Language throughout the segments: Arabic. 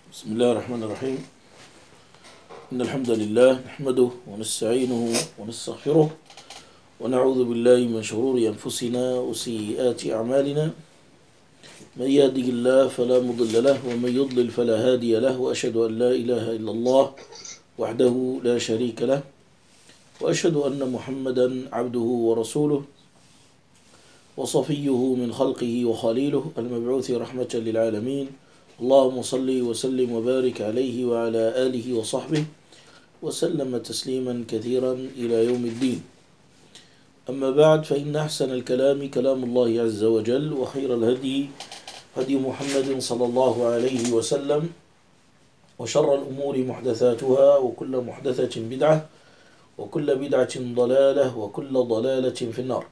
بسم الله الرحمن الرحيم. إن الحمد لله نحمده ونستعينه ونستغفره ونعوذ بالله من شرور أنفسنا وسيئات أعمالنا. من يهده الله فلا مضل له ومن يضلل فلا هادي له، وأشهد أن لا إله إلا الله وحده لا شريك له، وأشهد أن محمدا عبده ورسوله وصفيه من خلقه وخليله المبعوث رحمة للعالمين. اللهم صل وسلم وبارك عليه وعلى آله وصحبه وسلم تسليما كثيرا إلى يوم الدين. أما بعد، فإن أحسن الكلام كلام الله عز وجل، وخير الهدي هدي محمد صلى الله عليه وسلم، وشر الأمور محدثاتها، وكل محدثة بدعة، وكل بدعة ضلالة، وكل ضلالة في النار.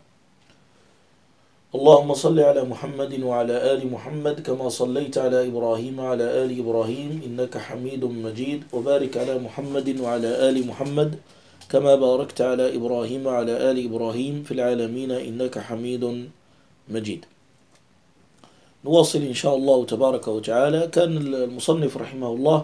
اللهم صل على محمد وعلى آل محمد كما صليت على إبراهيم وعلى آل إبراهيم إنك حميد مجيد، وبارك على محمد وعلى آل محمد كما باركت على إبراهيم وعلى آل إبراهيم في العالمين إنك حميد مجيد. نواصل إن شاء الله تبارك وتعالى. كان المصنف رحمه الله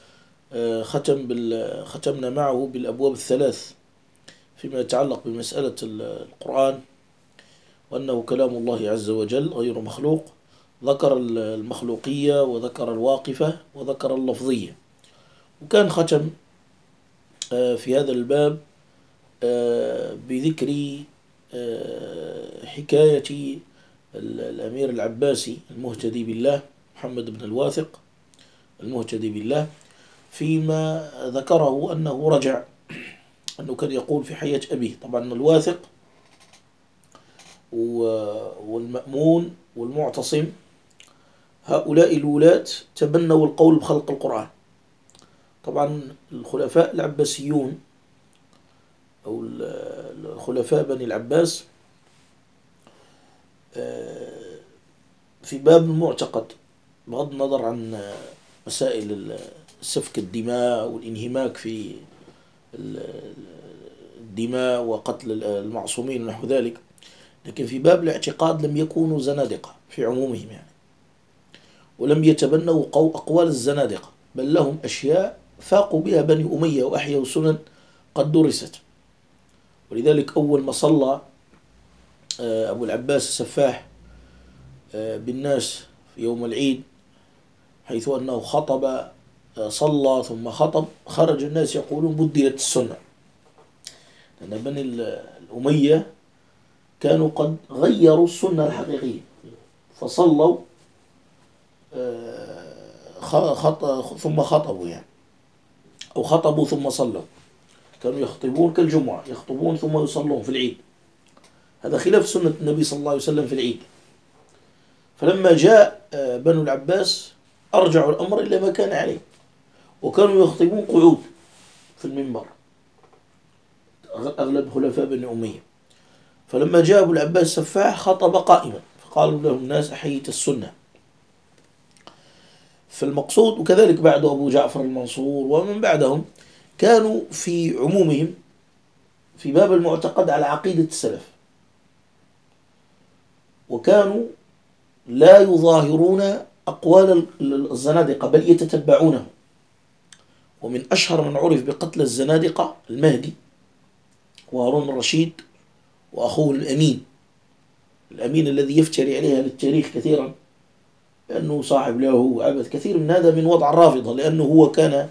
ختمنا معه بالأبواب الثلاث فيما يتعلق بمسألة القرآن، وأنه كلام الله عز وجل غير مخلوق. ذكر المخلوقية وذكر الواقفة وذكر اللفظية. وكان ختم في هذا الباب بذكر حكاية الأمير العباسي المهتدي بالله محمد بن الواثق المهتدي بالله، فيما ذكره أنه رجع، أنه كان يقول في حياة أبيه. طبعا الواثق والمأمون والمعتصم هؤلاء الولاة تبنوا القول بخلق القرآن. طبعا الخلفاء العباسيون أو الخلفاء بني العباس في باب المعتقد، بغض النظر عن مسائل سفك الدماء والانهماك في الدماء وقتل المعصومين ونحو ذلك، لكن في باب الاعتقاد لم يكونوا زنادقة في عمومهم يعني، ولم يتبنوا أقوال الزنادقة، بل لهم أشياء فاقوا بها بني أمية وأحيوا سنن قد درست. ولذلك أول ما صلى أبو العباس السفاح بالناس في يوم العيد، حيث أنه خطب صلى ثم خطب، خرج الناس يقولون بدلت السنة، لأن بني الأمية كانوا قد غيروا السنة الحقيقية، فصلوا ثم خطبوا يعني، أو خطبوا ثم صلوا. كانوا يخطبون كالجمعة، يخطبون ثم يصلون في العيد. هذا خلاف سنة النبي صلى الله عليه وسلم في العيد. فلما جاء بنو العباس أرجعوا الأمر إلى ما كان عليه، وكانوا يخطبون قعود في المنبر، أغلب خلفاء بني أمية. فلما جاء أبو العباس السفاح خطب قائما، فقالوا له الناس أحييت السنة. فالمقصود، وكذلك بعد أبو جعفر المنصور ومن بعدهم، كانوا في عمومهم في باب المعتقد على عقيدة السلف، وكانوا لا يظاهرون أقوال الزنادقة بل يتتبعونه. ومن أشهر من عرف بقتل الزنادقة المهدي وهارون الرشيد وأخوه الأمين الذي يفتري عليها للتاريخ كثيرا لأنه صاحب له وعبث كثير من هذا من وضع الرافضة، لأنه هو كان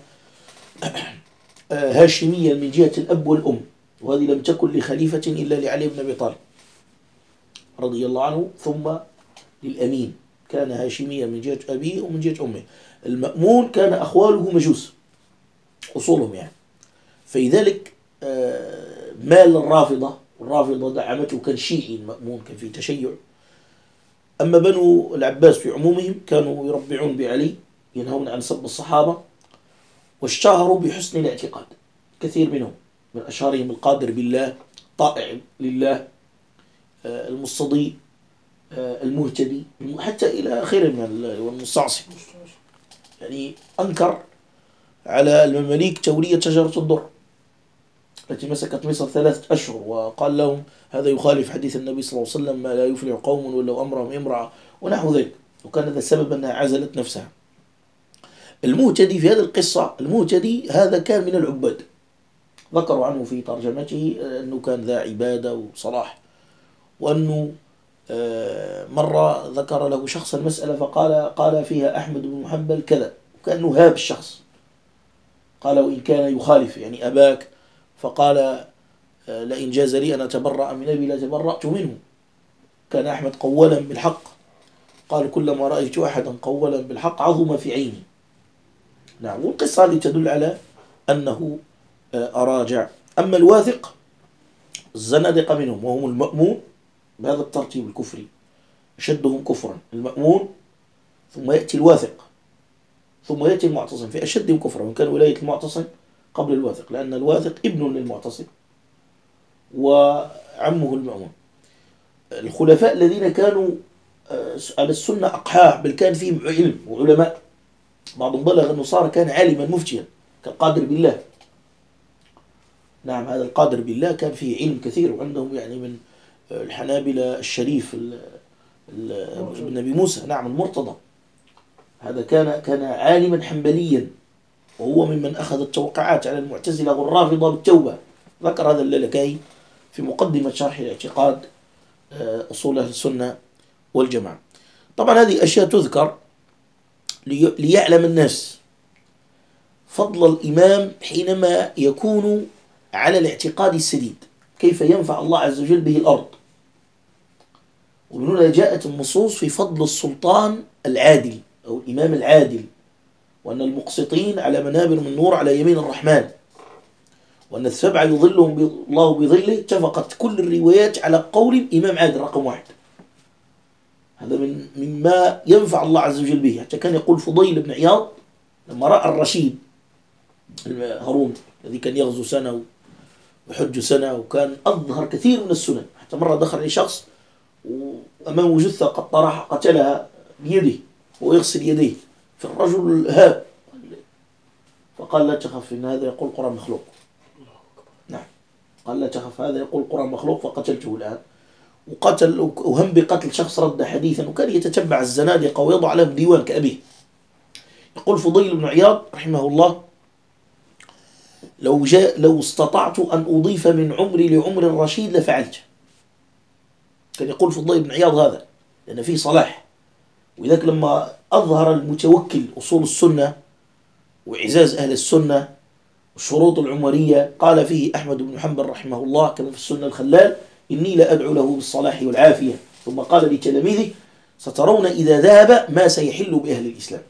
هاشميا من جهة الأب والأم، وهذه لم تكن لخليفة إلا لعلي بن أبي طالب رضي الله عنه، ثم للأمين كان هاشميا من جهة أبيه ومن جهة أمه. المأمون كان أخواله مجوس أصولهم يعني، فلذلك مال الرافضة، والرافضة دعمته، كان شيعي المأمون، كان في تشيع. أما بنو العباس في عمومهم كانوا يربعون بعلي، ينهون عن سب الصحابة، واشتهروا بحسن الاعتقاد. كثير منهم، من أشهرهم القادر بالله، طائع لله، المصطضي، المهتدي، حتى إلى آخره من والمستعصم. يعني أنكر على المماليك تولية شجرة الدر التي مسكت مصر 3 أشهر، وقال لهم هذا يخالف حديث النبي صلى الله عليه وسلم: ما لا يفلح قوم ولو أمرهم امرأة، ونحو ذلك. وكان هذا السبب أنها عزلت نفسها. المهتدي في هذه القصة، المهتدي هذا كان من العباد، ذكروا عنه في ترجمته أنه كان ذا عبادة وصلاح، وأنه مرة ذكر له شخص المسألة قال فيها أحمد بن حنبل كذا، وكأنه هاب الشخص، قال وإن كان يخالف يعني أباك، فقال لئن جاز لي أن أتبرأ من أبي لتبرأت منه. كان أحمد قولا بالحق، قال كلما رأيت أحدا قولا بالحق عظم في عيني. نعم، والقصة هذه تدل على أنه أراجع. أما الواثق الزنادقة منهم، وهم المأمون بهذا الترتيب الكفري، أشدهم كفرا المأمون، ثم يأتي الواثق، ثم يأتي المعتصم في أشدهم كفرا، وإن كان ولاية المعتصم قبل الواثق، لأن الواثق ابن للمعتصم وعمه المأمون. الخلفاء الذين كانوا على السنة أقحاح، بل كان فيهم علم وعلماء، بعضهم بلغ أنه صار كان عالما مفتيا كالقادر بالله. نعم، هذا القادر بالله كان فيه علم كثير، وعندهم يعني من الحنابلة الشريف النبي موسى، نعم المرتضى، هذا كان عالما حنبليا، وهو ممن أخذ التوقعات على المعتزلة والرافضة بالتوبة. ذكر هذا اللالكائي في مقدمة شرح الاعتقاد أصول أهل السنة والجماعة. طبعا هذه أشياء تذكر ليعلم الناس فضل الإمام حينما يكون على الاعتقاد السديد، كيف ينفع الله عز وجل به الأرض. ومن هنا جاءت النصوص في فضل السلطان العادل أو الإمام العادل، وأن المقسطين على منابر من نور على يمين الرحمن، وأن السبعة يظلهم الله بظله. اتفقت كل الروايات على قول إمام عادل رقم واحد. هذا مما ينفع الله عز وجل به. حتى كان يقول فضيل بن عياض لما رأى الرشيد هارون الذي كان يغزو سنة ويحج سنة، وكان أظهر كثير من السنن، حتى مرة دخل عليه شخص وأمامه جثة قد طرح قتلها بيده ويغسل يديه، فالرجل هاب، فقال لا تخف إن هذا يقول القرآن مخلوق. نعم، قال لا تخف هذا يقول القرآن مخلوق، فقتلته الآن. وقتل وهم بقتل شخص رد حديثا، وكان يتتبع الزنادقة ويضع لهم ديوان كأبيه. يقول فضيل بن عياض رحمه الله لو استطعت أن أضيف من عمري لعمر الرشيد لفعلت. كان يقول فضيل بن عياض هذا لأن فيه صلاح. وذلك لما أظهر المتوكل أصول السنة وإعزاز أهل السنة والشروط العمرية، قال فيه أحمد بن حنبل رحمه الله كما في السنة الخلال إني لا أدعو له بالصلاح والعافية. ثم قال لتلاميذه سترون إذا ذهب ما سيحل بأهل الإسلام.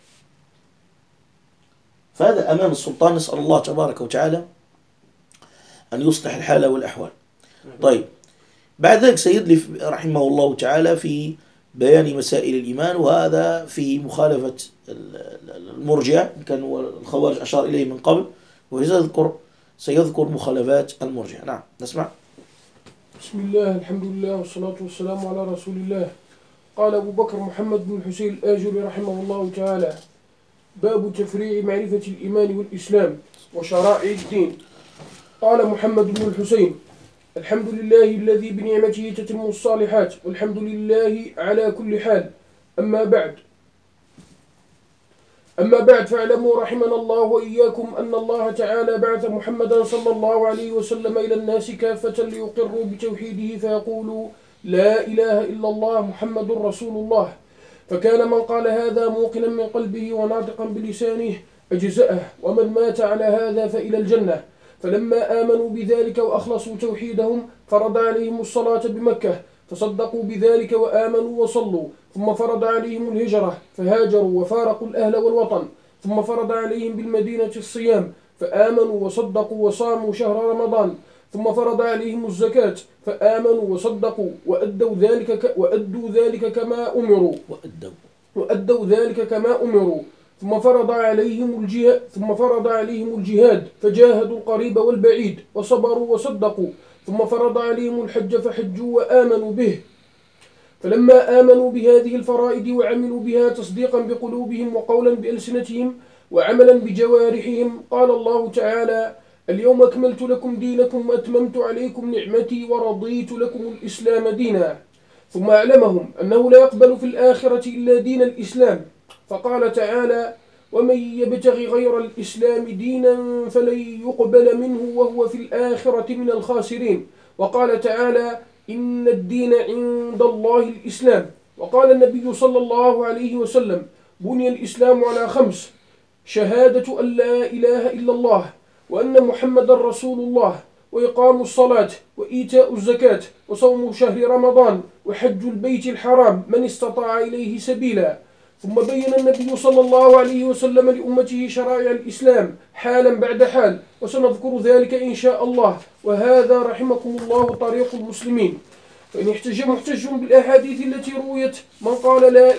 فهذا أمام السلطان، نسأل الله تبارك وتعالى أن يصلح الحال والأحوال. طيب، بعد ذلك سيدلف رحمه الله تعالى في بيان مسائل الإيمان، وهذا في مخالفة المرجع، كان الخوارج أشار إليه من قبل، وسيذكر مخالفات المرجع. نعم، نسمع. بسم الله، الحمد لله، والصلاة والسلام على رسول الله. قال أبو بكر محمد بن الحسين الآجري رحمه الله تعالى: باب تفريع معرفة الإيمان والإسلام وشرائع الدين. قال محمد بن الحسين: الحمد لله الذي بنعمته تتم الصالحات، والحمد لله على كل حال. أما بعد فاعلموا رحمنا الله وإياكم أن الله تعالى بعث محمدا صلى الله عليه وسلم إلى الناس كافة ليقروا بتوحيده فيقولوا لا إله إلا الله محمد رسول الله. فكان من قال هذا موقنا من قلبه وناطقا بلسانه أجزأه، ومن مات على هذا فإلى الجنة. فلما آمنوا بذلك وأخلصوا توحيدهم فرض عليهم الصلاة بمكة، فصدقوا بذلك وآمنوا وصلوا. ثم فرض عليهم الهجرة فهاجروا وفارقوا الأهل والوطن. ثم فرض عليهم بالمدينة الصيام فآمنوا وصدقوا وصاموا شهر رمضان. ثم فرض عليهم الزكاة فآمنوا وصدقوا وأدوا ذلك كما أمروا. ثم فرض عليهم الجهاد فجاهدوا القريب والبعيد وصبروا وصدقوا. ثم فرض عليهم الحج فحجوا وآمنوا به. فلما آمنوا بهذه الفرائض وعملوا بها تصديقا بقلوبهم وقولا بألسنتهم وعملا بجوارحهم، قال الله تعالى: اليوم أكملت لكم دينكم وأتممت عليكم نعمتي ورضيت لكم الإسلام دينا. ثم أعلمهم أنه لا يقبل في الآخرة إلا دين الإسلام، فقال تعالى: ومن يبتغي غير الإسلام دينا فلن يقبل منه وهو في الآخرة من الخاسرين. وقال تعالى: إن الدين عند الله الإسلام. وقال النبي صلى الله عليه وسلم: بني الإسلام على 5: شهادة أن لا إله إلا الله، وأن محمد رسول الله، وإقام الصلاة، وإيتاء الزكاة، وصوم شهر رمضان، وحج البيت الحرام من استطاع إليه سبيلا. ثم بين النبي صلى الله عليه وسلم لأمته شرائع الإسلام حالا بعد حال، وسنذكر ذلك إن شاء الله. وهذا رحمكم الله طريق المسلمين. فإن احتج محتج بالأحاديث التي رويت: من قال لا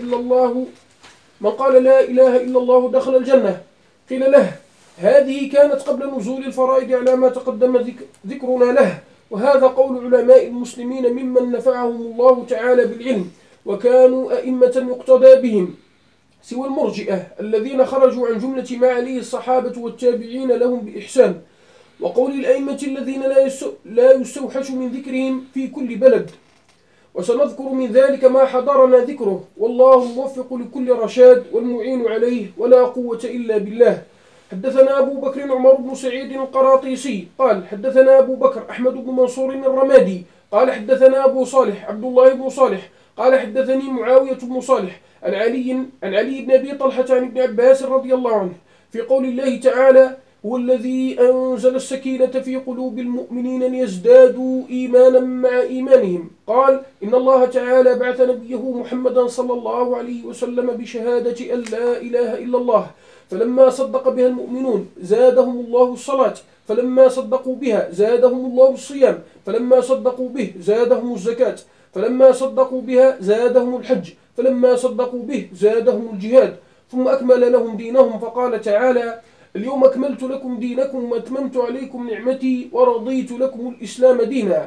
إله إلا الله دخل الجنة. قيل له: هذه كانت قبل نزول الفرائض على ما تقدم ذكرنا له. وهذا قول علماء المسلمين ممن نفعهم الله تعالى بالعلم، وكانوا أئمة يقتدى بهم، سوى المرجئة الذين خرجوا عن جملة ما عليه الصحابة والتابعين لهم بإحسان، وقول الأئمة الذين لا يستوحش من ذكرهم في كل بلد. وسنذكر من ذلك ما حضرنا ذكره، والله موفق لكل رشاد والمعين عليه، ولا قوة إلا بالله. حدثنا أبو بكر عمر بن سعيد القراطيسي قال: حدثنا أبو بكر أحمد بن منصور الرمادي قال: حدثنا أبو صالح عبد الله بن صالح قال: حدثني معاوية بن صالح عن علي بن أبي طلحة عن ابن عباس رضي الله عنه في قول الله تعالى: هو الذي أنزل السكينة في قلوب المؤمنين ليزدادوا إيمانا مع إيمانهم. قال: إن الله تعالى بعث نبيه محمدا صلى الله عليه وسلم بشهادة أن لا إله إلا الله، فلما صدق بها المؤمنون زادهم الله الصلاة، فلما صدقوا بها زادهم الله الصيام، فلما صدقوا به زادهم الزكاة، فلما صدقوا بها زادهم الحج، فلما صدقوا به زادهم الجهاد، ثم أكمل لهم دينهم. فقال تعالى: اليوم أكملت لكم دينكم وأتممت عليكم نعمتي ورضيت لكم الإسلام دينا.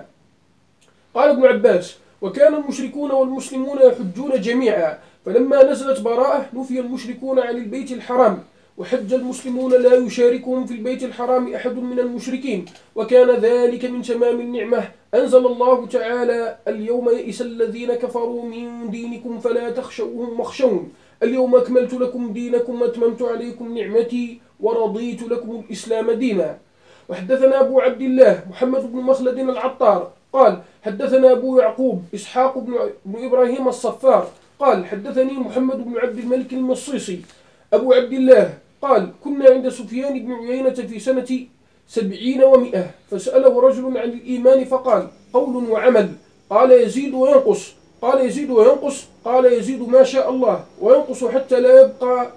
قال ابن عباس: وكان المشركون والمسلمون يحجون جميعا، فلما نزلت براءة نفي المشركون عن البيت الحرام، وحج المسلمون لا يشاركهم في البيت الحرام أحد من المشركين، وكان ذلك من تمام النعمة. أنزل الله تعالى: اليوم يئس الذين كفروا من دينكم فلا تخشوهم واخشون، اليوم أكملت لكم دينكم وأتممت عليكم نعمتي ورضيت لكم الإسلام دينا. وحدثنا أبو عبد الله محمد بن مخلد العطار قال: حدثنا أبو يعقوب إسحاق بن إبراهيم الصفار قال: حدثني محمد بن عبد الملك المصيصي أبو عبد الله قال: كنا عند سفيان بن عيينة في سنة 70 و100، فسأله رجل عن الإيمان فقال: قول وعمل. قال: يزيد وينقص. قال: يزيد وينقص. قال: يزيد ما شاء الله، وينقص حتى لا يبقى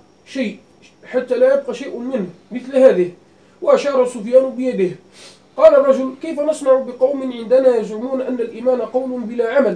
شيء منه مثل هذه. وأشار سفيان بيده. قال الرجل: كيف نصنع بقوم عندنا يزعمون أن الإيمان قول بلا عمل؟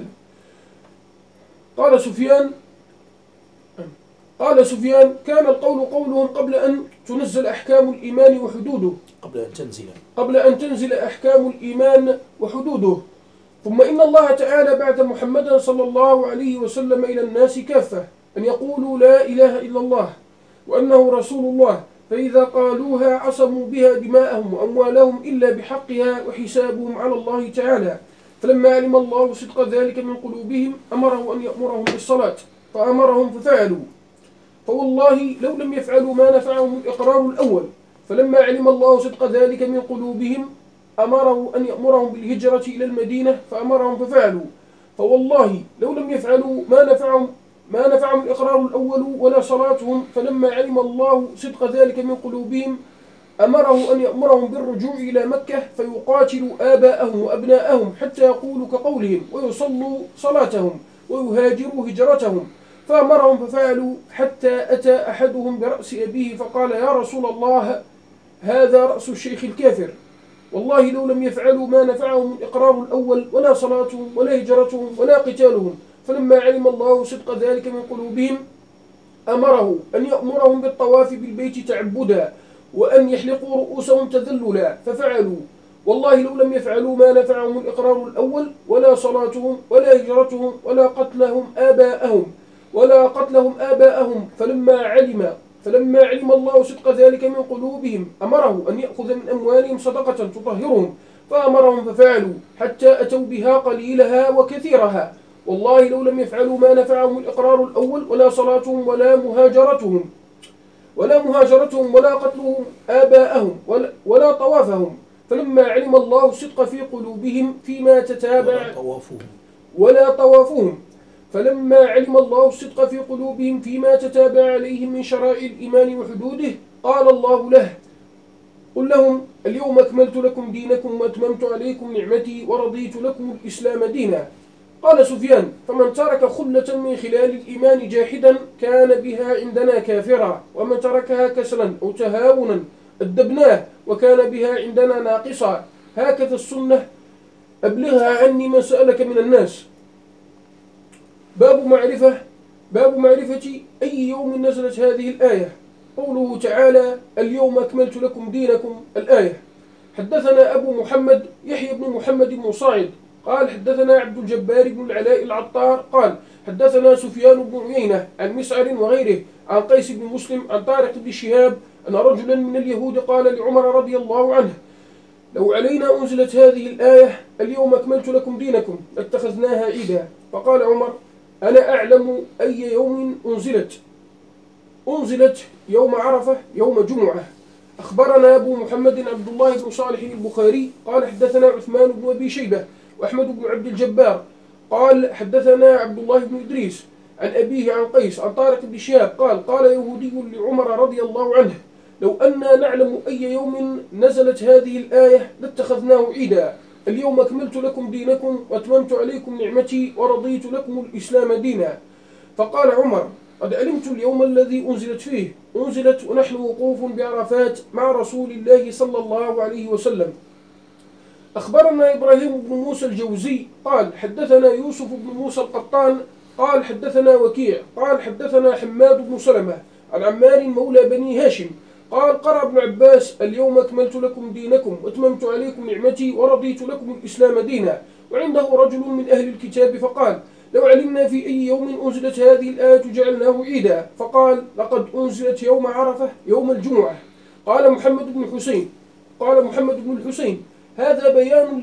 قال سفيان: كان القول قولهم قبل أن تنزل أحكام الإيمان وحدوده، قبل أن تنزل أحكام الإيمان وحدوده. ثم إن الله تعالى بعث محمدا صلى الله عليه وسلم إلى الناس كافة أن يقولوا لا إله إلا الله وأنه رسول الله، فإذا قالوها عصموا بها دماءهم وأموالهم إلا بحقها وحسابهم على الله تعالى. فلما علم الله صدق ذلك من قلوبهم أمره أن يأمرهم بالصلاة، فأمرهم ففعلوا. فوالله لو لم يفعلوا ما نفعهم الإقرار الأول. فلما علم الله صدق ذلك من قلوبهم أمره أن يأمرهم بالهجرة إلى المدينة، فأمرهم ففعلوا. فوالله لو لم يفعلوا ما نفعهم الإقرار الأول ولا صلاتهم. فلما علم الله صدق ذلك من قلوبهم أمره أن يأمرهم بالرجوع إلى مكة، فيقاتلوا آباءهم وأبناءهم حتى يقولوا كقولهم ويصلوا صلاتهم ويهاجروا هجرتهم. فأمرهم ففعلوا، حتى أتى أحدهم برأس أبيه فقال: يا رسول الله، هذا رأس الشيخ الكافر. والله لو لم يفعلوا ما نفعهم الإقرار الأول ولا صلاتهم ولا هجرتهم ولا قتالهم. فلما علم الله صدق ذلك من قلوبهم أمره أن يأمرهم بالطواف بالبيت تعبدا، وأن يحلقوا رؤوسهم تذللا، ففعلوا. والله لو لم يفعلوا ما نفعهم الإقرار الأول ولا صلاتهم ولا هجرتهم ولا قتلهم آباءهم. فلما علم الله صدق ذلك من قلوبهم أمره أن يأخذ من أموالهم صدقة تطهرهم، فأمرهم ففعلوا، حتى أتوا بها قليلها وكثيرها. والله لو لم يفعلوا ما نفعهم الإقرار الأول ولا صلاتهم ولا مهاجرتهم ولا مهاجرتهم ولا قتلهم آباءهم ولا طوافهم، فلما علم الله الصدق في قلوبهم فيما تتابع ولا طوافهم فلما علم الله الصدق في قلوبهم فيما تتابع عليهم من شرائع الإيمان وحدوده قال الله له: قل لهم اليوم أكملت لكم دينكم وأتممت عليكم نعمتي ورضيت لكم الإسلام دينا. قال سفيان: فمن ترك خلة من خلال الإيمان جاحدا كان بها عندنا كافرا، ومن تركها كسلا أو تهاونا أدبناه وكان بها عندنا ناقصا. هكذا السنة أبلغها عني من سألك من الناس. باب معرفة أي يوم نزلت هذه الآية. قوله تعالى: اليوم أكملت لكم دينكم. الآية. حدثنا أبو محمد يحيى بن محمد بن صاعد قال حدثنا عبد الجبار بن العلاء العطار قال حدثنا سفيان بن عيينة عن مسعر وغيره عن قيس بن مسلم عن طارق بن شهاب أن رجلا من اليهود قال لعمر رضي الله عنه: لو علينا أنزلت هذه الآية اليوم أكملت لكم دينكم لاتخذناها عيدا. فقال عمر: أنا أعلم أي يوم أنزلت يوم عرفة يوم جمعة. أخبرنا أبو محمد عبد الله بن صالح البخاري قال حدثنا عثمان بن أبي شيبة وأحمد بن عبد الجبار قال حدثنا عبد الله بن إدريس عن أبيه عن قيس عن طارق بن شهاب قال يهودي لعمر رضي الله عنه: لو أننا نعلم أي يوم نزلت هذه الآية لاتخذناه عيدا. اليوم أكملت لكم دينكم وأتممت عليكم نعمتي ورضيت لكم الإسلام دينا. فقال عمر: قد علمت اليوم الذي أنزلت فيه، أنزلت ونحن وقوف بعرفات مع رسول الله صلى الله عليه وسلم. أخبرنا إبراهيم بن موسى الجوزي قال حدثنا يوسف بن موسى القطان قال حدثنا وكيع قال حدثنا حماد بن سلمة عن عمار مولى بني هاشم قال قرأ ابن عباس: اليوم أكملت لكم دينكم وأتممت عليكم نعمتي ورضيت لكم الإسلام دينا. وعنده رجل من أهل الكتاب فقال: لو علمنا في أي يوم أنزلت هذه الآية جعلناه عيدا. فقال: لقد أنزلت يوم عرفة يوم الجمعة. قال محمد بن الحسين: هذا بيان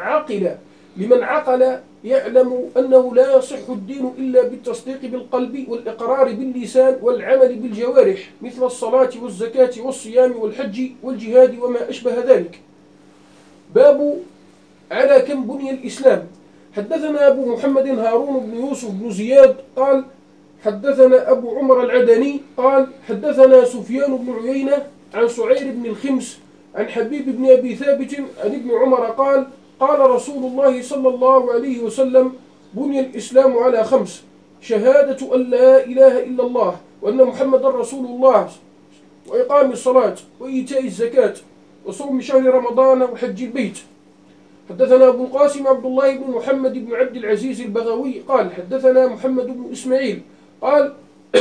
لمن عقل يعلم أنه لا يصح الدين إلا بالتصديق بالقلب والإقرار باللسان والعمل بالجوارح مثل الصلاة والزكاة والصيام والحج والجهاد وما أشبه ذلك. باب على كم بني الإسلام. حدثنا أبو محمد هارون بن يوسف بن زياد قال حدثنا أبو عمر العدني قال حدثنا سفيان بن عيينة عن سعير بن الخمس عن حبيب بن أبي ثابت عن ابن عمر قال قال رسول الله صلى الله عليه وسلم: بني الإسلام على 5: شهادة أن لا إله إلا الله وأن محمد رسول الله وإقام الصلاة وإيتاء الزكاة وصوم شهر رمضان وحج البيت. حدثنا أبو القاسم عبد الله بن محمد بن عبد العزيز البغوي قال حدثنا محمد بن إسماعيل قال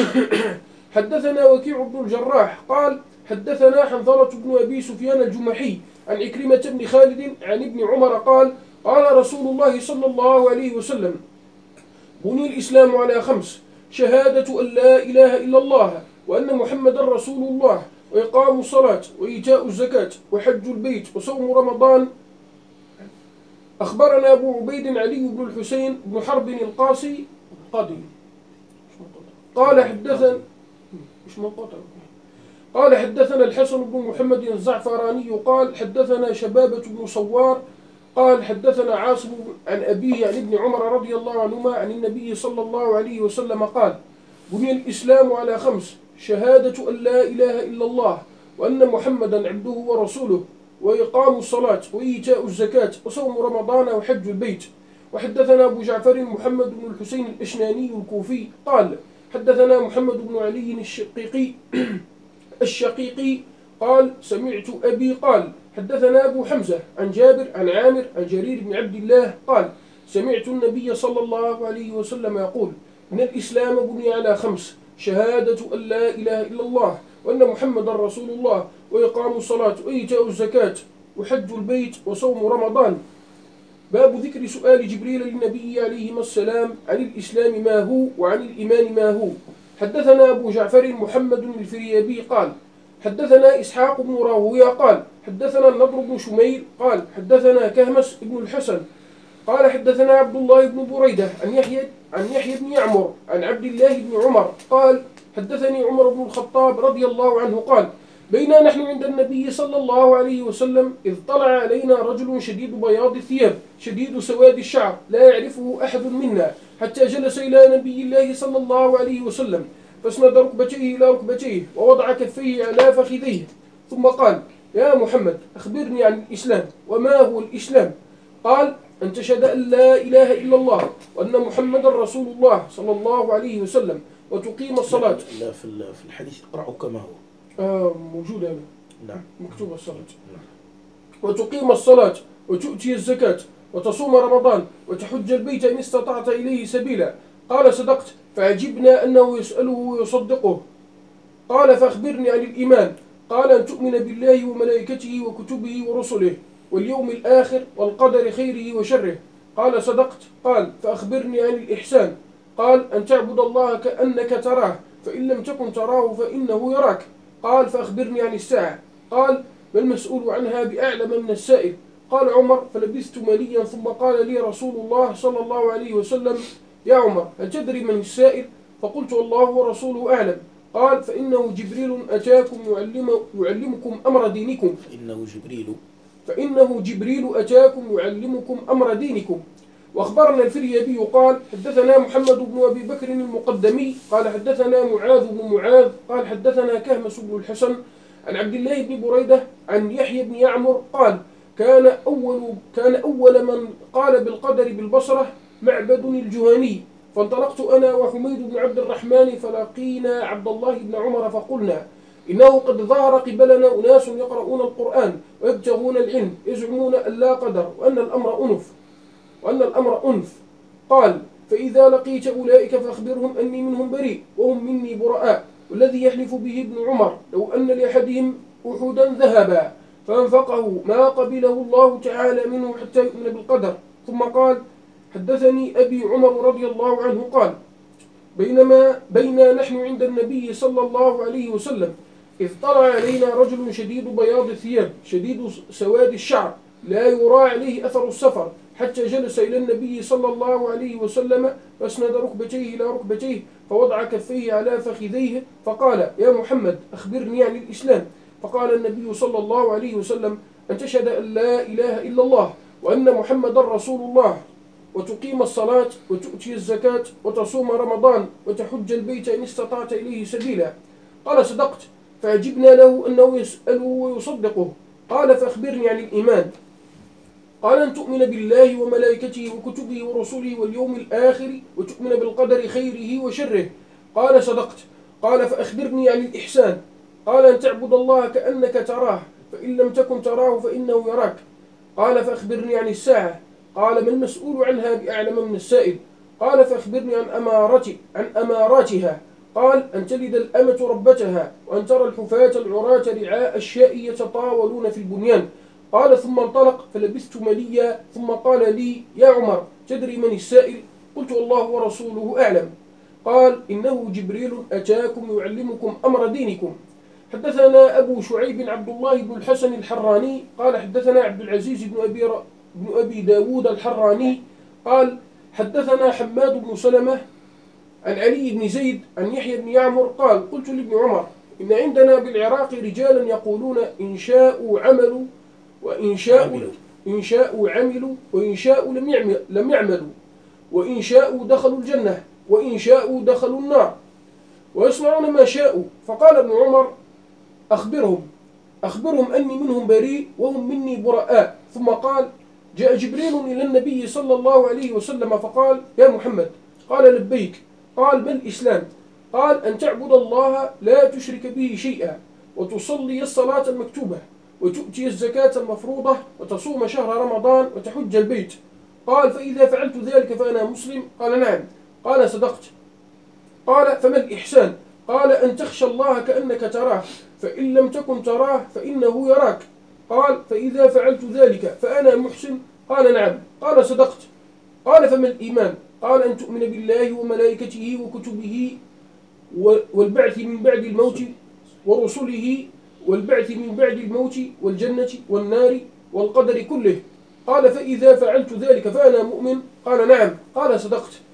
حدثنا وكيع بن الجراح قال حدثنا حنظلة بن أبي سفيان الجمحي عن عكرمة بن خالد عن ابن عمر قال قال رسول الله صلى الله عليه وسلم: بني الإسلام على 5: شهادة أن لا إله إلا الله وأن محمد رسول الله وإقام الصلاة وإيتاء الزكاة وحج البيت وصوم رمضان. أخبرنا أبو عبيد علي بن الحسين بن حرب القاضي قال حدثنا الحسن بن محمد الزعفراني قال حدثنا شبابة بن صوار قال حدثنا عاصم عن أبيه عن ابن عمر رضي الله عنهما عن النبي صلى الله عليه وسلم قال: بني الإسلام على 5: شهادة أن لا إله إلا الله وأن محمدا عبده ورسوله وإقام الصلاة وإيتاء الزكاة وصوم رمضان وحج البيت. وحدثنا أبو جعفر محمد بن الحسين الأشناني الكوفي قال حدثنا محمد بن علي الشقيقي قال سمعت أبي قال حدثنا أبو حمزة عن جابر عن عامر عن جرير بن عبد الله قال سمعت النبي صلى الله عليه وسلم يقول: إن الإسلام بني على 5: شهادة أن لا إله إلا الله وأن محمد رسول الله وإقام الصلاة وإيتاء الزكاة وحج البيت وصوم رمضان. باب ذكر سؤال جبريل للنبي عليه السلام عن الإسلام ما هو وعن الإيمان ما هو. حدثنا أبو جعفر محمد الفريابي قال حدثنا إسحاق بن راهويه قال حدثنا النضر بن شميل قال حدثنا كهمس بن الحسن قال حدثنا عبد الله بن بريدة عن يحيى بن يعمر عن عبد الله بن عمر قال حدثني عمر بن الخطاب رضي الله عنه قال بينا نحن عند النبي صلى الله عليه وسلم إذ طلع علينا رجل شديد بياض الثياب شديد سواد الشعر لا يعرفه أحد منا حتى جلس إلى نبي الله صلى الله عليه وسلم فاسند ركبتيه إلى ركبتيه ووضع كفيه على فخذيه ثم قال يا محمد أخبرني عن الإسلام وما هو الإسلام؟ قال أن تشهد أن لا إله إلا الله وأن محمدا رسول الله صلى الله عليه وسلم وتقيم الصلاة. لا في الحديث اقرأه كما هو. موجود هنا. نعم. مكتوب الصلاة. نعم. وتقيم الصلاة وتؤتي الزكاة وتصوم رمضان وتحج البيت إن استطعت إليه سبيلا. قال صدقت فعجبنا أنه يسأله ويصدقه. قال فأخبرني عن الإيمان. قال أن تؤمن بالله وملائكته وكتبه ورسله واليوم الآخر والقدر خيره وشره. قال صدقت. قال فأخبرني عن الإحسان. قال أن تعبد الله كأنك تراه فإن لم تكن تراه فإنه يراك. قال فأخبرني عن الساعة. قال ما المسؤول عنها بأعلم من السائل. قال عمر فلبثت مليا ثم قال لي رسول الله صلى الله عليه وسلم يا عمر هل تدري من السائل؟ فقلت الله ورسوله أعلم. قال فإنه جبريل أتاكم يعلمكم أمر دينكم. فإنه جبريل أتاكم يعلمكم أمر دينكم. وأخبرنا الفريابي قال حدثنا محمد بن أبي بكر المقدمي قال حدثنا معاذ بن معاذ قال حدثنا كهمس بن الحسن عن عبد الله بن بريدة عن يحيى بن يعمر قال كان أول من قال بالقدر بالبصرة معبد الجهني فانطلقت أنا وحميد بن عبد الرحمن فلقينا عبد الله بن عمر فقلنا إنه قد ظهر قبلنا أناس يقرؤون القرآن ويبتغون العلم يزعمون أن لا قدر وأن الأمر أنف. قال فإذا لقيت أولئك فأخبرهم أني منهم بريء وهم مني براء والذي يحلف به ابن عمر لو أن لأحدهم أحدا ذهبا فأنفقه ما قبله الله تعالى منه حتى يؤمن بالقدر. ثم قال حدثني أبي عمر رضي الله عنه قال بينا نحن عند النبي صلى الله عليه وسلم إذ طلع علينا رجل شديد بياض الثياب شديد سواد الشعر لا يرى عليه أثر السفر حتى جلس إلى النبي صلى الله عليه وسلم فاسند ركبتيه إلى ركبتيه فوضع كفيه على فخذيه فقال يا محمد أخبرني عن الإسلام. فقال النبي صلى الله عليه وسلم أن تشهد أن لا إله إلا الله وأن محمدا رسول الله وتقيم الصلاة وتؤتي الزكاة وتصوم رمضان وتحج البيت إن استطعت إليه سبيلا. قال صدقت فعجبنا له أنه يسأله ويصدقه. قال فأخبرني عن الإيمان. قال أن تؤمن بالله وملائكته وكتبه ورسله واليوم الآخر وتؤمن بالقدر خيره وشره. قال صدقت. قال فأخبرني عن الإحسان. قال أن تعبد الله كأنك تراه فإن لم تكن تراه فإنه يراك. قال فأخبرني عن الساعة. قال ما المسؤول عنها بأعلم من السائل. قال فأخبرني عن أماراتها. قال أن تلد الأمة ربتها وأن ترى الحفاة العراة رعاء الشاء يتطاولون في البنيان. قال ثم انطلق فلبثت مليا ثم قال لي يا عمر تدري من السائل؟ قلت الله ورسوله أعلم. قال إنه جبريل أتاكم يعلمكم أمر دينكم. حدثنا أبو شعيب عبد الله بن الحسن الحراني قال حدثنا عبد العزيز بن أبي داود الحراني قال حدثنا حماد بن سلمة عن علي بن زيد عن يحيى بن يعمر قال قلت لابن عمر إن عندنا بالعراق رجالا يقولون إن شاءوا عملوا وإن شاءوا عملوا وإن شاءوا لم يعملوا وإن شاءوا دخلوا الجنة وإن شاءوا دخلوا النار ويصنعون ما شاءوا. فقال ابن عمر أخبرهم أني منهم بريء وهم مني براء. ثم قال جاء جبريل إلى النبي صلى الله عليه وسلم فقال يا محمد. قال لبيك. قال ما الإسلام؟ قال أن تعبد الله لا تشرك به شيئا وتصلي الصلاة المكتوبة وتؤتي الزكاة المفروضة وتصوم شهر رمضان وتحج البيت. قال فإذا فعلت ذلك فأنا مسلم. قال نعم. قال صدقت. قال فما الإحسان؟ قال أن تخشى الله كأنك تراه فإن لم تكن تراه فإنه يراك. قال فإذا فعلت ذلك فأنا محسن. قال نعم. قال صدقت. قال فما الإيمان؟ قال أن تؤمن بالله وملائكته وكتبه والبعث من بعد الموت ورسله والبعث من بعد الموت والجنة والنار والقدر كله. قال فإذا فعلت ذلك فأنا مؤمن. قال نعم. قال صدقت.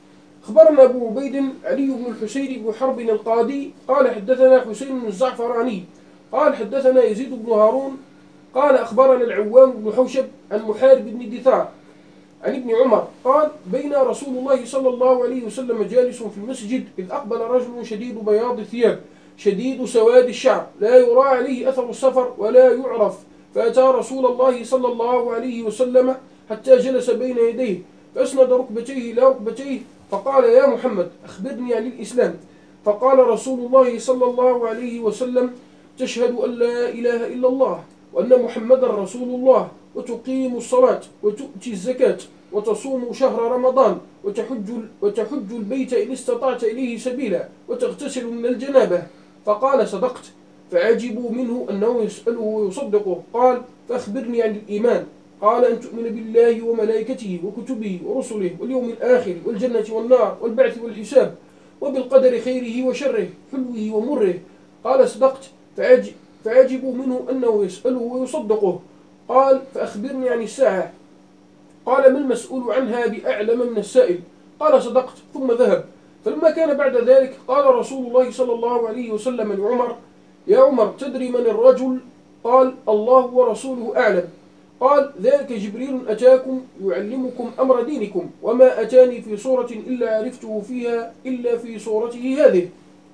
أخبرنا أبو عبيد علي بن الحسين بن حرب القاضي قال حدثنا حسين بن الزعفراني قال حدثنا يزيد بن هارون قال أخبرنا العوام بن حوشب عن محارب بن دثار عن ابن عمر قال بين رسول الله صلى الله عليه وسلم جالس في المسجد إذ أقبل رجل شديد بياض الثياب شديد سواد الشعر لا يرى عليه أثر السفر ولا يعرف، فأتى رسول الله صلى الله عليه وسلم حتى جلس بين يديه فأسند ركبتيه إلى ركبتيه فقال يا محمد أخبرني عن الإسلام. فقال رسول الله صلى الله عليه وسلم تشهد أن لا إله إلا الله وأن محمدا رسول الله وتقيم الصلاة وتؤتي الزكاة وتصوم شهر رمضان وتحج البيت إن استطعت إليه سبيلا وتغتسل من الجنابة. فقال صدقت. فعجبوا منه أنه يسأله ويصدقه. قال فأخبرني عن الإيمان. قال أن تؤمن بالله وملائكته وكتبه ورسله واليوم الآخر والجنة والنار والبعث والحساب وبالقدر خيره وشره حلوه ومره. قال صدقت. فعجبوا منه أنه يسأله ويصدقه. قال فأخبرني عن الساعة. قال ما المسؤول عنها بأعلم من السائل. قال صدقت. ثم ذهب. فلما كان بعد ذلك قال رسول الله صلى الله عليه وسلم لعمر يا عمر تدري من الرجل؟ قال الله ورسوله أعلم. قال ذلك جبريل أتاكم يعلمكم أمر دينكم وما أتاني في صورة إلا عرفته فيها إلا في صورته هذه.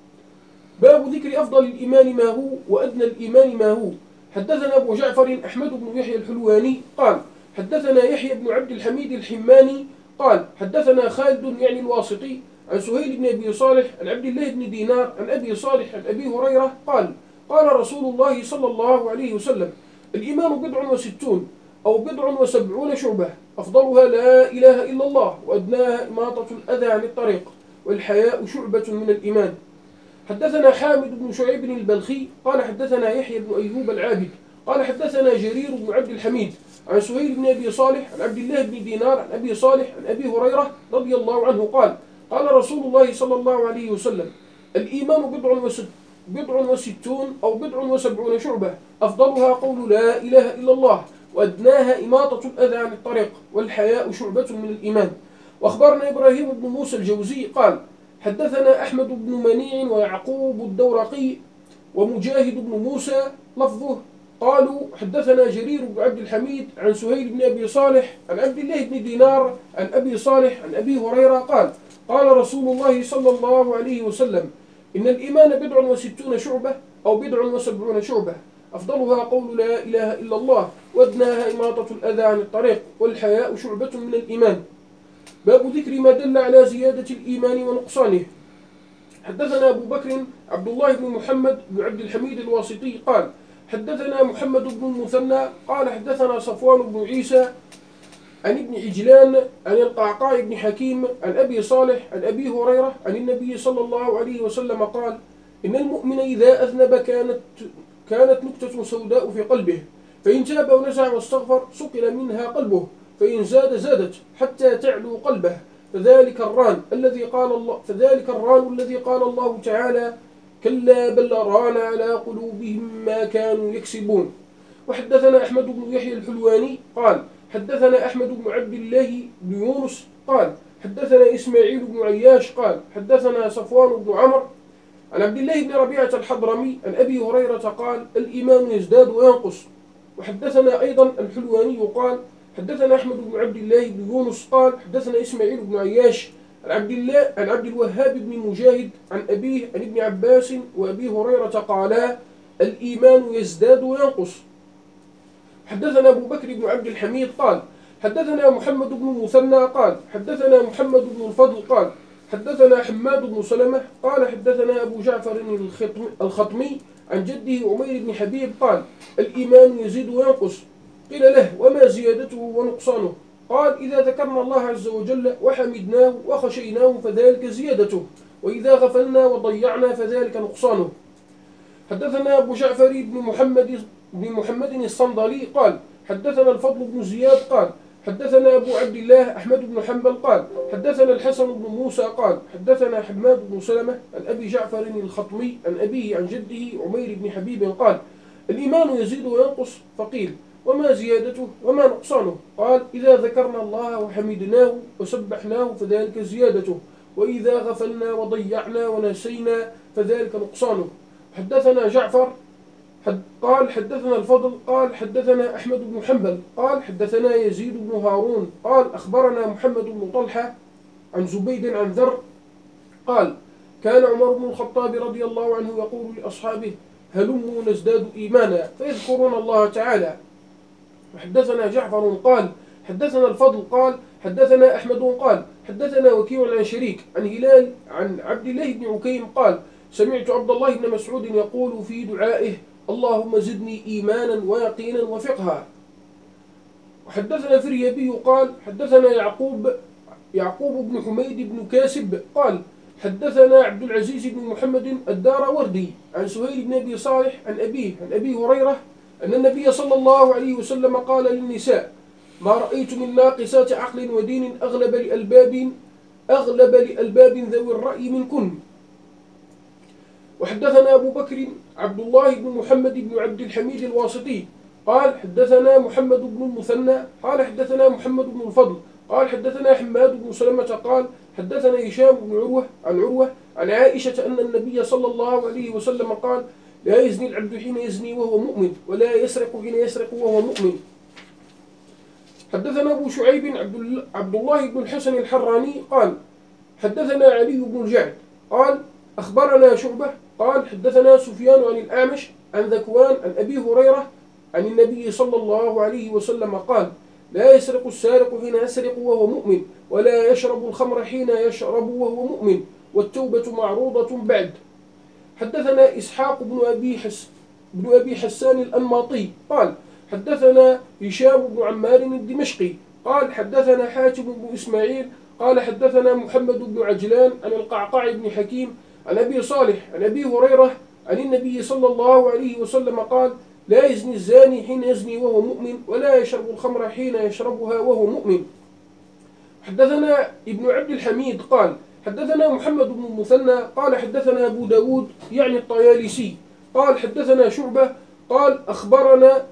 باب ذكر أفضل الإيمان ما هو وأدنى الإيمان ما هو. حدثنا أبو جعفر أحمد بن يحيى الحلواني قال حدثنا يحيى بن عبد الحميد الحماني قال حدثنا خالد يعني الواسطي عن سهيل بن أبي صالح عن عبد الله بن دينار عن أبي صالح عن أبي هريرة قال قال رسول الله صلى الله عليه وسلم الإيمان 69 أو 70 شعبة أفضلها لا إله إلا الله وأدناها إماطة الأذى عن الطريق والحياء شعبة من الإيمان. حدثنا حامد بن شعيب البلخي قال حدثنا يحيى بن أيوب العابد قال حدثنا جرير بن عبد الحميد عن سهيل بن أبي صالح عن عبد الله بن دينار عن أبي صالح عن أبي هريرة رضي الله عنه قال قال رسول الله صلى الله عليه وسلم الإيمان 60 أو 70 شعبة أفضلها قول لا إله إلا الله وأدناها إماطة الأذى عن الطريق والحياء شعبة من الإيمان. وأخبرنا إبراهيم بن موسى الجوزي قال حدثنا أحمد بن منيع ويعقوب الدورقي ومجاهد بن موسى لفظه قالوا حدثنا جرير بن عبد الحميد عن سهيل بن أبي صالح عن عبد الله بن دينار عن أبي صالح عن أبي هريرة قال قال رسول الله صلى الله عليه وسلم إن الإيمان 60 شعبة أو 70 شعبة أفضلها قول لا إله إلا الله وأدناها إماطة الأذى عن الطريق والحياء شعبة من الإيمان. باب ذكر ما دل على زيادة الإيمان ونقصانه. حدثنا أبو بكر عبد الله بن محمد بن عبد الحميد الواسطي قال حدثنا محمد بن المثنى قال حدثنا صفوان بن عيسى عن ابن عجلان عن القعقاع بن حكيم عن أبي صالح عن أبي هريرة عن النبي صلى الله عليه وسلم قال إن المؤمن إذا أذنب كانت نكتة سوداء في قلبه فإن تاب ونزع واستغفر سقل منها قلبه فإن زادت حتى تعلو قلبه فذلك الران الذي قال الله تعالى كلا بل ران على قلوبهم ما كانوا يكسبون. وحدثنا أحمد بن يحيى الحلواني قال حدثنا أحمد بن عبد الله بن يونس قال حدثنا إسماعيل بن عياش قال حدثنا صفوان بن عمرو عن عبد الله بن ربيعة الحضرمي عن أبي هريرة قال الإيمان يزداد وينقص. وحدثنا أيضا الحلواني قال حدثنا أحمد بن عبد الله بن يونس قال حدثنا إسماعيل بن عياش عن عبد الوهاب بن مجاهد عن أبيه عن ابن عباس وأبي هريرة قالا الإيمان يزداد وينقص. حدثنا أبو بكر بن عبد الحميد قال حدثنا محمد بن المثنى قال حدثنا محمد بن الفضل قال حدثنا حماد بن سلمة قال حدثنا أبو جعفر الخطمي عن جده عمير بن حبيب قال الإيمان يزيد وينقص. قيل له وما زيادته ونقصانه؟ قال إذا ذكرنا الله عز وجل وحمدناه وخشيناه فذلك زيادته وإذا غفلنا وضيعنا فذلك نقصانه. حدثنا أبو جعفر بن محمد الصندلي قال حدثنا الفضل بن زياد قال حدثنا أبو عبد الله أحمد بن حنبل قال حدثنا الحسن بن موسى قال حدثنا حماد بن سلمة عن أبي جعفر الخطمي عن أبيه عن جده عمير بن حبيب قال الإيمان يزيد وينقص. فقيل وما زيادته وما نقصانه؟ قال إذا ذكرنا الله وحمدناه وسبحناه فذلك زيادته وإذا غفلنا وضيعنا ونسينا فذلك نقصانه. حدثنا جعفر قال حدثنا الفضل قال حدثنا أحمد بن حنبل قال حدثنا يزيد بن هارون قال أخبرنا محمد بن طلحة عن زبيد عن ذر قال كان عمر بن الخطاب رضي الله عنه يقول لأصحابه هلموا نزداد إيمانا فيذكرون الله تعالى. وحدثنا جعفر قال حدثنا الفضل قال حدثنا أحمد قال حدثنا وكيع عن شريك عن هلال عن عبد الله بن عكيم قال سمعت عبد الله بن مسعود يقول في دعائه اللهم زدني إيمانا ويقينا وفقها. وحدثنا فريابي قال حدثنا يعقوب بن حميد بن كاسب قال حدثنا عبد العزيز بن محمد الداراوردي عن سهيل بن أبي صالح عن أبي هريرة أن النبي صلى الله عليه وسلم قال للنساء ما رأيت من ناقصات عقل ودين أغلب لألباب ذوي الرأي منكن. وحدثنا أبو بكر عبد الله بن محمد بن عبد الحميد الواسطي قال حدثنا محمد بن المثنى قال حدثنا محمد بن الفضل قال حدثنا حماد بن سلمة قال حدثنا هشام بن عروة عن عائشة أن النبي صلى الله عليه وسلم قال لا يزني العبد حين يزني وهو مؤمن ولا يسرق حين يسرق وهو مؤمن. حدثنا أبو شعيب عبد الله بن الحسن الحراني قال حدثنا علي بن الجعد قال أخبرنا شعبة قال حدثنا سفيان عن الأعمش عن ذكوان عن أبي هريرة عن النبي صلى الله عليه وسلم قال لا يسرق السارق حين يسرق وهو مؤمن ولا يشرب الخمر حين يشرب وهو مؤمن والتوبة معروضة بعد. حدثنا إسحاق بن أبي حسان الأنماطي قال حدثنا هشام بن عمار الدمشقي قال حدثنا حاتم بن إسماعيل قال حدثنا محمد بن عجلان عن القعقاع بن حكيم عن أبي صالح عن أبي هريرة عن النبي صلى الله عليه وسلم قال لا يزني الزاني حين يزني وهو مؤمن ولا يشرب الخمر حين يشربها وهو مؤمن. حدثنا ابن عبد الحميد قال حدثنا محمد بن المثنى قال حدثنا أبو داود يعني الطيالسي قال حدثنا شعبة قال أخبرنا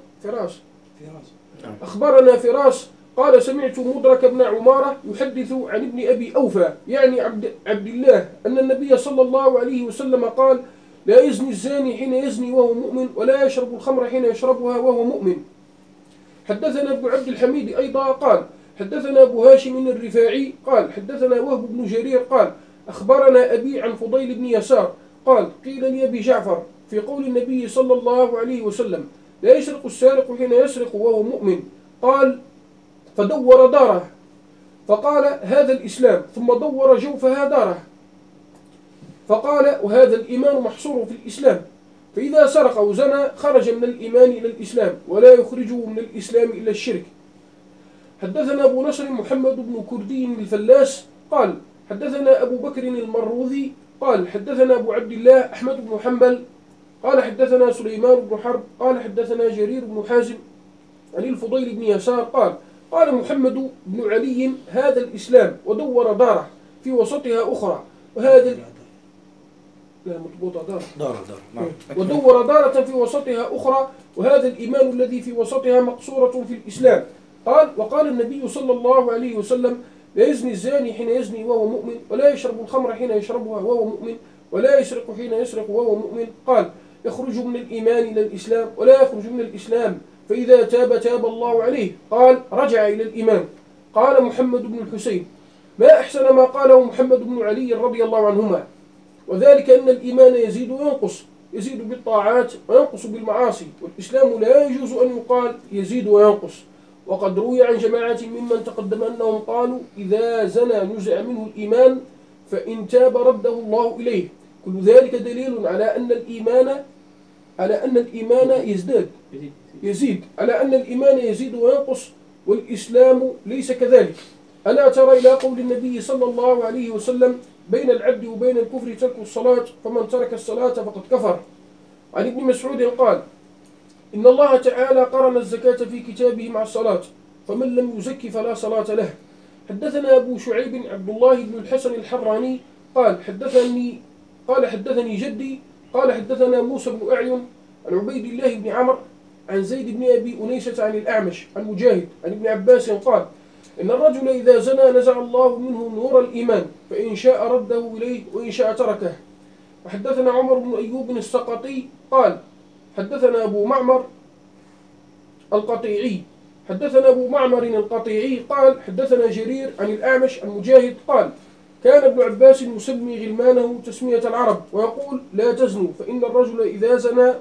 فراس قال سمعت مدرك بن عمارة يحدث عن ابن أبي أوفى يعني عبد الله أن النبي صلى الله عليه وسلم قال لا يزني الزاني حين يزني وهو مؤمن ولا يشرب الخمر حين يشربها وهو مؤمن. حدثنا ابن عبد الحميد أيضا قال حدثنا أبو هاشم الرفاعي قال حدثنا وهب بن جرير قال أخبرنا أبي عن فضيل بن يسار قال قيل لي أبي جعفر في قول النبي صلى الله عليه وسلم لا يسرق السارق حين يسرق وهو مؤمن قال فدور داره فقال هذا الإسلام ثم دور جوفها داره فقال وهذا الإيمان محصور في الإسلام فإذا سرق أو زنى خرج من الإيمان إلى الإسلام ولا يخرجه من الإسلام إلى الشرك. حدثنا أبو نصر محمد بن كردي الفلاس قال حدثنا أبو بكر المروذي قال حدثنا أبو عبد الله أحمد بن حنبل قال حدثنا سليمان بن حرب قال حدثنا جرير بن حازم عن الفضيل بن يسار قال محمد بن علي هذا الإسلام ودور داره في وسطها أخرى وهذا لا مضبوطة دار ودور دارة في وسطها أخرى وهذا الإيمان الذي في وسطها مقصورة في الإسلام. وقال النبي صلى الله عليه وسلم لا يزني الزاني حين يزني وهو مؤمن ولا يشرب الخمر حين يشربها وهو مؤمن ولا يسرق حين يسرق وهو مؤمن قال يخرج من الإيمان إلى الإسلام ولا يخرج من الإسلام فإذا تاب الله عليه قال رجع إلى الإيمان. قال محمد بن الحسين ما أحسن ما قاله محمد بن علي رضي الله عنهما وذلك أن الإيمان يزيد وينقص يزيد بالطاعات وينقص بالمعاصي والإسلام لا يجوز أن يقال يزيد وينقص. وقد روي عن جماعة ممن تقدم أنهم قالوا إذا زنى نزع منه الإيمان فإن تاب رده الله إليه. كل ذلك دليل على أن الإيمان يزيد على أن الإيمان يزيد وينقص والإسلام ليس كذلك. ألا ترى إلى قول النبي صلى الله عليه وسلم بين العبد وبين الكفر ترك الصلاة فمن ترك الصلاة فقد كفر. عن ابن مسعود قال إن الله تعالى قرن الزكاة في كتابه مع الصلاة فمن لم يزك فلا صلاة له. حدثنا أبو شعيب عبد الله بن الحسن الحراني قال حدثني جدي قال حدثنا موسى بن أعين عن عبيد الله بن عمرو عن زيد بن أبي أنيسة عن الأعمش عن مجاهد عن ابن عباس قال إن الرجل إذا زنى نزع الله منه نور الإيمان فإن شاء رده إليه وإن شاء تركه. وحدثنا عمر بن أيوب السقطي قال حدثنا أبو معمر القطيعي حدثنا أبو معمر القطيعي قال حدثنا جرير عن الأعمش المجاهد قال كان ابن عباس يسمي غلمانه تسمية العرب ويقول لا تزنوا فإن الرجل إذا زنى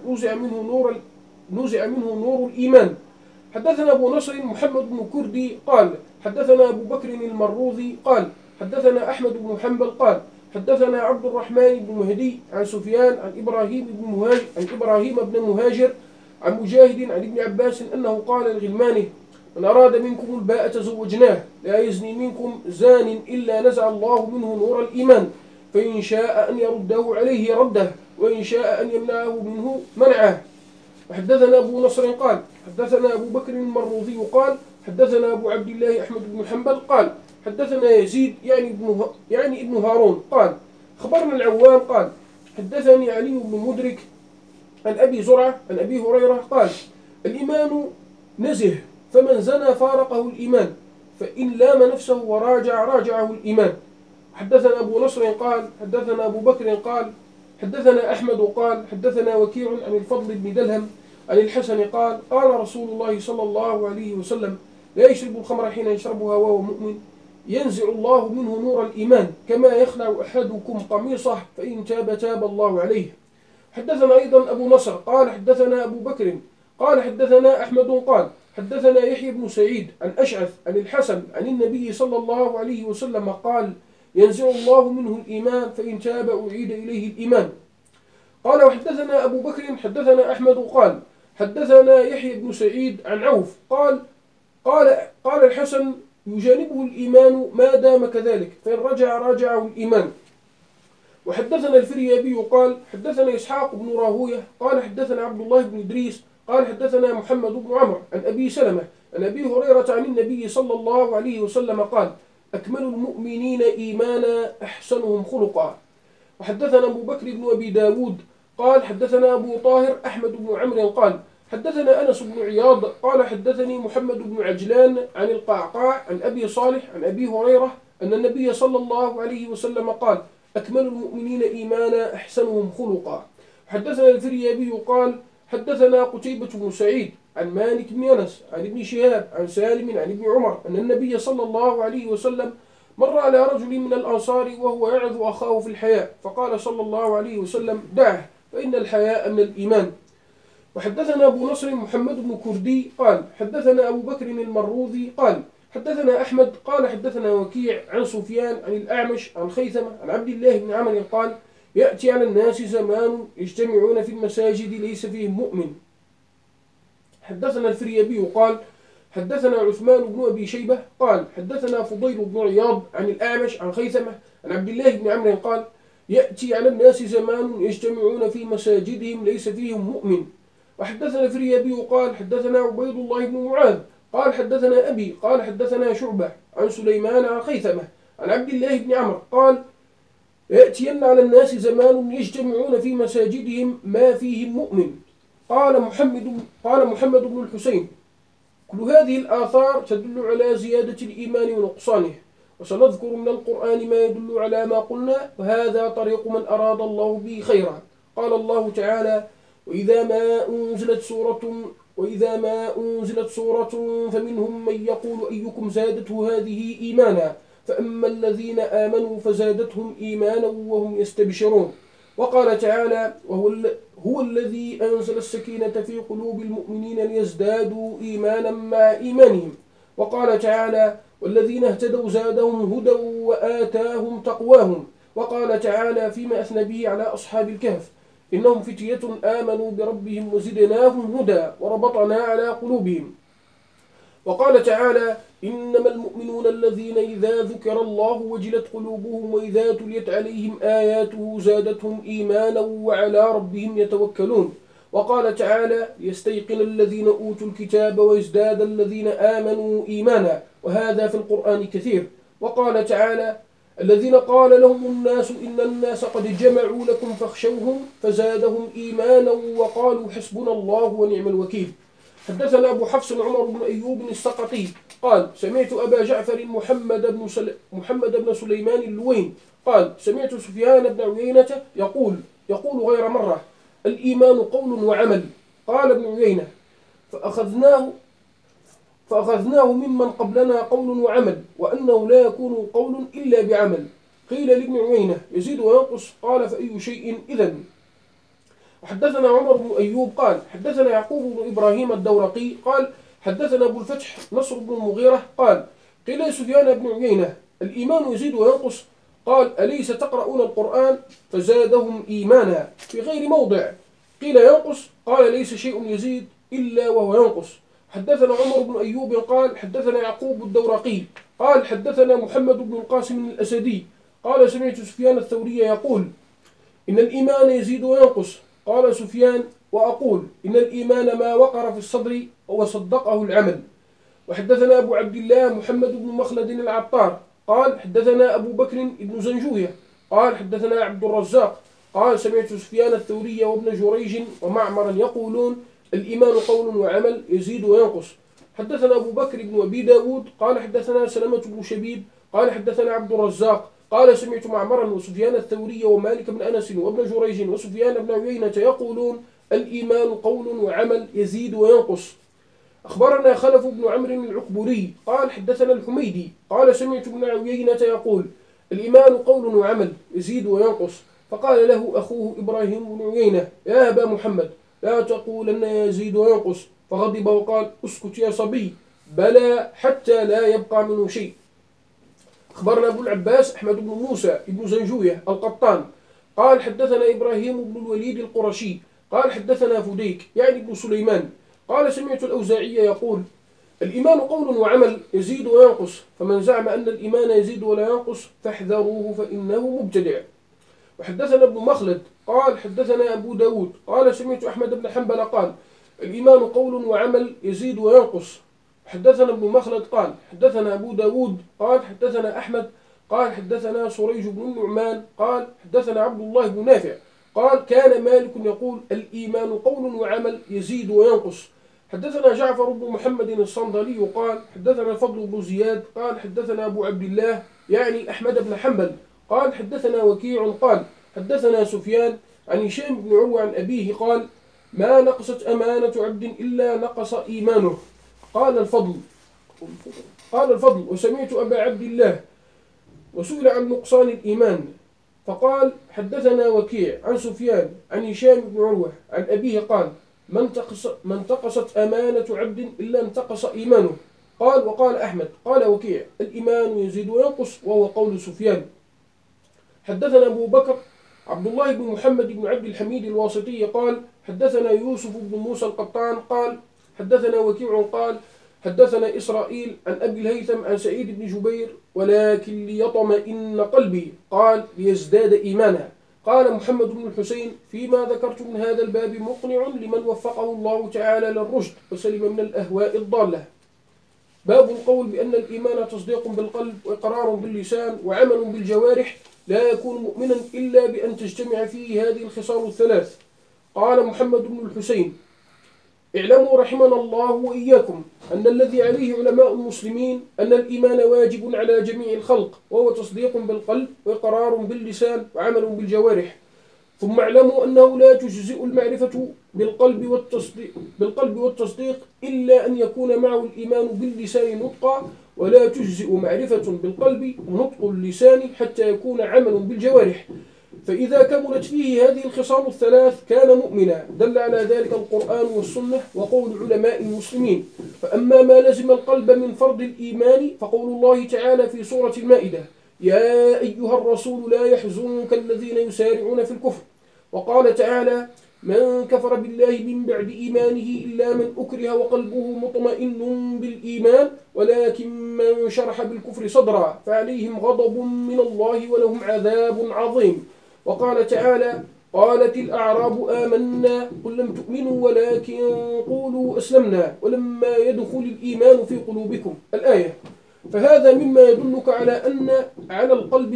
نزع منه نور الإيمان. حدثنا أبو نصر محمد بن كردي قال حدثنا أبو بكر المروذي قال حدثنا أحمد بن حنبل قال حدثنا عبد الرحمن بن مهدي عن سفيان عن إبراهيم بن مهاجر عن مجاهد عن ابن عباس أنه قال لغلمانه من أراد منكم الباءة زوجناه لا يزني منكم زان إلا نزع الله منه نور الإيمان فإن شاء أن يرده عليه رده وإن شاء أن يمنعه منه منعه. وحدثنا أبو نصر قال حدثنا أبو بكر المروذي قال حدثنا أبو عبد الله أحمد بن حنبل قال حدثنا يزيد يعني ابن هارون قال خبرنا العوام قال حدثني علي بن مدرك عن أبي زرعة عن أبي هريرة قال الإيمان نزه فمن زنى فارقه الإيمان فإن لام نفسه راجعه الإيمان. حدثنا أبو نصر قال حدثنا أبو بكر قال حدثنا أحمد قال حدثنا وكيع عن الفضل بن دلهم عن الحسن قال قال رسول الله صلى الله عليه وسلم لا يشرب الخمر حين يشربها وهو مؤمن ينزع الله منه نور الإيمان كما يخلع أحدكم قميصه فإن تاب الله عليه. حدثنا أيضا أبو نصر قال حدثنا أبو بكر قال حدثنا أحمد قال حدثنا يحيى بن سعيد عن أشعث عن الحسن عن النبي صلى الله عليه وسلم قال ينزع الله منه الإيمان فإن تاب أعيد إليه الإيمان. قال وحدثنا أبو بكر حدثنا أحمد قال حدثنا يحيى بن سعيد عن عوف قال الحسن يجانبه الإيمان ما دام كذلك فإن راجعه الإيمان. وحدثنا الفريابي قال حدثنا إسحاق بن راهوية قال حدثنا عبد الله بن إدريس قال حدثنا محمد بن عمرو عن أبي سلمة عن أبي هريرة عن النبي صلى الله عليه وسلم قال أكمل المؤمنين إيمانا أحسنهم خلقا. وحدثنا أبو بكر بن أبي داود قال حدثنا أبو طاهر أحمد بن عمرو قال حدثنا أنس بن عياض قال حدثني محمد بن عجلان عن القعقاع عن أبي صالح عن أبي هريرة أن النبي صلى الله عليه وسلم قال أكمل المؤمنين إيمانا أحسنهم خلقا. حدثنا الفريابي قال حدثنا قتيبة بن سعيد عن مالك بن أنس عن ابن شهاب عن سالم عن ابن عمر أن النبي صلى الله عليه وسلم مر على رجل من الأنصار وهو يعظ أخاه في الحياء فقال صلى الله عليه وسلم دعه فإن الحياء من الإيمان. وحدثنا أبو نصر محمد بن كردي قال حدثنا أبو بكر المروذي قال حدثنا أحمد قال حدثنا وكيع عن سفيان عن الأعمش عن خيثمة عن عبد الله بن عمرو قال يأتي على الناس زمان يجتمعون في المساجد ليس فيهم مؤمن. حدثنا الفريابي قال حدثنا عثمان بن أبي شيبة قال حدثنا فضيل بن عياض عن الأعمش عن خيثمة عن عبد الله بن عمرو قال يأتي على الناس زمان يجتمعون في مساجدهم ليس فيهم مؤمن. وحدثنا الفريابي قال حدثنا عبيد الله بن معاذ قال حدثنا أبي قال حدثنا شعبة عن سليمان عن خيثمة عن عبد الله بن عمرو قال يأتين على الناس زمان يجتمعون في مساجدهم ما فيهم مؤمن. قال محمد بن الحسين كل هذه الآثار تدل على زيادة الإيمان ونقصانه وسنذكر من القرآن ما يدل على ما قلنا وهذا طريق من أراد الله به خيرا. قال الله تعالى وإذا ما أنزلت سورة فمنهم من يقول أيكم زادته هذه إيمانا فأما الذين آمنوا فزادتهم إيمانا وهم يستبشرون. وقال تعالى هو الذي أنزل السكينة في قلوب المؤمنين ليزدادوا إيمانا مع إيمانهم. وقال تعالى والذين اهتدوا زادهم هدى وآتاهم تقواهم. وقال تعالى فيما أثنى به على أصحاب الكهف إنهم فتية آمنوا بربهم وزدناهم هدى وربطنا على قلوبهم. وقال تعالى إنما المؤمنون الذين إذا ذكر الله وجلت قلوبهم وإذا تليت عليهم آياته زادتهم إيمانا وعلى ربهم يتوكلون. وقال تعالى ليستيقن الذين أوتوا الكتاب ويزداد الذين آمنوا إيمانا وهذا في القرآن كثير. وقال تعالى الذين قال لهم الناس إن الناس قد جمعوا لكم فاخشوهم فزادهم إيمانا وقالوا حسبنا الله ونعم الوكيل. حدثنا أبو حفص عمر بن أيوب السقطي قال سمعت أبا جعفر محمد بن سليمان اللوين قال سمعت سفيان بن عيينة يقول غير مرة الإيمان قول وعمل. قال ابن عيينة فأخذناه ممن قبلنا قول وعمل وأنه لا يكون قول إلا بعمل. قيل لابن عيينة يزيد وينقص قال فأي شيء إذن. وحدثنا عمر بن أيوب قال حدثنا يعقوب بن إبراهيم الدورقي قال حدثنا أبو الفتح نصر بن المغيرة قال قيل سفيان بن عيينة الإيمان يزيد وينقص قال أليس تقرؤون القرآن فزادهم إيمانا في غير موضع. قيل ينقص قال ليس شيء يزيد إلا وهو ينقص. حدثنا عمر بن أيوب قال حدثنا يعقوب الدورقي قال حدثنا محمد بن القاسم الأسدي قال سمعت سفيان الثوري يقول إن الإيمان يزيد وينقص. قال سفيان وأقول إن الإيمان ما وقر في الصدر وصدقه العمل. وحدثنا أبو عبد الله محمد بن مخلد العطار قال حدثنا أبو بكر بن زنجوية قال حدثنا عبد الرزاق قال سمعت سفيان الثوري وابن جريج ومعمرا يقولون الإيمان قول وعمل يزيد وينقص. حدثنا أبو بكر بن أبي داود قال حدثنا سلمة بن شبيب قال حدثنا عبد الرزاق قال سمعت معمرا وسفيان الثوري ومالك بن أنس وابن جريج وسفيان بن عيينة يقولون الإيمان قول وعمل يزيد وينقص. أخبرنا خلف بن عمرو العقبري قال حدثنا الحميدي قال سمعت ابن عيينة يقول الإيمان قول وعمل يزيد وينقص. فقال له أخوه إبراهيم بن عيينة يا أبا محمد لا تقولن يزيد وينقص. فغضب وقال اسكت يا صبي بلى حتى لا يبقى منه شيء. أخبرنا أبو العباس أحمد بن موسى بن زنجوية القطان قال حدثنا إبراهيم بن الوليد القرشي قال حدثنا فديك يعني ابن سليمان قال سمعت الأوزاعي يقول الإيمان قول وعمل يزيد وينقص فمن زعم أن الإيمان يزيد ولا ينقص فاحذروه فإنه مبتدع. وحدثنا ابن مخلد قال حدثنا أبو داود قال سمعت أحمد بن حنبل قال الإيمان قول وعمل يزيد وينقص. حدثنا ابن مخلد قال حدثنا أبو داود قال حدثنا أحمد قال حدثنا سريج بن النعمان قال حدثنا عبد الله بن نافع قال كان مالك يقول الإيمان قول وعمل يزيد وينقص. حدثنا جعفر بن محمد الصندلي قال حدثنا الفضل بن زياد قال حدثنا أبو عبد الله يعني أحمد بن حنبل قال حدثنا وكيع قال حدثنا سفيان عن هشام بن عروة عن أبيه قال ما نقصت أمانة عبد إلا نقص إيمانه. قال الفضل وسمعت أبا عبد الله وسئل عن نقصان الإيمان فقال حدثنا وكيع عن سفيان عن هشام بن عروة عن أبيه قال ما انتقصت أمانة عبد إلا انتقص إيمانه. قال وقال أحمد قال وكيع الإيمان يزيد وينقص وهو قول سفيان. حدثنا أبو بكر عبد الله بن محمد بن عبد الحميد الواسطي قال حدثنا يوسف بن موسى القطان قال حدثنا وكيع قال حدثنا إسرائيل عن أبي الهيثم عن سعيد بن جبير ولكن ليطمئن قلبي قال ليزداد إيمانا. قال محمد بن الحسين فيما ذكرت من هذا الباب مقنع لمن وفقه الله تعالى للرشد وسلم من الأهواء الضالة. باب القول بأن الإيمان تصديق بالقلب وإقرار باللسان وعمل بالجوارح لا يكون مؤمنا إلا بأن تجتمع فيه هذه الخصال الثلاث. قال محمد بن الحسين اعلموا رحمنا الله وإياكم أن الذي عليه علماء المسلمين أن الإيمان واجب على جميع الخلق وهو تصديق بالقلب وإقرار باللسان وعمل بالجوارح. ثم اعلموا أنه لا تجزئ المعرفة بالقلب والتصديق إلا أن يكون معه الإيمان باللسان نطقا ولا تجزئ معرفة بالقلب ونطق اللسان حتى يكون عمل بالجوارح. فإذا كملت فيه هذه الخصال الثلاث كان مؤمنا دل على ذلك القرآن والسنة وقول علماء المسلمين. فأما ما لزم القلب من فرض الإيمان فقول الله تعالى في سورة المائدة يا أيها الرسول لا يحزنك الذين يسارعون في الكفر. وقال تعالى من كفر بالله من بعد إيمانه إلا من أكره وقلبه مطمئن بالإيمان ولكن من شرح بالكفر صدرا فعليهم غضب من الله ولهم عذاب عظيم. وقال تعالى قالت الأعراب آمنا قل لم تؤمنوا ولكن قولوا أسلمنا ولما يدخل الإيمان في قلوبكم الآية. فهذا مما يدلك على أن على القلب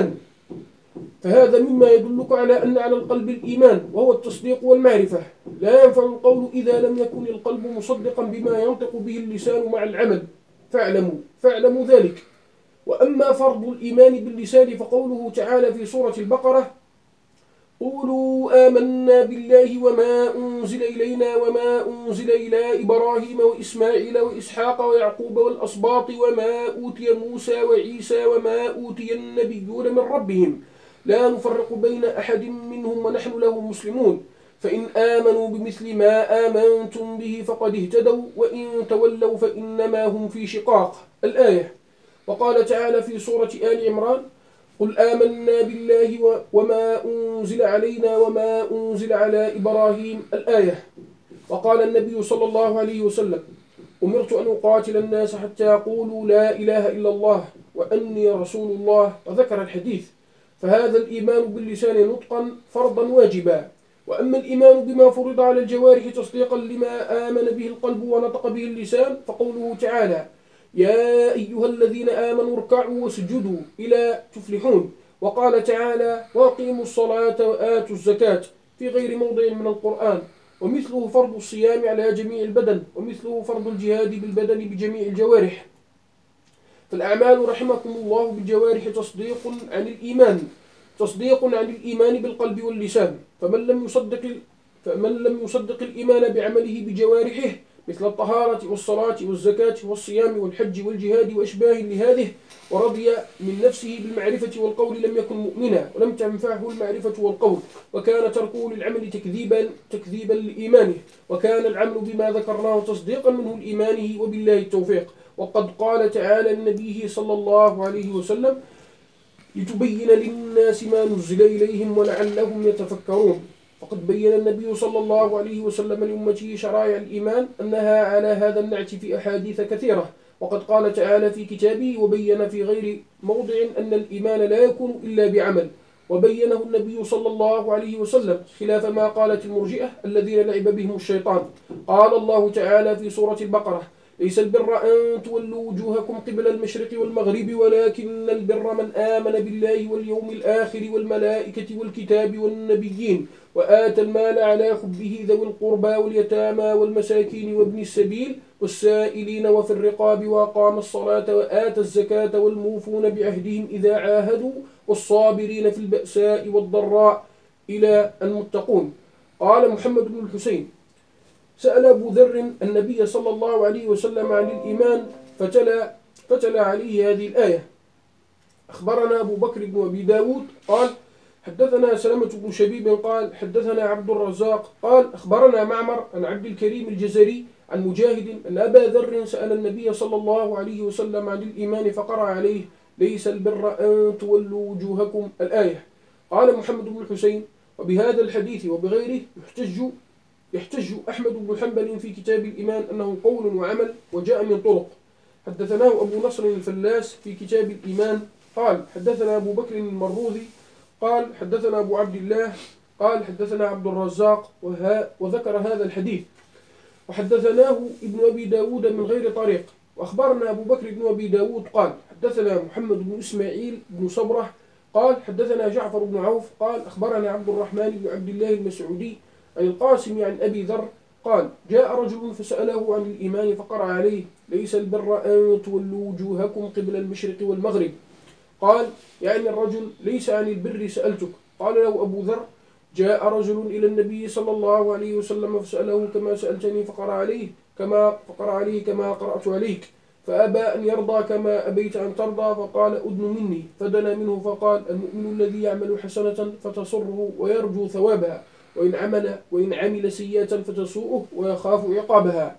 الإيمان وهو التصديق والمعرفة. لا ينفع القول إذا لم يكن القلب مصدقا بما ينطق به اللسان مع العمل. فاعلموا ذلك. وأما فرض الإيمان باللسان فقوله تعالى في سورة البقرة: قولوا آمنا بالله وما أنزل إلينا وما أنزل إلى إبراهيم وإسماعيل وإسحاق ويعقوب والأسباط وما أوتي موسى وعيسى وما أوتي النبيون من ربهم لا نفرق بين أحد منهم ونحن له مسلمون، فإن آمنوا بمثل ما آمنتم به فقد اهتدوا وإن تولوا فإنما هم في شقاق. الآية. وقال تعالى في سورة آل عمران: قل آمنا بالله وما أنزل علينا وما أنزل على إبراهيم. الآية. وقال النبي صلى الله عليه وسلم: أمرت أن أقاتل الناس حتى يقولوا لا إله إلا الله وأني رسول الله، وذكر الحديث. فهذا الإيمان باللسان نطقا فرضا واجبا. وأما الإيمان بما فرض على الجوارح تصديقا لما آمن به القلب ونطق به اللسان فقوله تعالى: يا أيها الذين آمنوا اركعوا واسجدوا إلى تفلحون. وقال تعالى: وأقيموا الصلاة وآتوا الزكاة في غير موضع من القرآن. ومثله فرض الصيام على جميع البدن، ومثله فرض الجهاد بالبدن بجميع الجوارح. فالأعمال رحمكم الله بالجوارح تصديق عن الإيمان بالقلب واللسان. فمن لم يصدق الإيمان بعمله بجوارحه مثل الطهارة والصلاة والزكاة والصيام والحج والجهاد وأشباه لهذه ورضي من نفسه بالمعرفة والقول لم يكن مؤمنا ولم تنفعه المعرفة والقول، وكان تركه للعمل تكذيبا لإيمانه، وكان العمل بما ذكرناه تصديقا منه لإيمانه، وبالله التوفيق. وقد قال تعالى لنبيه صلى الله عليه وسلم: لتبين للناس ما نزل إليهم ولعلهم يتفكرون. فقد بين النبي صلى الله عليه وسلم لأمته شرائع الإيمان أنها على هذا النعت في أحاديث كثيرة. وقد قال تعالى في كتابه وبين في غير موضع أن الإيمان لا يكون إلا بعمل، وبينه النبي صلى الله عليه وسلم خلاف ما قالت المرجئة الذين لعب بهم الشيطان. قال الله تعالى في سورة البقرة: ليس البر أن تولوا وجوهكم قبل المشرق والمغرب ولكن البر من آمن بالله واليوم الآخر والملائكة والكتاب والنبيين وآتى المال على حبه ذوي القربى واليتامى والمساكين وابن السبيل والسائلين وفي الرقاب وأقام الصلاة وآتى الزكاة والموفون بعهدهم إذا عاهدوا والصابرين في البأساء والضراء إلى المتقون. قال محمد بن الحسين: سأل أبو ذر النبي صلى الله عليه وسلم عن الإيمان فتلا عليه هذه الآية. أخبرنا أبو بكر بن أبي داود قال: حدثنا سلمة بن شبيب قال: حدثنا عبد الرزاق قال: أخبرنا معمر عن عبد الكريم الجزري عن مجاهد أن أبا ذر سأل النبي صلى الله عليه وسلم عن الإيمان فقرأ عليه: ليس البر أن تولوا وجوهكم. الآية. قال محمد بن الحسين: وبهذا الحديث وبغيره يحتج أحمد بن حنبل في كتاب الإيمان أنه قول وعمل، وجاء من طرق. حدثناه أبو نصر الفلاس في كتاب الإيمان قال: حدثنا أبو بكر المروذي قال: حدثنا أبو عبد الله قال: حدثنا عبد الرزاق وذكر هذا الحديث. وحدثناه ابن أبي داود من غير طريق. وأخبرنا أبو بكر بن أبي داود قال: حدثنا محمد بن إسماعيل بن صبرة قال: حدثنا جعفر بن عوف قال: أخبرنا عبد الرحمن بن عبد الله المسعودي عن القاسم عن أبي ذر قال: جاء رجل فسأله عن الإيمان فقرأ عليه: ليس البر أن تولوا وجوهكم قبل المشرق والمغرب. قال: يعني الرجل: ليس عن البر سألتك. قال له أبو ذر: جاء رجل إلى النبي صلى الله عليه وسلم فسأله كما سألتني فقرأ عليه كما قرأت عليك، فأبى أن يرضى كما أبيت أن ترضى، فقال: أدن مني. فدنا منه فقال: المؤمن الذي يعمل حسنة فتسره ويرجو ثوابها، وإن عمل سيئة فتسوءه ويخاف عقابها.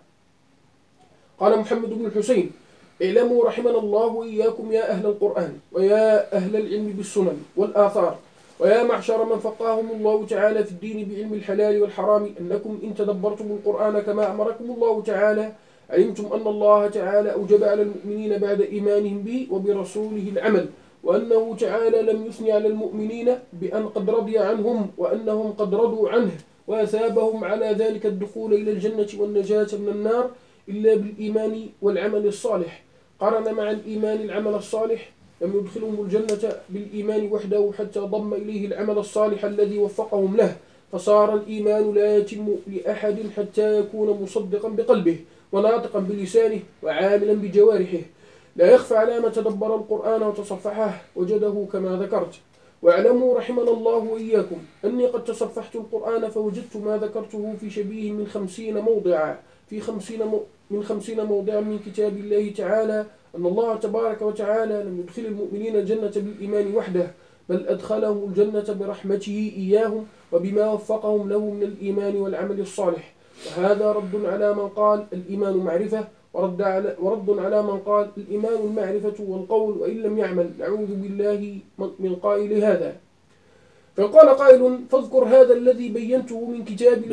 قال محمد بن الحسين: اعلموا رحمنا الله وإياكم يا أهل القرآن ويا أهل العلم بالسنن والآثار ويا معشر من فقاهم الله تعالى في الدين بعلم الحلال والحرام، أنكم إن تدبرتم القرآن كما أمركم الله تعالى علمتم أن الله تعالى أوجب على المؤمنين بعد إيمانهم به وبرسوله العمل، وأنه تعالى لم يثني على المؤمنين بأن قد رضي عنهم وأنهم قد رضوا عنه، وأثابهم على ذلك الدخول إلى الجنة والنجاة من النار إلا بالإيمان والعمل الصالح. قرن مع الإيمان العمل الصالح، لم يدخلهم الجنة بالإيمان وحده حتى ضم إليه العمل الصالح الذي وفقهم له، فصار الإيمان لا يتم لأحد حتى يكون مصدقا بقلبه وناطقا بلسانه وعاملا بجوارحه. لا يخفى على من تدبر القرآن وتصفحه وجده كما ذكرت. واعلموا رحمنا الله وإياكم أني قد تصفحت القرآن فوجدت ما ذكرته في شبيه من 50 موضعا من 50 موضعا من كتاب الله تعالى أن الله تبارك وتعالى لم يدخل المؤمنين الجنة بالإيمان وحده، بل أدخلهم الجنة برحمته إياهم وبما وفقهم له من الإيمان والعمل الصالح. وهذا رد على من قال الإيمان معرفة، ورد على من قال الإيمان المعرفة والقول وإن لم يعمل. نعوذ بالله من قائل هذا. فقال قائل فاذكر هذا الذي بينته من كتاب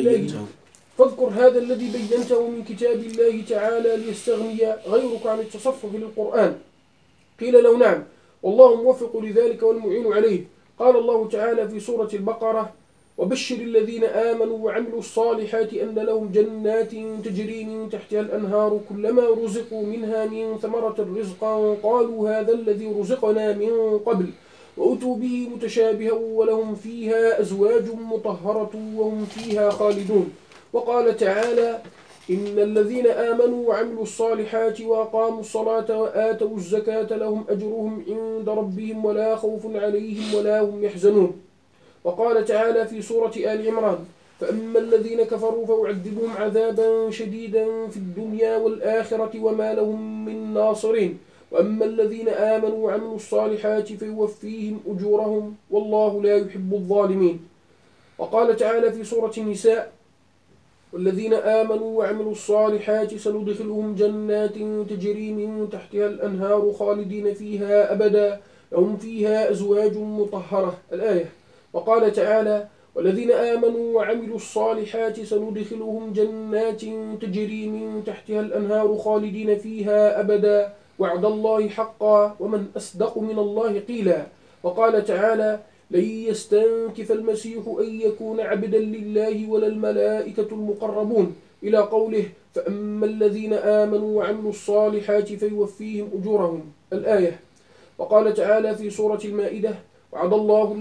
الله تعالى ليستغني غيرك عن التصفح للقرآن. قيل له نعم، والله موفق لذلك والمعين عليه. قال الله تعالى في سورة البقرة: وبشر الذين آمنوا وعملوا الصالحات أن لهم جنات تجري من تحتها الأنهار كلما رزقوا منها من ثمرة رزقا قالوا هذا الذي رزقنا من قبل وأتوا به متشابها ولهم فيها أزواج مطهرة وهم فيها خالدون. وقال تعالى: إن الذين آمنوا وعملوا الصالحات وأقاموا الصلاة وآتوا الزكاة لهم أجرهم عند ربهم ولا خوف عليهم ولا هم يحزنون. وقال تعالى في سورة آل عمران: فأما الذين كفروا فأعذبهم عذابا شديدا في الدنيا والآخرة وما لهم من ناصرين، وأما الذين آمنوا وعملوا الصالحات فيوفيهم أجورهم والله لا يحب الظالمين. وقال تعالى في سورة النساء: والذين آمنوا وعملوا الصالحات سندخلهم جنات تجري من تحتها الأنهار خالدين فيها أبدا لهم فيها أزواج مطهرة. الآية. وقال تعالى: والذين آمنوا وعملوا الصالحات سندخلهم جنات تجري من تحتها الأنهار خالدين فيها أبدا وعد الله حقا ومن أصدق من الله قيلا. وقال تعالى: لن يستنكف المسيح أن يكون عبدا لله ولا الملائكة المقربون إلى قوله: فأما الذين آمنوا وعملوا الصالحات فيوفيهم أجورهم. الآية. وقال تعالى في سورة المائدة: وعد الله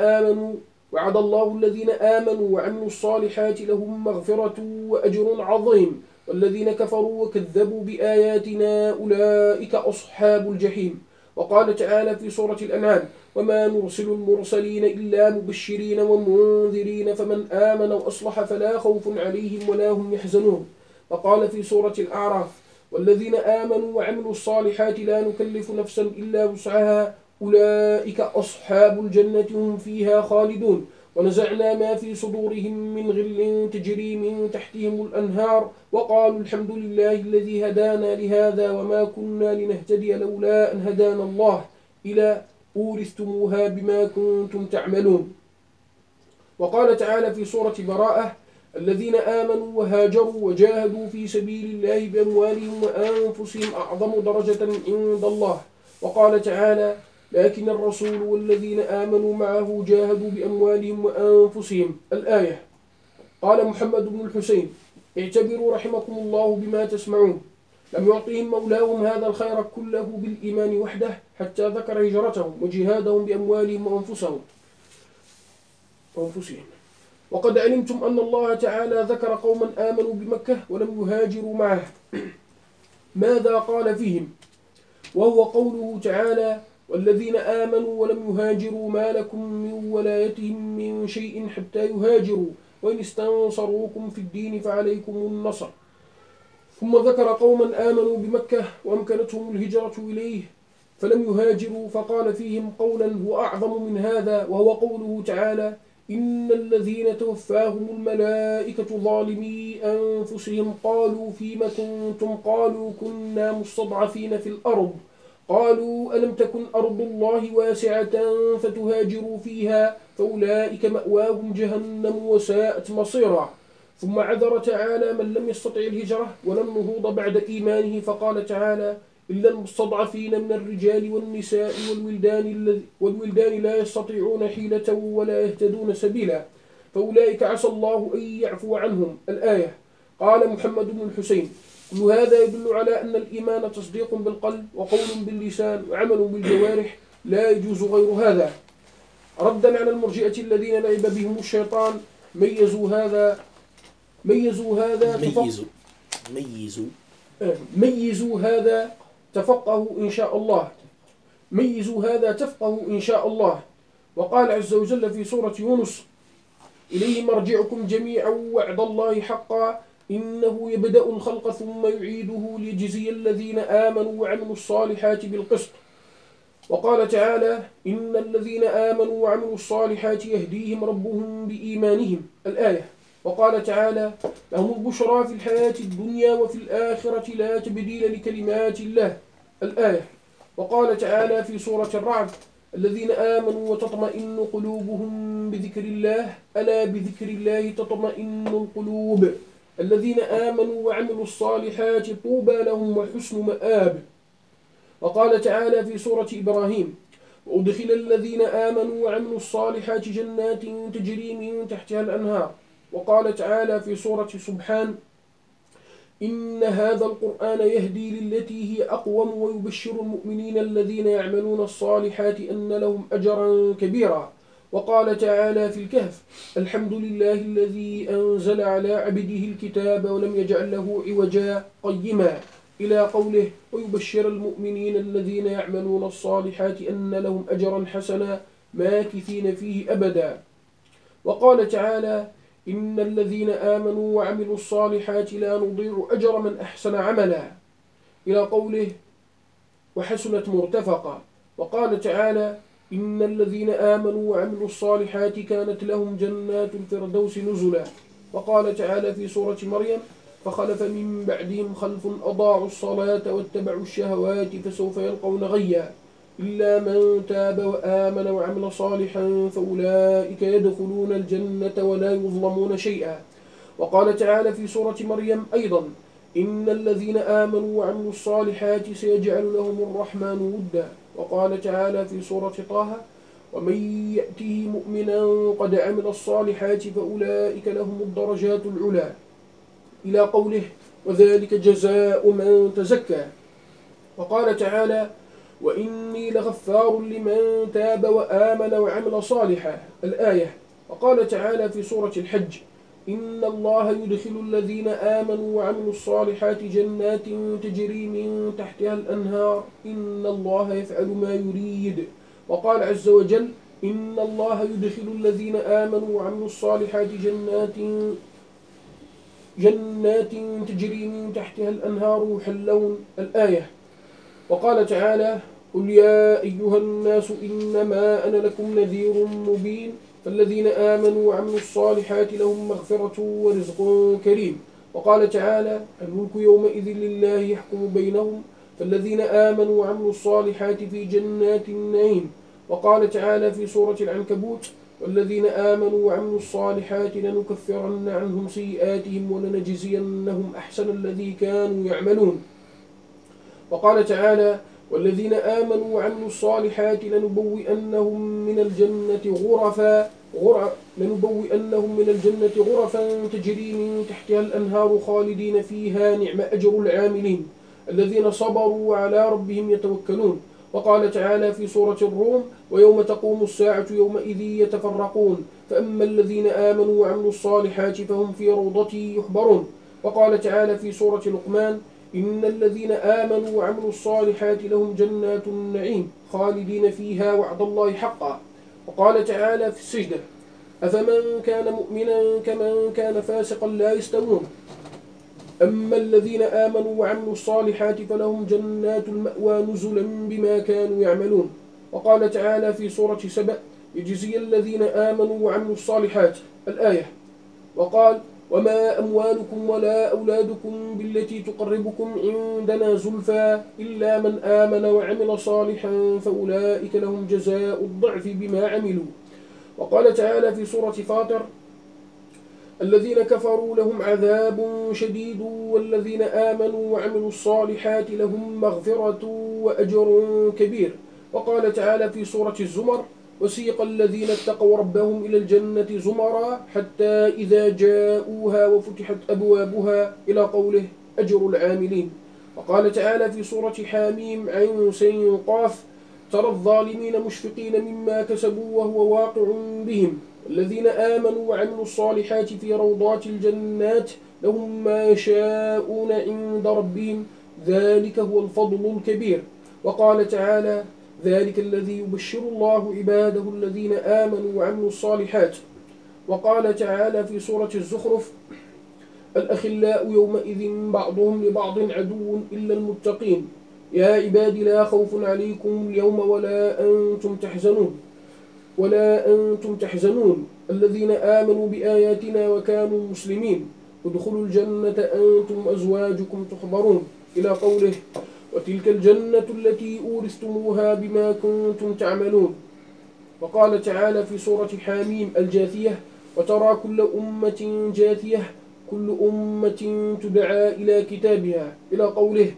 الذين آمنوا وعملوا الصالحات لهم مغفرة وأجر عظيم والذين كفروا وكذبوا بآياتنا أولئك أصحاب الجحيم. وقال تعالى في سورة الأنعام: وما نرسل المرسلين إلا مبشرين ومنذرين فمن آمن وأصلح فلا خوف عليهم ولا هم يحزنون. وقال في سورة الأعراف: والذين آمنوا وعملوا الصالحات لا نكلف نفسا إلا وسعها أولئك أصحاب الجنة هم فيها خالدون ونزعنا ما في صدورهم من غل تجري من تحتهم الأنهار وقالوا الحمد لله الذي هدانا لهذا وما كنا لنهتدي لولا أن هدانا الله إلى أورثتموها بما كنتم تعملون. وقال تعالى في سورة براءة: الذين آمنوا وهاجروا وجاهدوا في سبيل الله بأموالهم وأنفسهم أعظم درجة عند الله. وقال تعالى: لكن الرسول والذين آمنوا معه جاهدوا بأموالهم وأنفسهم. الآية. قال محمد بن الحسين: اعتبروا رحمكم الله بما تسمعون. لم يعطهم مولاهم هذا الخير كله بالإيمان وحده حتى ذكر هجرتهم وجهادهم بأموالهم وأنفسهم. وقد علمتم أن الله تعالى ذكر قوما آمنوا بمكة ولم يهاجروا معه ماذا قال فيهم، وهو قوله تعالى: والذين آمنوا ولم يهاجروا ما لكم من ولايتهم من شيء حتى يهاجروا وإن استنصروكم في الدين فعليكم النصر. ثم ذكر قوما آمنوا بمكة وأمكنتهم الهجرة إليه فلم يهاجروا فقال فيهم قولا هو أعظم من هذا، وهو قوله تعالى: إن الذين توفاهم الملائكة ظالمي أنفسهم قالوا فيم كنتم قالوا كنا مستضعفين في الأرض قالوا ألم تكن أرض الله واسعة فتهاجروا فيها فأولئك مأواهم جهنم وساءت مصيرا. ثم عذر تعالى من لم يستطع الهجرة ولم نهوض بعد إيمانه فقال تعالى: إلا المستضعفين من الرجال والنساء والولدان لا يستطيعون حيلة ولا يهتدون سبيلا فأولئك عسى الله أن يعفو عنهم. الآية. قال محمد بن الحسين: كل هذا يدل على أن الإيمان تصديق بالقلب وقول باللسان وعمل بالجوارح لا يجوز غير هذا. ردا على المرجئة الذين لعب بهم الشيطان ميزوا هذا ميزوا ميزوا هذا تفقهوا إن شاء الله. ميزوا هذا تفقهوا إن شاء الله. وقال عز وجل في سورة يونس: إليه مرجعكم جميعا وعد الله حقا إنه يبدأ الخلق ثم يعيده ليجزي الذين آمنوا وعملوا الصالحات بالقسط. وقال تعالى: إن الذين آمنوا وعملوا الصالحات يهديهم ربهم بإيمانهم. الآية. وقال تعالى: لهم البشرى في الحياة الدنيا وفي الآخرة لا تبديل لكلمات الله. الآية. وقال تعالى في سورة الرعد: الذين آمنوا وتطمئن قلوبهم بذكر الله ألا بذكر الله تطمئن القلوب الذين آمنوا وعملوا الصالحات طوبى لهم وحسن مآب. وقال تعالى في سورة إبراهيم: وأدخل الذين آمنوا وعملوا الصالحات جنات تجري من تحتها الأنهار. وقال تعالى في سورة سبحان: إن هذا القرآن يهدي للتي هي أقوم ويبشر المؤمنين الذين يعملون الصالحات أن لهم أجرا كبيرا. وقال تعالى في الكهف: الحمد لله الذي أنزل على عبده الكتاب ولم يجعل له عوجا قيما، إلى قوله: ويبشر المؤمنين الذين يعملون الصالحات أن لهم أجرا حسنا ماكثين فيه أبدا. وقال تعالى: إن الذين آمنوا وعملوا الصالحات لا نضيع أجر من أحسن عملا، إلى قوله: وحسنت مرتفقا. وقال تعالى: إن الذين آمنوا وعملوا الصالحات كانت لهم جنات الفردوس نزلا. وقال تعالى في سورة مريم: فخلف من بعدهم خلف أضاعوا الصلاة واتبعوا الشهوات فسوف يلقون غيا إلا من تاب وآمن وعمل صالحا فأولئك يدخلون الجنة ولا يظلمون شيئا. وقال تعالى في سورة مريم أيضا: إن الذين آمنوا وعملوا الصالحات سيجعل لهم الرحمن ودا. وقال تعالى في سورة طه: ومن يأته مؤمنا قد عمل الصالحات فأولئك لهم الدرجات العلى، إلى قوله: وذلك جزاء من تزكى. وقال تعالى: وإني لغفار لمن تاب وآمن وعمل صالحا. الآية. وقال تعالى في سورة الحج: إن الله يدخل الذين آمنوا وعملوا الصالحات جنات تجري من تحتها الأنهار إن الله يفعل ما يريد. وقال عز وجل: إن الله يدخل الذين آمنوا وعملوا الصالحات جنات تجري من تحتها الأنهار يحلون. الآية. وقال تعالى: قل يا أيها الناس إنما أنا لكم نذير مبين فالذين آمنوا وعملوا الصالحات لهم مغفرة ورزق كريم. وقال تعالى: الملك يومئذ لله يحكم بينهم فالذين آمنوا وعملوا الصالحات في جنات النعيم. وقال تعالى في سورة العنكبوت: والذين آمنوا وعملوا الصالحات لنكفرن عنهم سيئاتهم ولنجزينهم أحسن الذي كانوا يعملون. وقال تعالى: والذين آمنوا وعملوا الصالحات لنبوئنهم من الجنة غرفا تجري من تحتها الأنهار خالدين فيها نعم أجر العاملين الذين صبروا وعلى ربهم يتوكلون. وقال تعالى في سورة الروم: ويوم تقوم الساعة يومئذ يتفرقون فأما الذين آمنوا وعملوا الصالحات فهم في روضة يحبرون. وقال تعالى في سورة لقمان: إن الذين آمنوا وعملوا الصالحات لهم جنات النعيم خالدين فيها وعد الله حقا. وقال تعالى في السجدة: أفمن كان مؤمنا كمن كان فاسقا لا يستوون أما الذين آمنوا وعملوا الصالحات فلهم جنات المأوى نزلا بما كانوا يعملون. وقال تعالى في سورة سبأ: يجزي الذين آمنوا وعملوا الصالحات. الآية. وقال: وما أموالكم ولا أولادكم بالتي تقربكم عندنا زلفى إلا من آمن وعمل صالحا فأولئك لهم جزاء الضعف بما عملوا. وقال تعالى في سورة فاطر: الذين كفروا لهم عذاب شديد والذين آمنوا وعملوا الصالحات لهم مغفرة وأجر كبير. وقال تعالى في سورة الزمر: وسيق الذين اتقوا ربهم إلى الجنة زمرا حتى إذا جاءوها وفتحت أبوابها إلى قوله: أجر العاملين. وقال تعالى في سورة حاميم عين سين قاف: ترى الظالمين مشفقين مما كسبوا وهو واقع بهم الذين آمنوا وعملوا الصالحات في روضات الجنات لهم ما يشاءون عند ربهم ذلك هو الفضل الكبير. وقال تعالى ذلك الذي يبشر الله عباده الذين آمنوا وعملوا الصالحات. وقال تعالى في سورة الزخرف الأخلاء يومئذ بعضهم لبعض عدو إلا المتقين يا عباد لا خوف عليكم اليوم ولا أنتم تحزنون الذين آمنوا بآياتنا وكانوا مسلمين ادخلوا الجنة أنتم أزواجكم تحبرون إلى قوله وتلك الجنة التي أورثتموها بما كنتم تعملون. وقال تعالى في سورة حاميم الجاثية وترى كل أمة جاثية كل أمة تدعى إلى كتابها إلى قوله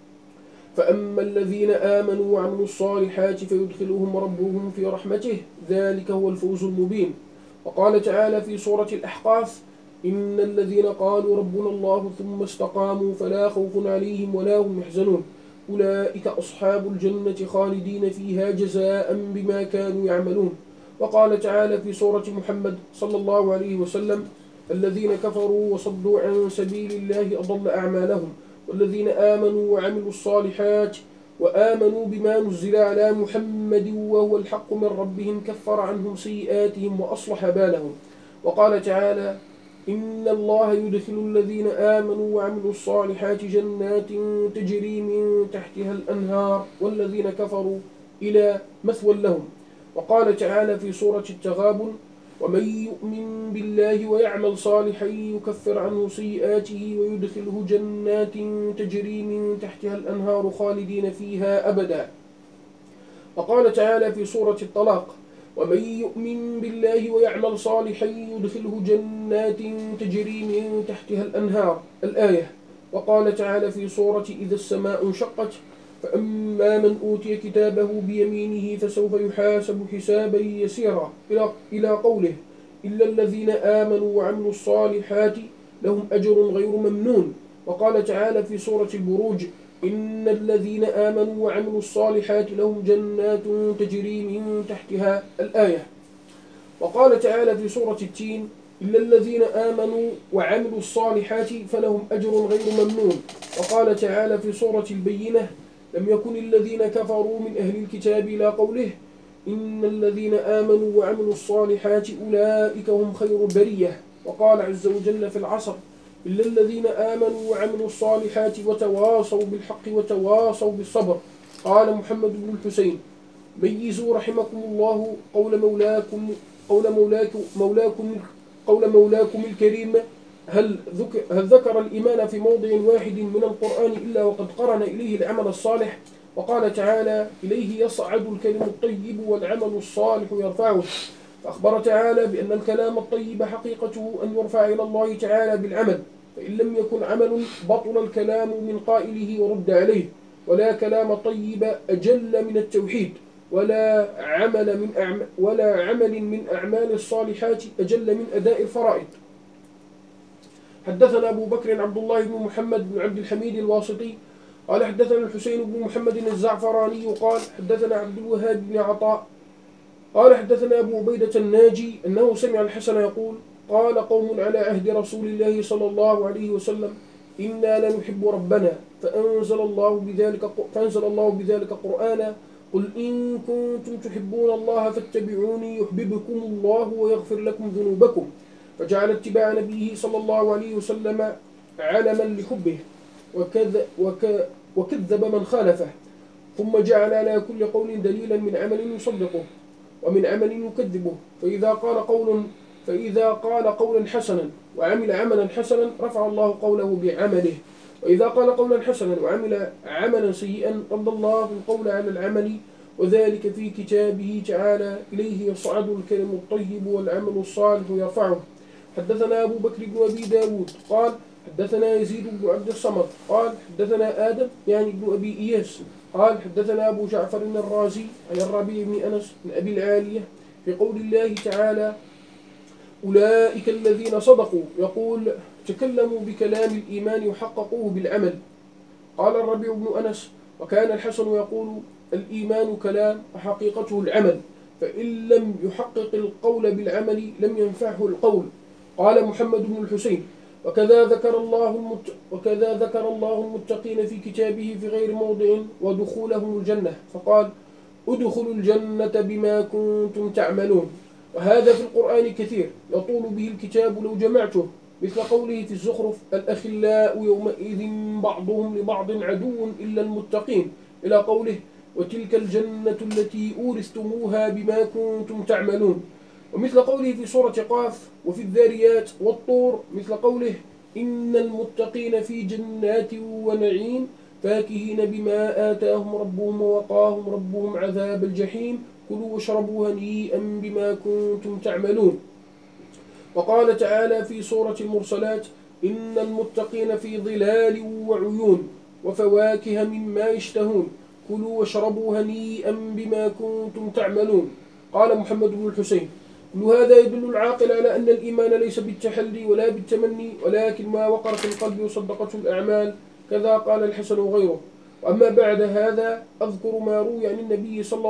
فأما الذين آمنوا وعملوا الصالحات فيدخلهم ربهم في رحمته ذلك هو الفوز المبين. وقال تعالى في سورة الأحقاف إن الذين قالوا ربنا الله ثم استقاموا فلا خوف عليهم ولا هم يحزنون أولئك أصحاب الجنة خالدين فيها جزاء بما كانوا يعملون. وقال تعالى في سورة محمد صلى الله عليه وسلم الذين كفروا وصدوا عن سبيل الله أضل أعمالهم والذين آمنوا وعملوا الصالحات وآمنوا بما نزل على محمد وهو الحق من ربهم كفر عنهم سيئاتهم وأصلح بالهم. وقال تعالى إن الله يدخل الذين آمنوا وعملوا الصالحات جنات تجري من تحتها الأنهار والذين كفروا إلى مثوى لهم. وقال تعالى في سورة التغابن ومن يؤمن بالله ويعمل صالحا يكفر عنه سيئاته ويدخله جنات تجري من تحتها الأنهار خالدين فيها أبدا. وقال تعالى في سورة الطلاق ومن يؤمن بالله ويعمل صالحا يدخله جنات تجري من تحتها الأنهار الآية. وقال تعالى في سورة إذا السماء انشقت فأما من أوتي كتابه بيمينه فسوف يحاسب حسابا يسيرا إلى قوله إلا الذين آمنوا وعملوا الصالحات لهم أجر غير ممنون. وقال تعالى في سورة البروج إن الذين آمنوا وعملوا الصالحات لهم جنات تجري من تحتها الآية. وقال تعالى في سورة التين إلا الذين آمنوا وعملوا الصالحات فلهم أجر غير ممنون. وقال تعالى في سورة البينة لم يكن الذين كفروا من أهل الكتاب إلى قوله إن الذين آمنوا وعملوا الصالحات أولئك هم خير البرية. وقال عز وجل في العصر إلا الذين آمنوا وعملوا الصالحات وتواصوا بالحق وتواصوا بالصبر. قال محمد بن الحسين ميزوا رحمكم الله قول مولاكم الكريم هل ذكر الإيمان في موضع واحد من القرآن إلا وقد قرن إليه العمل الصالح. وقال تعالى إليه يصعد الكلم الطيب والعمل الصالح يرفعه. فأخبر تعالى بأن الكلام الطيب حقيقته أن يرفع إلى الله تعالى بالعمل فإن لم يكن عمل بطل الكلام من قائله ورد عليه. ولا كلام طيب أجل من التوحيد ولا عمل من أعمال الصالحات أجل من أداء الفرائض. حدثنا أبو بكر عبد الله بن محمد بن عبد الحميد الواسطي قال حدثنا الحسين بن محمد الزعفراني قال حدثنا عبد الوهاب بن عطاء قال حدثنا أبو عبيدة الناجي أنه سمع الحسن يقول قال قوم على عهد رسول الله صلى الله عليه وسلم إنا لنحب ربنا فأنزل الله بذلك قرآنا قل إن كنتم تحبون الله فاتبعوني يحببكم الله ويغفر لكم ذنوبكم. فجعل اتباع نبيه صلى الله عليه وسلم علما لحبه وكذب من خالفه ثم جعل على كل قول دليلا من عمل يصدقه ومن عمل يكذبه. فإذا قال قولا حسنا وعمل عملا حسنا رفع الله قوله بعمله وإذا قال قولا حسنا وعمل عملا سيئا رد الله القول على العمل وذلك في كتابه تعالى إليه يصعد الكلم الطيب والعمل الصالح يرفعه. حدثنا أبو بكر بن أبي داود قال حدثنا يزيد بن عبد الصمد قال حدثنا آدم يعني بن أبي إياس قال حدثنا أبو جعفر الرازي عن الربيع بن أنس بن أبي العالية في قول الله تعالى أولئك الذين صدقوا يقول تكلموا بكلام الإيمان وحققوه بالعمل. قال الربيع بن أنس وكان الحسن يقول الإيمان كلام وحقيقته العمل، فإن لم يحقق القول بالعمل لم ينفعه القول. قال محمد بن الحسين: وكذا ذكر الله المتقين في كتابه في غير موضع ودخولهم الجنة، فقال: ادخلوا الجنة بما كنتم تعملون. وهذا في القرآن كثير يطول به الكتاب لو جمعته، مثل قوله في الزخرف: الأخلاء يومئذ بعضهم لبعض عدو إلا المتقين، إلى قوله: وتلك الجنة التي أورثتموها بما كنتم تعملون. ومثل قوله في سورة قاف: وفي الذاريات والطور، مثل قوله: إن المتقين في جنات ونعيم فاكهين بما آتاهم ربهم ووقاهم ربهم عذاب الجحيم كلوا واشربوا هنيئا بما كنتم تعملون. وقال تعالى في سورة المرسلات: إن المتقين في ظلال وعيون وفواكه مما يشتهون كلوا واشربوا هنيئا بما كنتم تعملون. قال محمد بن الحسين: كل هذا يدل العاقل على أن الإيمان ليس بالتحلي ولا بالتمني، ولكن ما وقر في القلب وصدقته الأعمال، كذا قال الحسن وغيره. وأما بعد هذا أذكر ما روي عن النبي صلى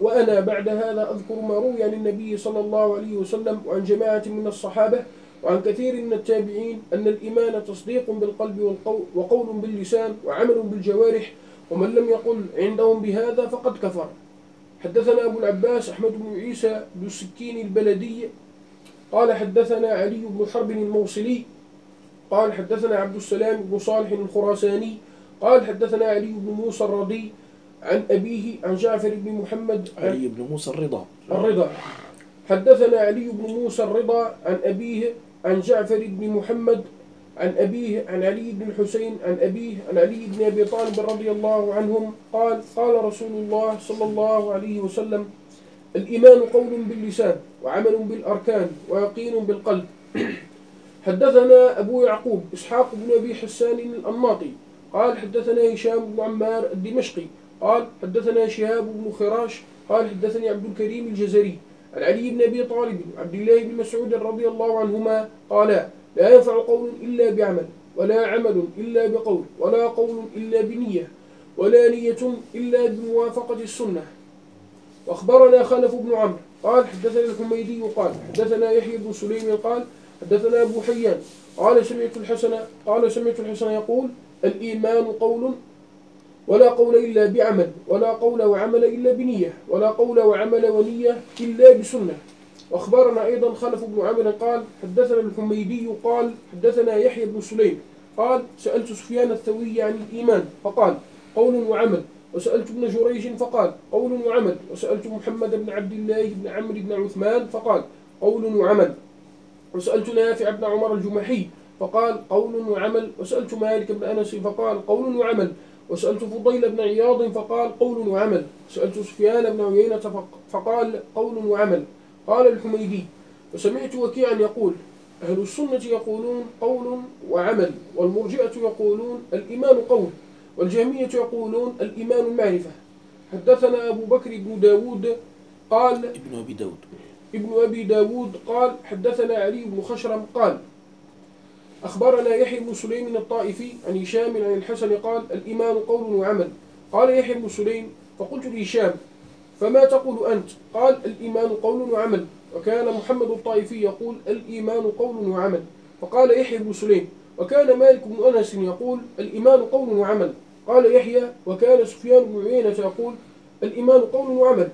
الله عليه وسلم وعن جماعة من الصحابة وعن كثير من التابعين أن الإيمان تصديق بالقلب وقول باللسان وعمل بالجوارح، ومن لم يقل عندهم بهذا فقد كفر. حدثنا أبو العباس أحمد بن عيسى بن السكين البلدي قال حدثنا علي بن حرب الموصلي قال حدثنا عبد السلام بن صالح الخراساني قال حدثنا علي بن موسى الرضي عن أبيه عن جعفر بن محمد علي بن موسى الرضا حدثنا علي بن موسى الرضا عن أبيه عن جعفر بن محمد عن أبيه عن علي بن الحسين عن أبيه عن علي بن أبي طالب رضي الله عنهم قال: قال رسول الله صلى الله عليه وسلم: الإيمان قول باللسان وعمل بالأركان ويقين بالقلب. حدثنا أبو يعقوب إسحاق بن أبي حسان الأنماطي قال حدثنا هشام بن عمار الدمشقي قال حدثنا شهاب بن خراش قال حدثني عبد الكريم الجزري عن علي بن أبي طالب عبد الله بن مسعود رضي الله عنهما قال: لا ينفع قول إلا بعمل، ولا عمل إلا بقول، ولا قول إلا بنية، ولا نية إلا بموافقة السنة. وأخبرنا خلف بن عمرو قال حدثنا الحميدي قال حدثنا يحيى بن سليم قال حدثنا أبو حيان قال سمعت الحسن يقول: الإيمان قول ولا قول إلا بعمل، ولا قول وعمل إلا بنية، ولا قول وعمل ونية إلا بسنة. وأخبرنا أيضا خلف بن عمرو قال حدثنا الحميدي قال حدثنا يحيى بن سليم قال: سألت سفيان الثوري عن الإيمان فقال: قول وعمل. وسألت ابن جريج فقال: قول وعمل. وسألت محمد بن عبد الله بن عمرو بن عثمان فقال: قول وعمل. وسألت نافع بن عمر الجمحي فقال: قول وعمل. وسألت مالك بن أنس فقال: قول وعمل. وسألت فضيل بن عياض فقال: قول وعمل. سألت سفيان بن عيينة فقال: قول وعمل. قال الحميدي: وسمعت وكيعا يقول: أهل السنة يقولون قول وعمل، والمرجئة يقولون الإيمان قول، والجهمية يقولون الإيمان معرفة. حدثنا أبو بكر بن داود قال ابن أبي داود قال حدثنا علي بن خشرم قال أخبرنا يحيى بن سليم الطائفي عن هشام عن الحسن قال: الإيمان قول وعمل. قال يحيى بن سليم: فقلت لهشام: فما تقول أنت؟ قال: الإيمان قول وعمل. وكان محمد الطائفي يقول: الإيمان قول وعمل. فقال يحيى بن سليم: وكان مالك بن أنس يقول: الإيمان قول وعمل. قال يحيى: وكان سفيان بن عيينة يقول: الإيمان قول وعمل.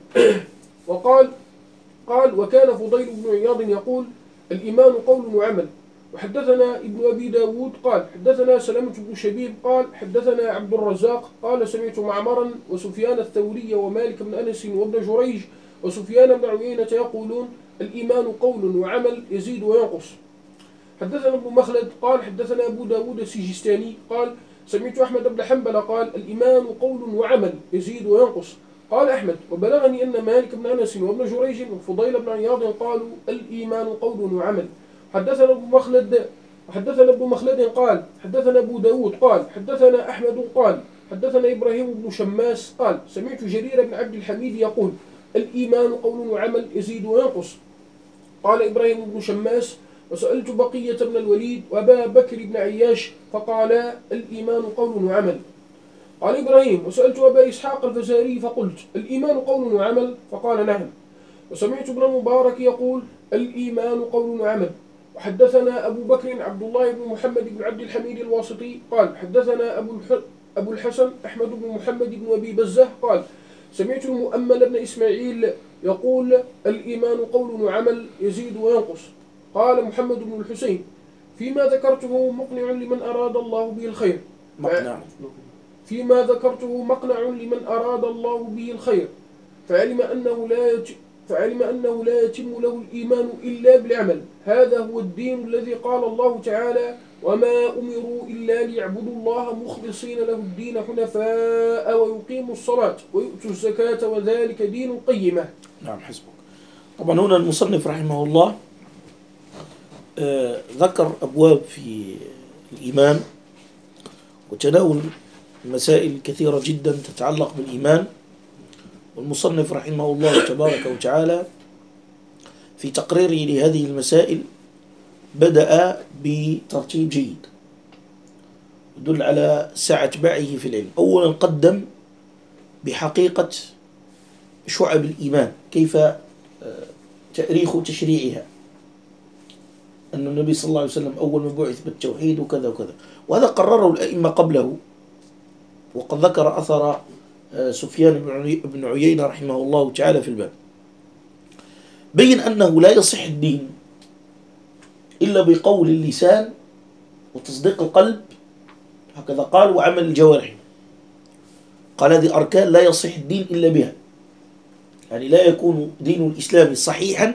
قال وكان فضيل بن عياض يقول: الإيمان قول وعمل. وحدثنا ابن أبي داود قال حدثنا سلمة بن شبيب قال حدثنا عبد الرزاق قال: سمعت معمرا وسفيان الثوري ومالك بن أنس وابن جريج وسفيان بن عيينة يقولون: الإيمان قول وعمل يزيد وينقص. حدثنا ابن مخلد قال حدثنا أبو داود السجستاني قال: سمعت أحمد بن حنبل قال: الإيمان قول وعمل يزيد وينقص. قال أحمد: وبلغني أن مالك بن أنس وابن جريج وفضيل بن عياض قالوا: الإيمان قول وعمل. حدثنا ابن مخلد قال حدثنا أبو داود قال حدثنا أحمد قال حدثنا إبراهيم بن شماس قال: سمعت جرير بن عبد الحميد يقول: الإيمان قول وعمل يزيد وينقص. قال إبراهيم بن شماس: وسألت بقية بن الوليد وأبا بكر بن عياش فقالا: الإيمان قول وعمل. قال إبراهيم: وسألت أبا إسحاق الفزاري فقلت: الإيمان قول وعمل؟ فقال: نعم. وسمعت ابن المبارك يقول: الإيمان قول وعمل. وحدثنا أبو بكر عبد الله بن محمد بن عبد الحميد الواسطي قال: حدثنا أبو الحسن أحمد بن محمد بن أبي بزة قال: سمعت المؤمل بن إسماعيل يقول: الإيمان قول وعمل يزيد وينقص. قال محمد بن الحسين: فيما ذكرته مقنع لمن أراد الله به الخير. فيما ذكرته مقنع لمن أراد الله به الخير، فعلم أنه لا يتم له الإيمان إلا بالعمل. هذا هو الدين الذي قال الله تعالى: وما أمروا إلا ليعبدوا الله مخلصين له الدين حنفاء ويقيموا الصلاة ويؤتوا الزكاة وذلك دين القيمة. نعم حسبك. طبعا هنا المصنف رحمه الله ذكر أبواب في الإيمان وتناول مسائل كثيرة جدا تتعلق بالإيمان. والمصنف رحمه الله تبارك وتعالى في تقريره لهذه المسائل بدأ بترتيب جيد يدل على سعة بعيه في العلم. أولا قدم بحقيقة شعب الإيمان، كيف تأريخ تشريعها، أن النبي صلى الله عليه وسلم أول ما بعث بالتوحيد وكذا وكذا، وهذا قرره الأئمة قبله. وقد ذكر أثر سفيان بن عيينة رحمه الله تعالى في الباب، بين أنه لا يصح الدين إلا بقول اللسان وتصديق القلب، هكذا قال، وعمل الجوارح. قال هذه أركان لا يصح الدين إلا بها، يعني لا يكون دين الإسلام صحيحا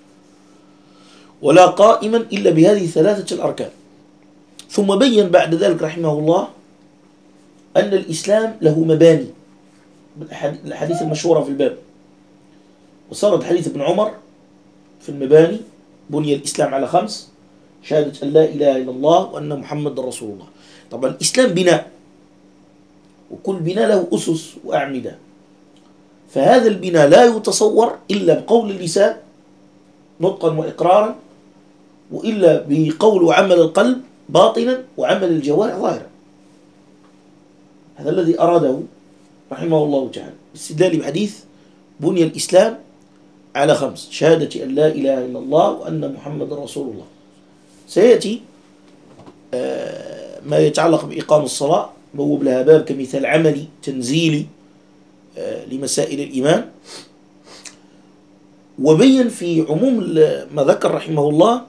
ولا قائما إلا بهذه الثلاثة الأركان. ثم بين بعد ذلك رحمه الله أن الإسلام له مباني، الحديث المشهورة في الباب، وسرد حديث ابن عمر في المباني: بني الإسلام على 5: شهادة أن لا إله إلا الله وأن محمد رسول الله. طبعا الإسلام بناء، وكل بناء له أسس وأعمدة، فهذا البناء لا يتصور إلا بقول اللسان نطقا وإقرارا، وإلا بقول وعمل القلب باطنا وعمل الجوارح ظاهرا. هذا الذي أراده رحمه الله تعالى باستدلال بحديث بني الإسلام على 5: شهادة أن لا إله إلا الله وأن محمد رسول الله. سيأتي ما يتعلق بإقام الصلاة، بوب لها باب كمثال عملي تنزيلي لمسائل الإيمان. وبين في عموم ما ذكر رحمه الله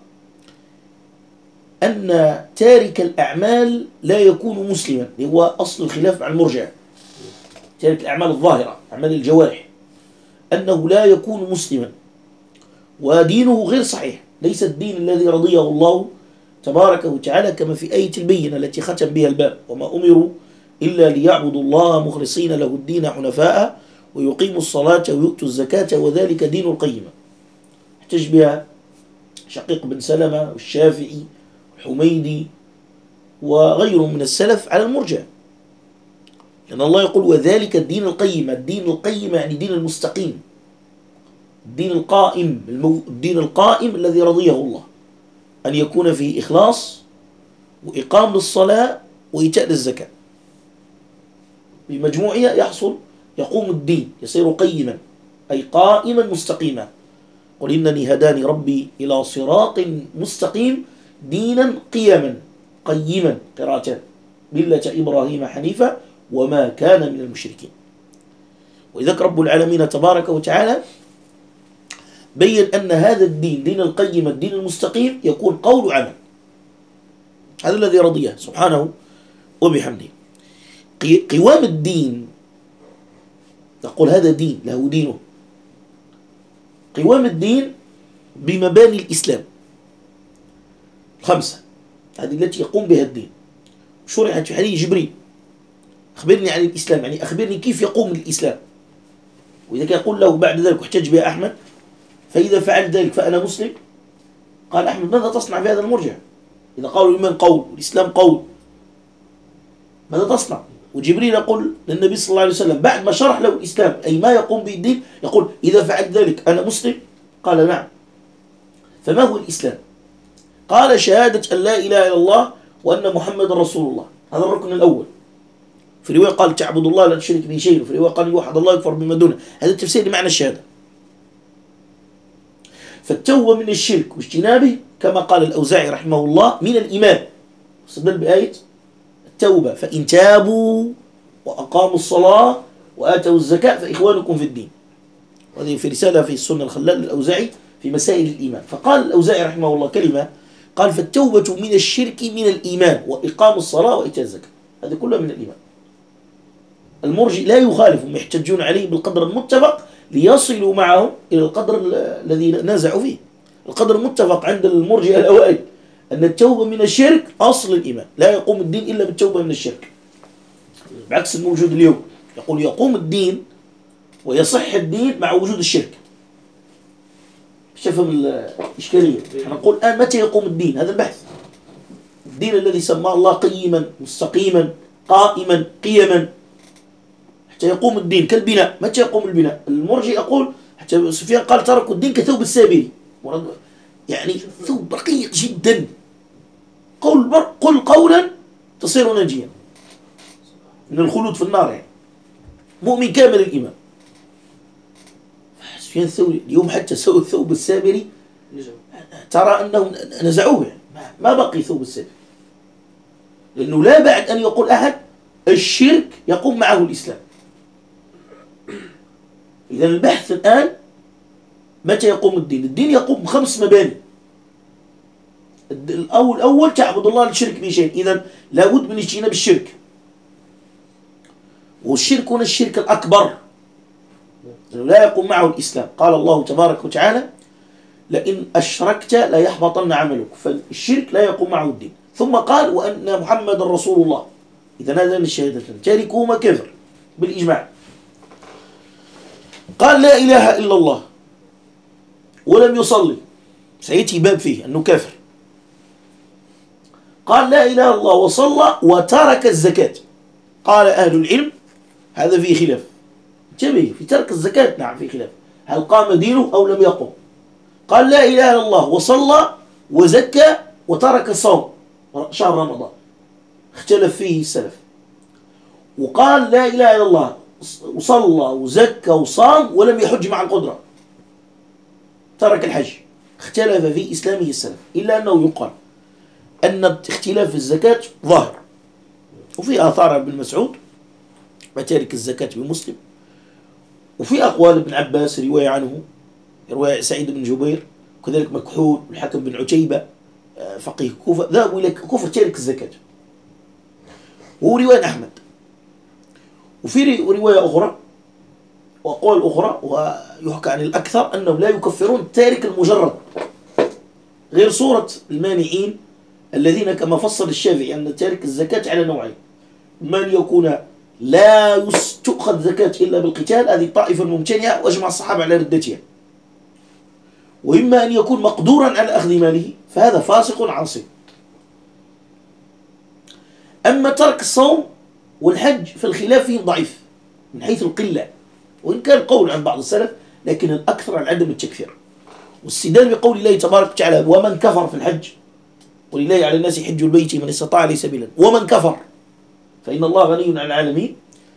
أن تارك الأعمال لا يكون مسلما، هو أصل الخلاف مع المرجع. تارك الأعمال الظاهرة، أعمال الجوارح، أنه لا يكون مسلما ودينه غير صحيح، ليس الدين الذي رضيه الله تبارك وتعالى، كما في آية البينة التي ختم بها الباب: وما أمروا إلا ليعبدوا الله مخلصين له الدين حنفاء ويقيموا الصلاة ويؤتوا الزكاة وذلك دين القيمة. احتج بها شقيق بن سلمة والشافعي والحميدي وغيرهم من السلف على المرجع، لأن الله يقول: وذلك الدين القيم. الدين القيم يعني دين المستقيم، الدين القائم، الدين القائم الذي رضيه الله، أن يكون فيه إخلاص وإقام للصلاة وإيتاء للزكاة، بمجموعها يقوم الدين، يصير قيما، أي قائما مستقيما. قل إنني هداني ربي إلى صراط مستقيم دينا قيما قيما، قراءتان، ملة إبراهيم حنيفا وما كان من المشركين. وإذا رب العالمين تبارك وتعالى بين أن هذا الدين، دين القيم، الدين المستقيم، يكون قول وعمل. هذا الذي رضيه سبحانه وبحمده. قوام الدين نقول هذا دين له دينه. قوام الدين بمباني الإسلام 5، هذه التي يقوم بها الدين. شرحت في حديث جبريل: أخبرني عن الإسلام، يعني أخبرني كيف يقوم الإسلام. وإذا كان يقول له بعد ذلك واحتج بها أحمد: فإذا فعلت ذلك فأنا مسلم. قال أحمد: ماذا تصنع في هذا المرجع؟ إذا قالوا الإيمان قول والإسلام قول، ماذا تصنع؟ وجبريل يقول للنبي صلى الله عليه وسلم بعد ما شرح له الإسلام أي ما يقوم به الدين، يقول: إذا فعلت ذلك أنا مسلم؟ قال: نعم. فما هو الإسلام؟ قال: شهادة أن لا إله إلا الله وأن محمد رسول الله. هذا الركن الأول في في رواية قال تعبد الله لا تشرك به شيء، وفي رواية قال يوحد الله يكفر بما دونه. هذا التفسير لمعنى الشهادة. فالتوبة من الشرك واجتنابه كما قال الأوزاعي رحمه الله من الإيمان، استدل بآية التوبة فإن تابوا وأقاموا الصلاة وآتوا الزكاة فإخوانكم في الدين. وهذه في رسالة في السنة الخلال للأوزاعي في مسائل الإيمان. فقال الأوزاعي رحمه الله كلمة، قال فالتوبة من الشرك من الإيمان وإقام الصلاة وإيتاء الزكاة، هذه كلها من الإيمان. المرجئ لا يخالفهم، يحتجون عليه بالقدر المتفق ليصلوا معهم إلى القدر الذي نازعوا فيه. القدر المتفق عند المرجئة الأوائل أن التوبة من الشرك أصل الإيمان، لا يقوم الدين إلا بالتوبة من الشرك، بعكس الموجود اليوم يقول يقوم الدين ويصح الدين مع وجود الشرك. شوفوا الإشكالية. نقول الآن متى يقوم الدين؟ هذا البحث. الدين الذي سماه الله قيما مستقيما قائما قيما حتى يقوم الدين كالبناء. متى يقوم البناء؟ المرجئ يقول حتى سفيان قال تركوا الدين كثوب السابري، يعني ثوب رقيق جدا. قل قولا تصير ناجيا من الخلود في النار، يعني مؤمن كامل الإيمان. سفيان الثوري اليوم حتى سووا الثوب السابري ترى أنهم نزعوه، يعني ما بقي ثوب السابري، لأنه لا بعد أن يقول أحد الشرك يقوم معه الإسلام. إذا البحث الآن متى يقوم الدين؟ الدين يقوم ب5 مباني. الأول تعبد الله لا تشرك به شيء، إذا لابد من اجتناب الشرك، والشرك هنا الشرك الأكبر لا يقوم معه الإسلام. قال الله تبارك وتعالى لئن أشركت لا يحبطن عملك، فالشرك لا يقوم معه الدين. ثم قال وأن محمد رسول الله، إذا هذا من الشهادتين تاركهما كفر بالإجماع. قال لا إله إلا الله ولم يصلي، سيأتي باب فيه أنه كافر. قال لا إله إلا الله وصلى وترك الزكاة. قال أهل العلم هذا فيه خلاف، انتبه، في ترك الزكاة نعم في خلاف، هل قام دينه أو لم يقم. قال لا إله إلا الله وصلى وزكى وترك الصوم شهر رمضان، اختلف فيه السلف. وقال لا إله إلا الله وصلى وزكى وصام ولم يحج مع القدرة، ترك الحج، اختلف في إسلامه السلف، إلا أنه يقال أن اختلاف الزكاة ظاهر، وفي آثار ابن مسعود وتارك الزكاة بمسلم، وفي أقوال ابن عباس رواية عنه، رواية سعيد بن جبير، وكذلك مكحول والحكم بن عتيبة فقيه كوفة ذهبوا إلى كفر تارك الزكاة، وهو رواية أحمد. وفي رواية أخرى وأقوال أخرى ويحكى عن الأكثر أنهم لا يكفرون تارك المجرد، غير صورة المانعين الذين كما فصل الشافعي أن تارك الزكاة على نوعين: من يكون لا تؤخذ زكاة إلا بالقتال، هذه طائفة ممتنعة وأجمع الصحابة على ردتها، وإما أن يكون مقدورا على أخذ ماله فهذا فاسق عاصي. أما ترك الصوم والحج فالخلاف فيه ضعيف من حيث القلة، وإن كان قول عن بعض السلف، لكن الأكثر عن عدم التكفير. واستدلال بقول الله تبارك وتعالى ومن كفر في الحج ولله على الناس حج البيت من استطاع إليه سبيلا، ومن كفر فإن الله غني عن العالمين.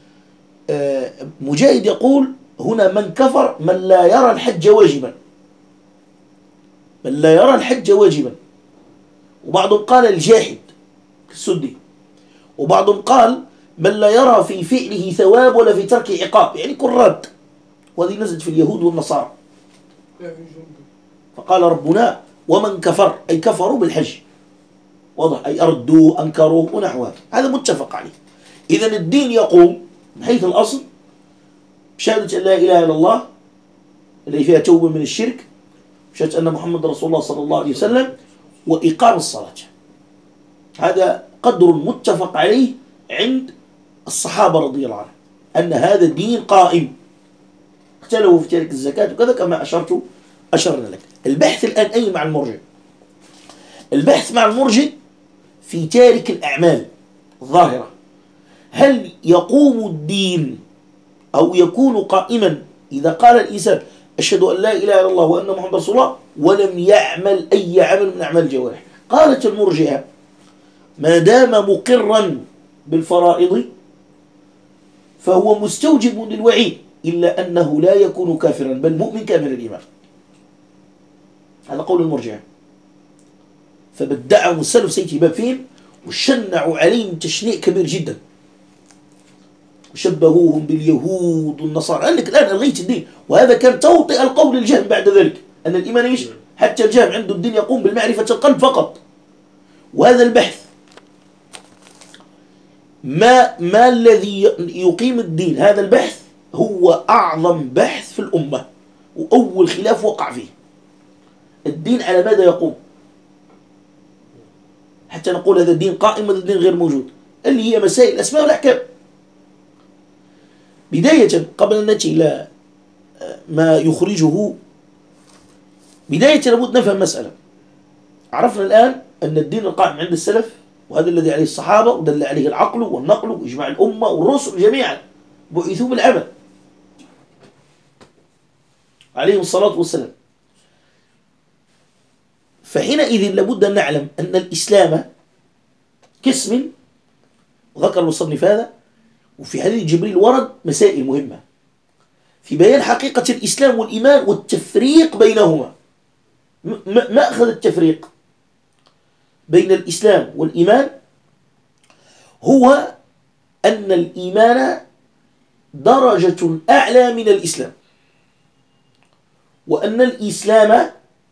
مجاهد يقول هنا من كفر من لا يرى الحج واجبا، من لا يرى الحج واجبا. وبعضهم قال الجاحد كالسدي، وبعضهم قال من لا يرى في فعله ثواب ولا في تركه عقاب، يعني كل رد. وهذه نزلت في اليهود والنصارى. فقال ربنا ومن كفر أي كفروا بالحج، واضح، أي أردوا أنكروا ونحوها، هذا متفق عليه. إذن الدين يقوم من حيث الأصل بشهادة أن لا إله إلا الله التي فيها توبة من الشرك، بشهادة أن محمد رسول الله صلى الله عليه وسلم، وإقام الصلاة. هذا قدر متفق عليه عند الصحابة رضي الله عنهم أن هذا الدين قائم. اختلفوا في تارك الزكاة وكذا كما أشرنا لك. البحث الآن أي مع المرجع؟ البحث مع المرجع في تارك الأعمال الظاهرة، هل يقوم الدين أو يكون قائما إذا قال الإنسان أشهد أن لا إله إلا الله وأن محمد رسول الله ولم يعمل أي عمل من أعمال الجوارح؟ قالت المرجئة ما دام مقرا بالفرائض فهو مستوجب للوعيد، إلا أنه لا يكون كافرا بل مؤمن كامل الإيمان. هذا قول المرجع. فبدعهم السلف سيتي باب فيهم وشنعوا عليهم تشنيع كبير جدا، وشبهوهم باليهود والنصارى. قال لك الآن ألغيت الدين، وهذا كان توطئ القول الجهم بعد ذلك، أن الإيمان إيش؟ حتى الجهم عنده الدين يقوم بالمعرفة القلب فقط. وهذا البحث ما الذي يقيم الدين؟ هذا البحث هو أعظم بحث في الأمة، وأول خلاف وقع فيه. الدين على ماذا يقوم؟ حتى نقول هذا الدين قائم وهذا الدين غير موجود، اللي هي مسائل الأسماء والأحكام. بداية قبل أن نأتي إلى ما يخرجه، بداية لابد نفهم مسألة. عرفنا الآن أن الدين القائم عند السلف، وهذا الذي عليه الصحابة ودل عليه العقل والنقل وإجماع الأمة والرسل جميعا، بعثوا بالعمل عليهم الصلاة والسلام. فحينئذ لابد أن نعلم أن الإسلام كاسم، وذكر المصنف هذا، وفي حديث جبريل ورد مسائل مهمة في بيان حقيقة الإسلام والإيمان والتفريق بينهما. ما أخذ التفريق بين الإسلام والإيمان هو أن الإيمان درجة أعلى من الإسلام، وأن الإسلام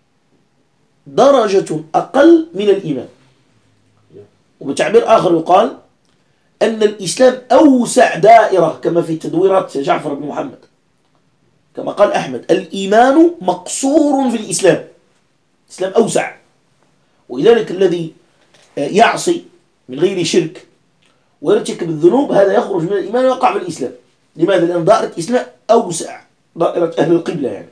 درجة أقل من الإيمان. وبتعبير آخر يقال أن الإسلام أوسع دائرة، كما في تدويرات جعفر بن محمد، كما قال أحمد: الإيمان مقصور في الإسلام، الإسلام أوسع. ولذلك الذي يعصي من غير شرك ويرتكب الذنوب هذا يخرج من الإيمان ويقع في الإسلام. لماذا؟ لأن دائرة الإسلام أوسع، دائرة أهل القبلة يعني.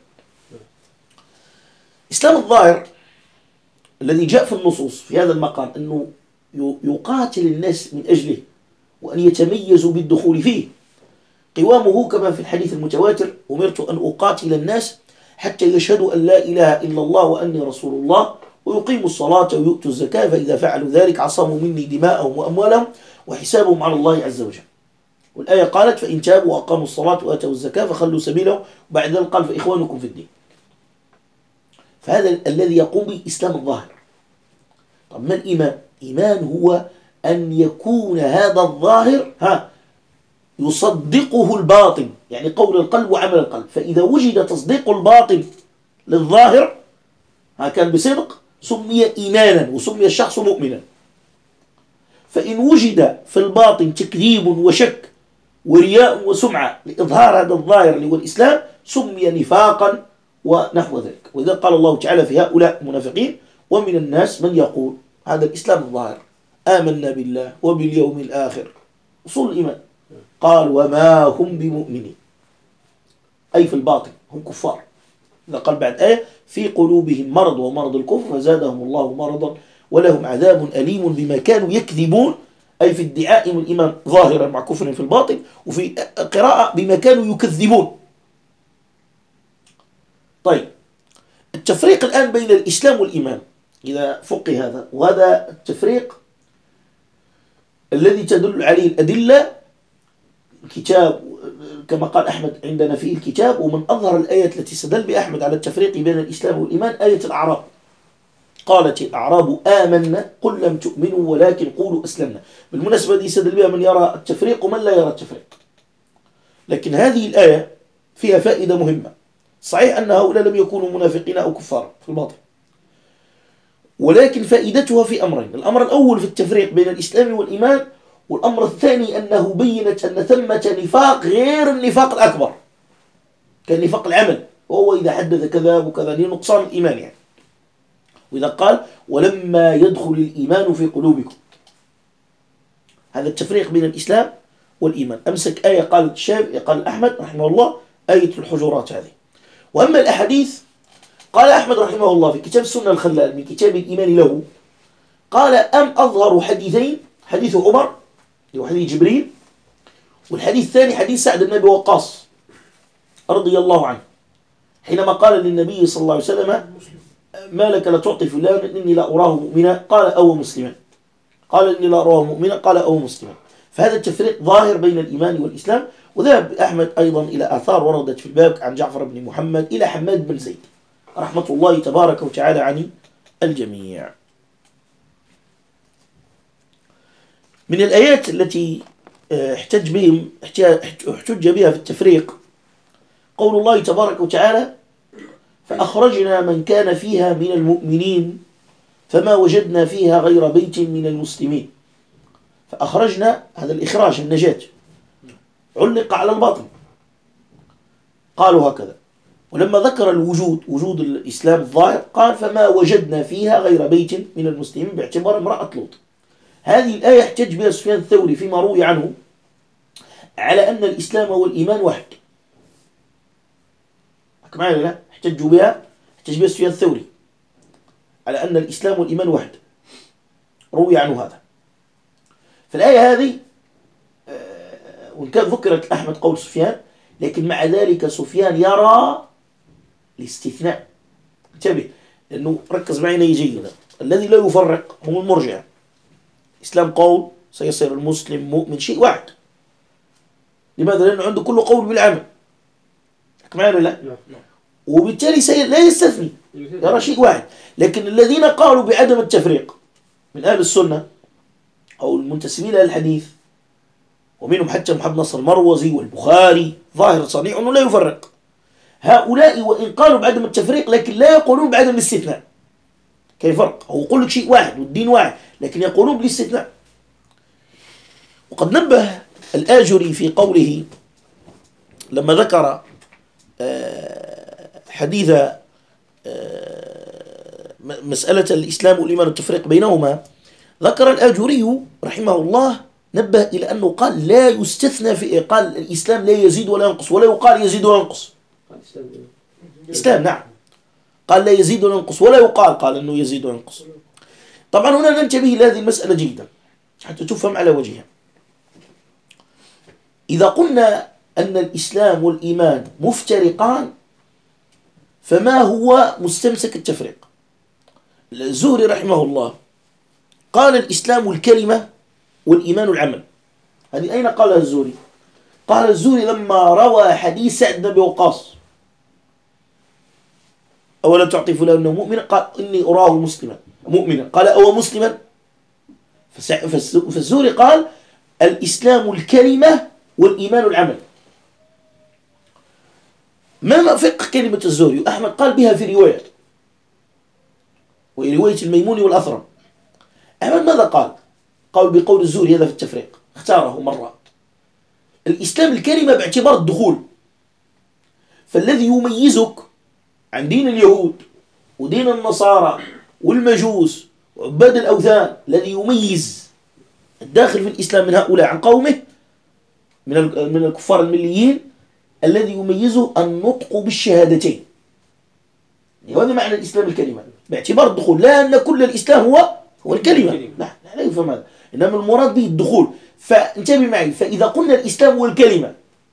إسلام الظاهر الذي جاء في النصوص في هذا المقام أنه يقاتل الناس من أجله وأن يتميزوا بالدخول فيه. قوامه كما في الحديث المتواتر: أمرت أن أقاتل الناس حتى يشهدوا أن لا إله إلا الله وأني رسول الله ويقيموا الصلاة ويؤتوا الزكاة، فإذا فعلوا ذلك عصموا مني دماءهم وأموالهم وحسابهم على الله عز وجل. والآية قالت: فإن تابوا وأقاموا الصلاة وآتوا الزكاة فخلوا سبيلهم، وبعد ذلك قال: فإخوانكم في الدين. فهذا الذي يقوم به إسلام الظاهر. طب ما الإيمان؟ إيمان هو أن يكون هذا الظاهر يصدقه الباطن، يعني قول القلب وعمل القلب. فإذا وجد تصديق الباطن للظاهر كان بصدق سمي إيمانا وسمي الشخص مؤمنا. فإن وجد في الباطن تكذيب وشك ورياء وسمعة لإظهار هذا الظاهر اللي هو الإسلام سمي نفاقا ونحو ذلك. وإذا قال الله تعالى في هؤلاء المنافقين: ومن الناس من يقول، هذا الإسلام الظاهر، آمنا بالله وباليوم الآخر، أصول الإيمان. قال: وما هم بمؤمنين، أي في الباطن هم كفار. إذا قال بعد آية: في قلوبهم مرض ومرض الكفر فزادهم الله مرضا ولهم عذاب أليم بما كانوا يكذبون، أي في ادعائهم الإيمان ظاهرا مع كفر في الباطن، وفي قراءة بما كانوا يكذبون. طيب، التفريق الآن بين الإسلام والإيمان إذا فقه هذا، وهذا التفريق الذي تدل عليه الأدلة، كتاب كما قال أحمد عندنا فيه الكتاب. ومن أظهر الآية التي استدل بأحمد على التفريق بين الإسلام والإيمان آية الأعراب: قالت الأعراب آمنا قل لم تؤمنوا ولكن قولوا أسلمنا. بالمناسبة دي استدل بها من يرى التفريق ومن لا يرى التفريق، لكن هذه الآية فيها فائدة مهمة. صحيح أن هؤلاء لم يكونوا منافقين أو كفار في الباطن، ولكن فائدتها في أمرين: الأمر الأول في التفريق بين الإسلام والإيمان، والأمر الثاني أنه بينت أن ثمة نفاق غير النفاق الأكبر، كان نفاق العمل، وهو إذا حدث كذاب وكذا، لنقصان الإيمان يعني. وإذا قال: ولما يدخل الإيمان في قلوبكم، هذا التفريق بين الإسلام والإيمان. أمسك آية قال الشافعي، قال أحمد رحمه الله: آية الحجرات هذه. وأما الأحاديث، قال أحمد رحمه الله في كتاب السنة الخلال من كتاب الإيمان له، قال: أم أظهر حديثين: حديث عمر وحديث جبريل، والحديث الثاني حديث سعد بن أبي وقاص رضي الله عنه، حينما قال للنبي صلى الله عليه وسلم: ما لك لا تعطي فلان إني لا أراه مؤمنا، قال: أو مسلما. قال: إني لا أراه مؤمنا، قال: أو مسلما. فهذا التفريق ظاهر بين الإيمان والإسلام. وذهب أحمد أيضا إلى آثار وردت في الباب عن جعفر بن محمد إلى حماد بن زيد رحمة الله تبارك وتعالى عن الجميع. من الآيات التي احتج بها في التفريق قول الله تبارك وتعالى: فأخرجنا من كان فيها من المؤمنين فما وجدنا فيها غير بيت من المسلمين. فأخرجنا، هذا الإخراج النجاة علق على الباطن، قالوا هكذا. ولما ذكر وجود الإسلام الظاهر قال: فما وجدنا فيها غير بيت من المسلمين، باعتبار امرأة لوط. هذه الآية احتج بها سفيان الثوري فيما روي عنه على أن الإسلام والإيمان واحد. كما لا احتج بها سفيان الثوري على أن الإسلام والإيمان واحد، روي عنه هذا. فالآية هذه وإن كان ذكرت أحمد قول سفيان، لكن مع ذلك سفيان يرى الاستثناء. انتبه، لأنه ركز معي جيدا، الذي لا يفرق هم المرجئة. إسلام قول، سيصير المسلم مؤمن شيء واحد. لماذا؟ لأنه عنده كل قول بالعمل، كما لا، وبالتالي لا يستثني، يرى شيء واحد. لكن الذين قالوا بعدم التفريق من أهل السنة أو المنتسبين إلى الحديث، ومنهم حتى محمد نصر المروزي والبخاري، ظاهر صنيع أنه لا يفرق. هؤلاء وإن قالوا بعدم التفريق لكن لا يقولون بعدم الاستثناء. كيف فرق؟ هو يقول لك شيء واحد والدين واحد، لكن يقولون بالاستثناء. وقد نبه الآجري في قوله لما ذكر حديث مسألة الإسلام والإيمان والتفريق بينهما، ذكر الآجري رحمه الله، نبه إلى أنه قال لا يستثنى في، قال الإسلام لا يزيد ولا ينقص، ولا يقال يزيد ولا ينقص. الإسلام نعم، قال لا يزيد ولا ينقص، ولا قال أنه يزيد ولا ينقص. طبعا هنا ننتبه لهذه المسألة جيدا حتى تفهم على وجهها. إذا قلنا أن الإسلام والإيمان مفترقان، فما هو مستمسك التفريق؟ الزهري رحمه الله قال الإسلام الكلمة والإيمان العمل. هذه أين قالها الزهري؟ قال الزهري لما روى حديث سعد بن أبي وقاص: أولا تعطي فلان مؤمنا؟ قال إني أراه مسلما مؤمنا. قال أو مسلما؟ فالزهري قال الإسلام الكلمة والإيمان العمل. ما فقه كلمة الزهري؟ أحمد قال بها في رواية، وهي رواية الميموني والأثرم. أحمد ماذا قال؟ قال بقول الزهري هذا في التفريق، اختاره مرة. الإسلام الكلمة باعتبار الدخول، فالذي يميزك عن دين اليهود ودين النصارى والمجوس وعباد الأوثان، الذي يميز الداخل في الإسلام من هؤلاء عن قومه من الكفار المليين، الذي يميزه النطق بالشهادتين. وهذا معنى الإسلام الكلمة باعتبار الدخول، لا أن كل الإسلام هو الكلمة، لا يفهم هذا، إنما المراد به الدخول. فانتبه معي، فإذا قلنا الإسلام هو الكلمة،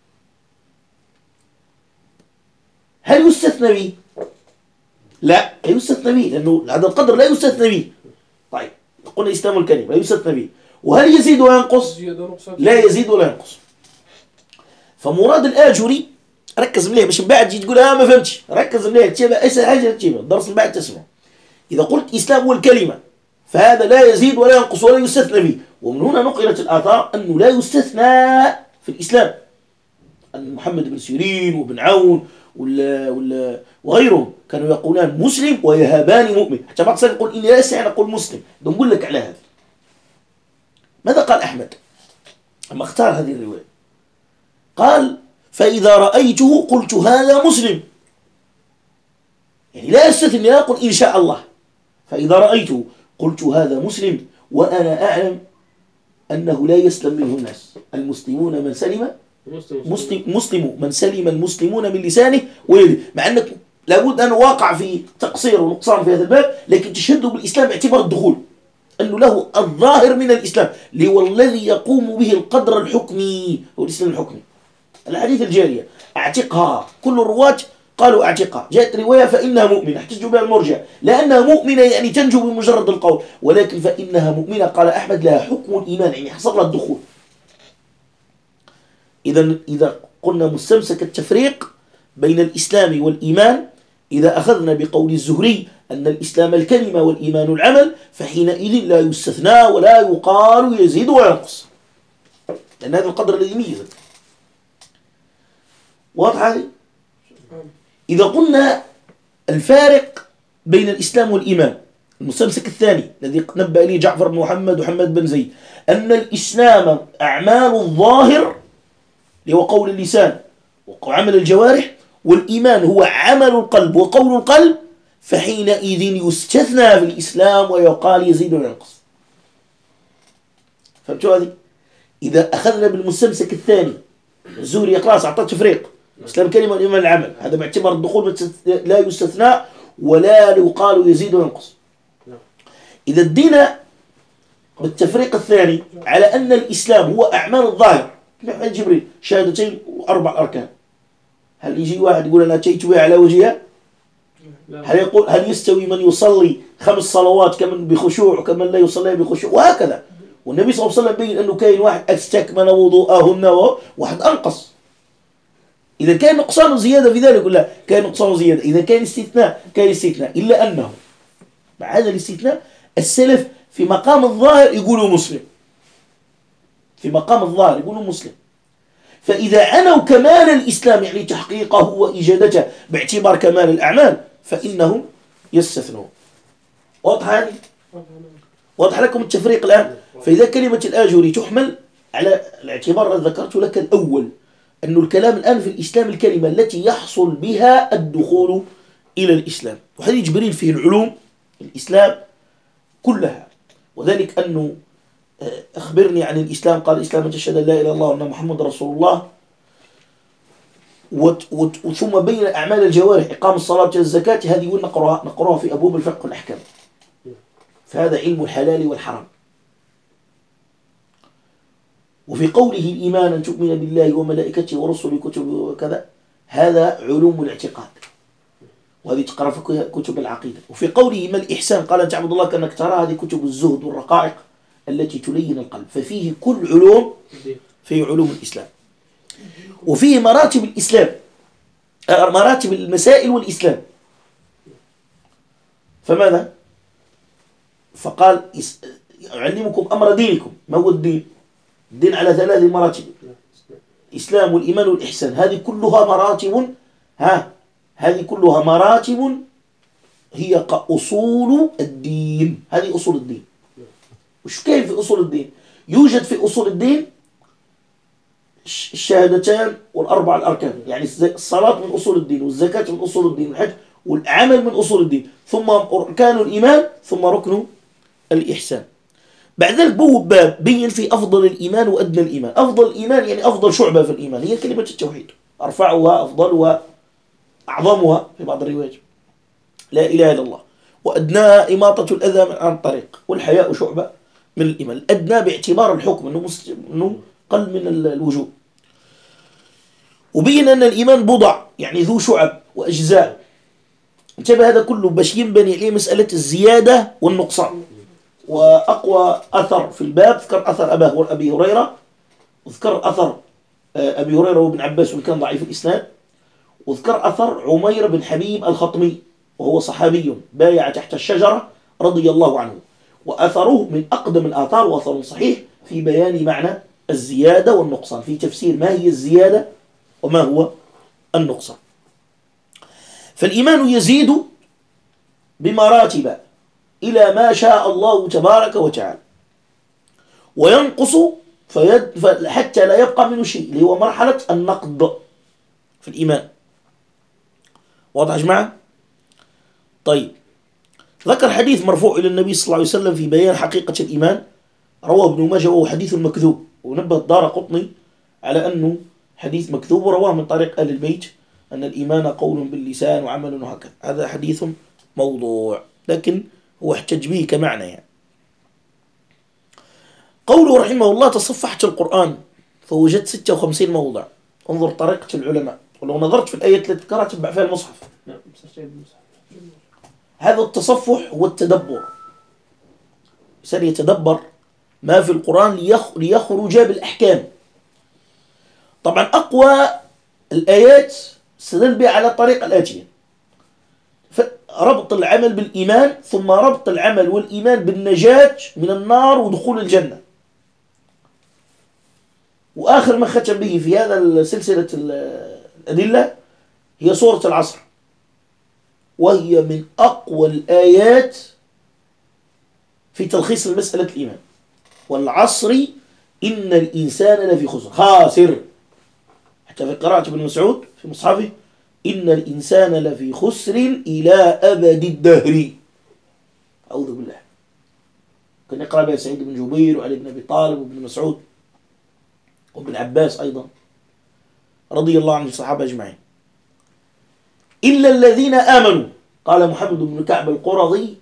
هل يستثنى به؟ لا يستثنى به، لأنه هذا القدر لا يستثنى به. طيب قلنا الإسلام الكلمة لا يستثنى به، وهل يزيد وينقص؟ لا يزيد ولا ينقص. فمراد الآجري، ركز مليح باش من بعد تجي تقول ما فهمتش، ركز مليح تجيبها اسهل حاجه تجيبها الدرس من بعد تسمع. اذا قلت اسلام هو الكلمه فهذا لا يزيد ولا ينقص ولا يستثنى به. ومن هنا نقلت الاثار انه لا يستثنى في الاسلام، ان محمد بن سيرين وابن عون وغيرهم كانوا يقولان مسلم ويهابان مؤمن، حتى بعض الصالح يقول اني لا استطيع ان اقول مسلم. نقول لك على هذا ماذا قال احمد لما اختار هذه الروايه؟ قال فإذا رأيته قلت هذا مسلم، يعني لا يستثني، لا يقول إن شاء الله. فإذا رأيته قلت هذا مسلم، وأنا أعلم أنه لا يسلم منه الناس. المسلمون من سلم من سلم المسلمون من لسانه ويده. مع أنك لابد أن واقع في تقصير ونقصان في هذا الباب، لكن تشهده بالإسلام باعتبار الدخول، أنه له الظاهر من الإسلام والذي يقوم به القدر الحكمي هو الإسلام الحكمي. الحديث الجارية أعتقها، كل الرواة قالوا أعتقها. جاءت رواية فإنها مؤمنة، احتجوا بها المرجع لأنها مؤمنة يعني تنجو بمجرد القول، ولكن فإنها مؤمنة قال أحمد لها حكم الإيمان، يعني حصل لها الدخول. إذا قلنا مستمسك التفريق بين الإسلام والإيمان، إذا أخذنا بقول الزهري أن الإسلام الكلمة والإيمان العمل، فحينئذ لا يستثنى ولا يقال يزيد وينقص، لأن هذا القدر الذي يميزه. واضح هذه؟ إذا قلنا الفارق بين الإسلام والإيمان، المستمسك الثاني الذي نبأ لي جعفر بن محمد وحماد بن زيد، أن الإسلام أعمال الظاهر اللي هو قول اللسان وعمل الجوارح، والإيمان هو عمل القلب وقول القلب، فحينئذ يستثنى في الإسلام ويقال يزيد وينقص. فهمتوا هذه؟ إذا أخذنا بالمستمسك الثاني الزهري خلاص أعطى تفريق، الإسلام كلمة والإيمان العمل، هذا باعتبار الدخول لا يستثنى ولا يقال يزيد وينقص. إذا ادينا بالتفريق الثاني على أن الإسلام هو أعمال الظاهر مثل جبريل شهادتين وأربع أركان، هل يجي واحد يقول أنا أتيت بها على وجهها؟ هل يستوي من يصلي 5 صلوات كمن بخشوع وكمن لا يصلي بخشوع؟ وهكذا. والنبي صلى الله عليه وسلم بين أنه كاين واحد استكمل وضوءهن وواحد أنقص. إذا كان نقصان زيادة في ذلك ولا كان نقصان زيادة، إذا كان استثناء كان استثناء، إلا أنه مع هذا الاستثناء السلف في مقام الظاهر يقولوا مسلم، في مقام الظاهر يقولوا مسلم. فإذا عنوا كمال الإسلام يعني تحقيقه وإجادته باعتبار كمال الأعمال فإنهم يستثنون. واضح هذه؟ واضح لكم التفريق الآن؟ فإذا كلمة الآجري تحمل على الاعتبار الذي ذكرت لك الأول، أن الكلام الآن في الإسلام الكلمة التي يحصل بها الدخول إلى الإسلام. وحديث جبريل فيه العلوم الإسلام كلها، وذلك أنه أخبرني عن الإسلام، قال الإسلام أن تشهد لا إله إلا الله وأن محمد رسول الله، ثم بين أعمال الجوارح إقام الصلاة والزكاة، هذه نقرأها في أبواب الفقه والأحكام، فهذا علم الحلال والحرام. وفي قوله الإيمان أن تؤمن بالله وملائكته ورسله وكتبه وكذا، هذا علوم الاعتقاد، وهذه تقرأ في كتب العقيدة. وفي قوله ما الإحسان قال أن تعبد الله كأنك تراه، هذه كتب الزهد والرقائق التي تلين القلب. ففيه كل علوم في علوم الإسلام، وفيه مراتب الإسلام، مراتب المسائل والإسلام. فماذا؟ فقال أعلمكم أمر دينكم. ما هو الدين؟ الدين على 3 مراتب: الإسلام والإيمان والإحسان. هذه كلها مراتب، هذه كلها مراتب هي كأصول الدين. هذه أصول الدين. وش كاين في أصول الدين؟ يوجد في أصول الدين الشهادتان والأربع الأركان، يعني الصلاة من أصول الدين، والزكاة من أصول الدين، والحج والعمل من أصول الدين، ثم أركان الإيمان، ثم ركن الإحسان. بعد ذلك باب بين في أفضل الإيمان وأدنى الإيمان. أفضل الإيمان يعني أفضل شعبة في الإيمان هي كلمة التوحيد، أرفعها أفضلها أعظمها في بعض الروايات لا إله إلا الله، وأدناها إماطة الأذى عن الطريق، والحياء شعبة من الإيمان. الأدنى باعتبار الحكم أنه قل من الوجوب. وبين أن الإيمان بضع يعني ذو شعب وأجزاء. انتبه هذا كله باش ينبني عليه مسألة الزيادة والنقصان. وأقوى أثر في الباب ذكر أثر أبي هريرة، وذكر أثر أبي هريرة وابن عباس وكان ضعيف الإسناد، وذكر أثر عمير بن حبيب الخطمي وهو صحابي بايع تحت الشجرة رضي الله عنه، وأثره من أقدم الآثار وأثر صحيح في بيان معنى الزيادة والنقصان، في تفسير ما هي الزيادة وما هو النقصان. فالإيمان يزيد بمراتب إلى ما شاء الله تبارك وتعالى، وينقص حتى لا يبقى منه شيء، اللي هو مرحلة النقد في الإيمان. واضح يا جماعة؟ طيب، ذكر حديث مرفوع إلى النبي صلى الله عليه وسلم في بيان حقيقة الإيمان، رواه ابن ماجه وهو حديث مكذوب، ونبه الدارقطني على أنه حديث مكذوب، ورواه من طريق أهل البيت أن الإيمان قول باللسان وعمل وهكذا. هذا حديث موضوع، لكن هو احتج به كمعنى يعني. قوله رحمه الله تصفحت القرآن فوجدت 56 موضع. انظر طريقة العلماء، ولو نظرت في الآية التي ذكرت تتبع فيها المصحف. هذا التصفح هو التدبر، الإنسان يتدبر ما في القرآن ليخرج بالأحكام. طبعا أقوى الآيات استدل بها على الطريقة الآتية: ربط العمل بالإيمان، ثم ربط العمل والإيمان بالنجاة من النار ودخول الجنة. وآخر ما ختم به في هذا سلسلة الأدلة هي سورة العصر، وهي من أقوى الآيات في تلخيص المسألة الإيمان: والعصر إن الإنسان لفي خسر. خاسر، حتى في قراءة ابن مسعود في مصحفه: إن الإنسان لفي خسر إلى أبد الدهر. أعوذ بالله. كان يقرأ بها سعيد بن جبير وعلي بن أبي طالب وابن مسعود وابن عباس أيضا رضي الله عن الصحابة أجمعين. إلا الذين آمنوا، قال محمد بن كعب القرظي: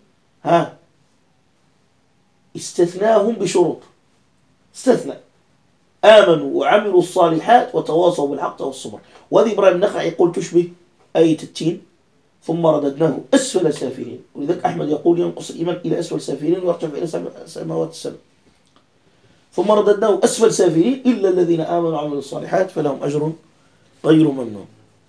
استثناهم بشروط، استثنى: آمنوا وعملوا الصالحات وتواصوا بالحق والصبر. وهذه إبراهيم النخعي يقول تشبه آية التين: ثم رددناه أسفل سافلين. ولذلك أحمد يقول ينقص الإيمان إلى أسفل سافلين ويرتفع إلى سماوات السماء. ثم رددناه أسفل سافلين إلا الذين آمنوا وعملوا الصالحات فلهم أجر غير ممنون.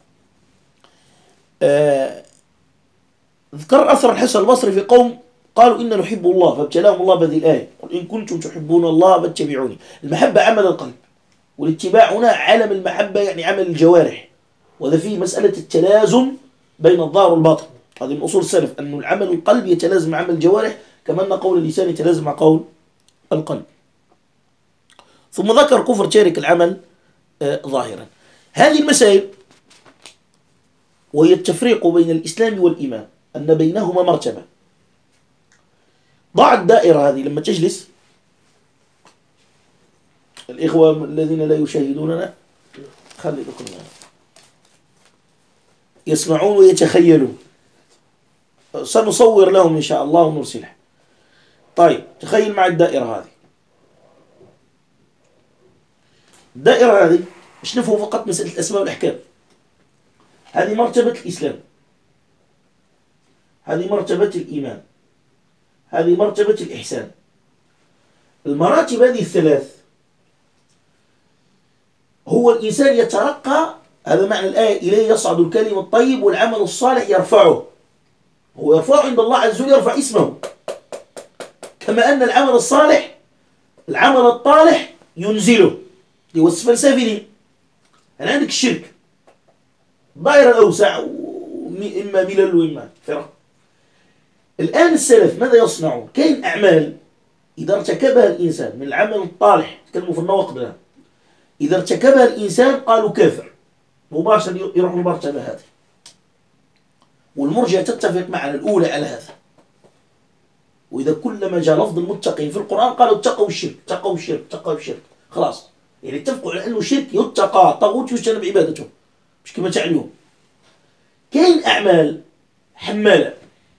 ذكر أثر الحسن البصري في قوم قالوا إن نحب الله فابتلاهم الله بهذه الآية: قل إن كنتم تحبون الله فاتبعوني. المحبة عمل القلب، والاتباع هنا علم المحبة يعني عمل الجوارح، وهذا فيه مسألة التلازم بين الظاهر والباطن. هذه من أصول السلف أن العمل القلب يتلازم مع عمل الجوارح، كما أن قول اللسان يتلازم مع قول القلب. ثم ذكر كفر تارك العمل ظاهرا. هذه المسائل وهي التفريق بين الإسلام والإيمان، أن بينهما مرتبة. ضع الدائرة هذه لما تجلس، الإخوة الذين لا يشاهدوننا خلي لكم يسمعون ويتخيلون، سنصور لهم إن شاء الله ونرسلها. طيب تخيل مع الدائرة هذه. الدائرة هذه مش نفهم فقط مسألة الأسماء والأحكام، هذه مرتبة الإسلام، هذه مرتبة الإيمان، هذه مرتبة الإحسان. المراتب هذه الثلاث هو الإنسان يترقى، هذا معنى الآية: إليه يصعد الكلم الطيب والعمل الصالح يرفعه. هو يرفعه عند الله عز وجل، يرفع اسمه، كما أن العمل الصالح العمل الطالح ينزله يوصف السافلين. أنا عندك الشرك ضائرة الأوسع، إما ملل وإما فرق. الآن السلف ماذا يصنعون؟ كاين أعمال إذا ارتكبها الإنسان من العمل الطالح، تكلموا في النواقض لها، إذا ارتكبها الإنسان قالوا كافر مباشرة، يروح المرتبة هذه. والمرجئة تتفق معنا الأولى على هذا. وإذا كلما جاء لفظ المتقين في القرآن قالوا اتقوا الشرك، اتقوا الشرك، اتقوا الشرك، خلاص يعني اتفقوا على أنه شرك يتقى، طاغوت يجتنب عبادته، مش كما تعلمون. كاين أعمال حمالة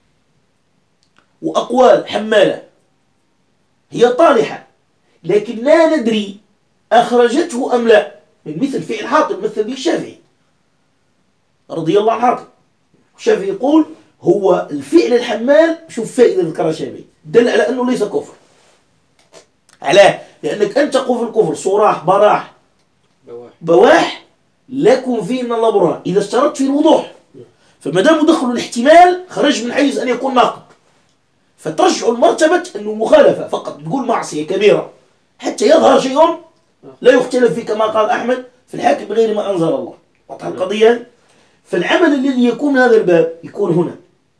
وأقوال حمالة هي طالحة، لكن لا ندري أخرجته أم لا، من مثل فعل حاطب، مثل به الشافعي رضي الله عن حاطب. الشافعي يقول هو الفعل الحمال، شوف فائدة ذكرها الشافعي، دل على أنه ليس كفر. علاه؟ لأنك أنت تقول في الكفر صراح براح بواح لكن فيه من الله برهان، إذا اشترطت فيه الوضوح، فما دام دخلوا الاحتمال خرج من حيز أن يكون ناقض، فترجع المرتبة أنه مخالفة فقط، تقول معصية كبيرة حتى يظهر شيء لا يختلف فيه كما قال أحمد في الحاكم بغير ما أنزل الله. وضح القضية. فالعمل الذي يكون هذا الباب يكون هنا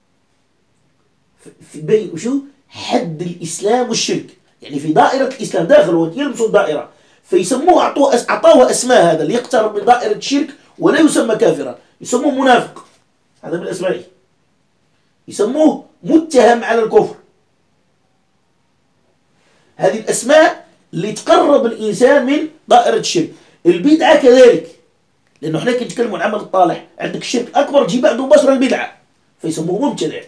في بين وشو حد الإسلام والشرك، يعني في دائرة الإسلام داخل يلبسوا الدائرة، فيسموه أعطوه أسماء، هذا اللي يقترب من دائرة الشرك ولا يسمى كافرا يسموه منافق، هذا من أسمائه، يسموه متهم على الكفر. هذه الأسماء اللي تقرب الإنسان من دائرة الشرك. البدعة كذلك، لأنه احنا كنتكلم عن العمل الطالح، عندك الشرك أكبر جيب بعده مباشرة البدعة فيسموه مبتدع.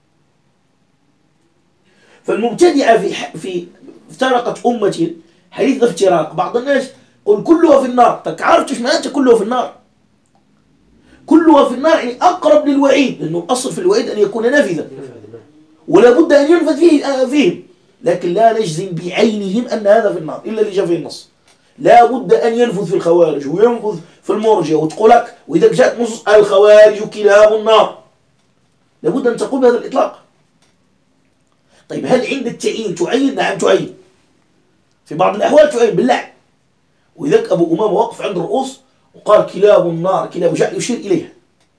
فالمبتدعة في افترقت أمتي حديث افتراق. بعض الناس يقول كلها في النار، عارف ايش معناته كلها في النار؟ كلها في النار يعني أقرب للوعيد، لأنه الأصل في الوعيد أن يكون نافذا ولا بد أن ينفذ فيهم، لكن لا نجزم بعينهم أن هذا في النار إلا اللي جاء فيه النص. لا بد أن ينفذ في الخوارج وينفذ في المرجئة، وتقول لك وإذا جاءت نصوص الخوارج كلاب النار، لابد أن تقول بهذا الإطلاق. طيب هل عند التعيين تعين؟ نعم تعين، في بعض الأحوال تعين بالله. وإذاك أبو أمامة وقف عند الرؤوس وقال كلاب النار، كلاب، جاء يشير إليها.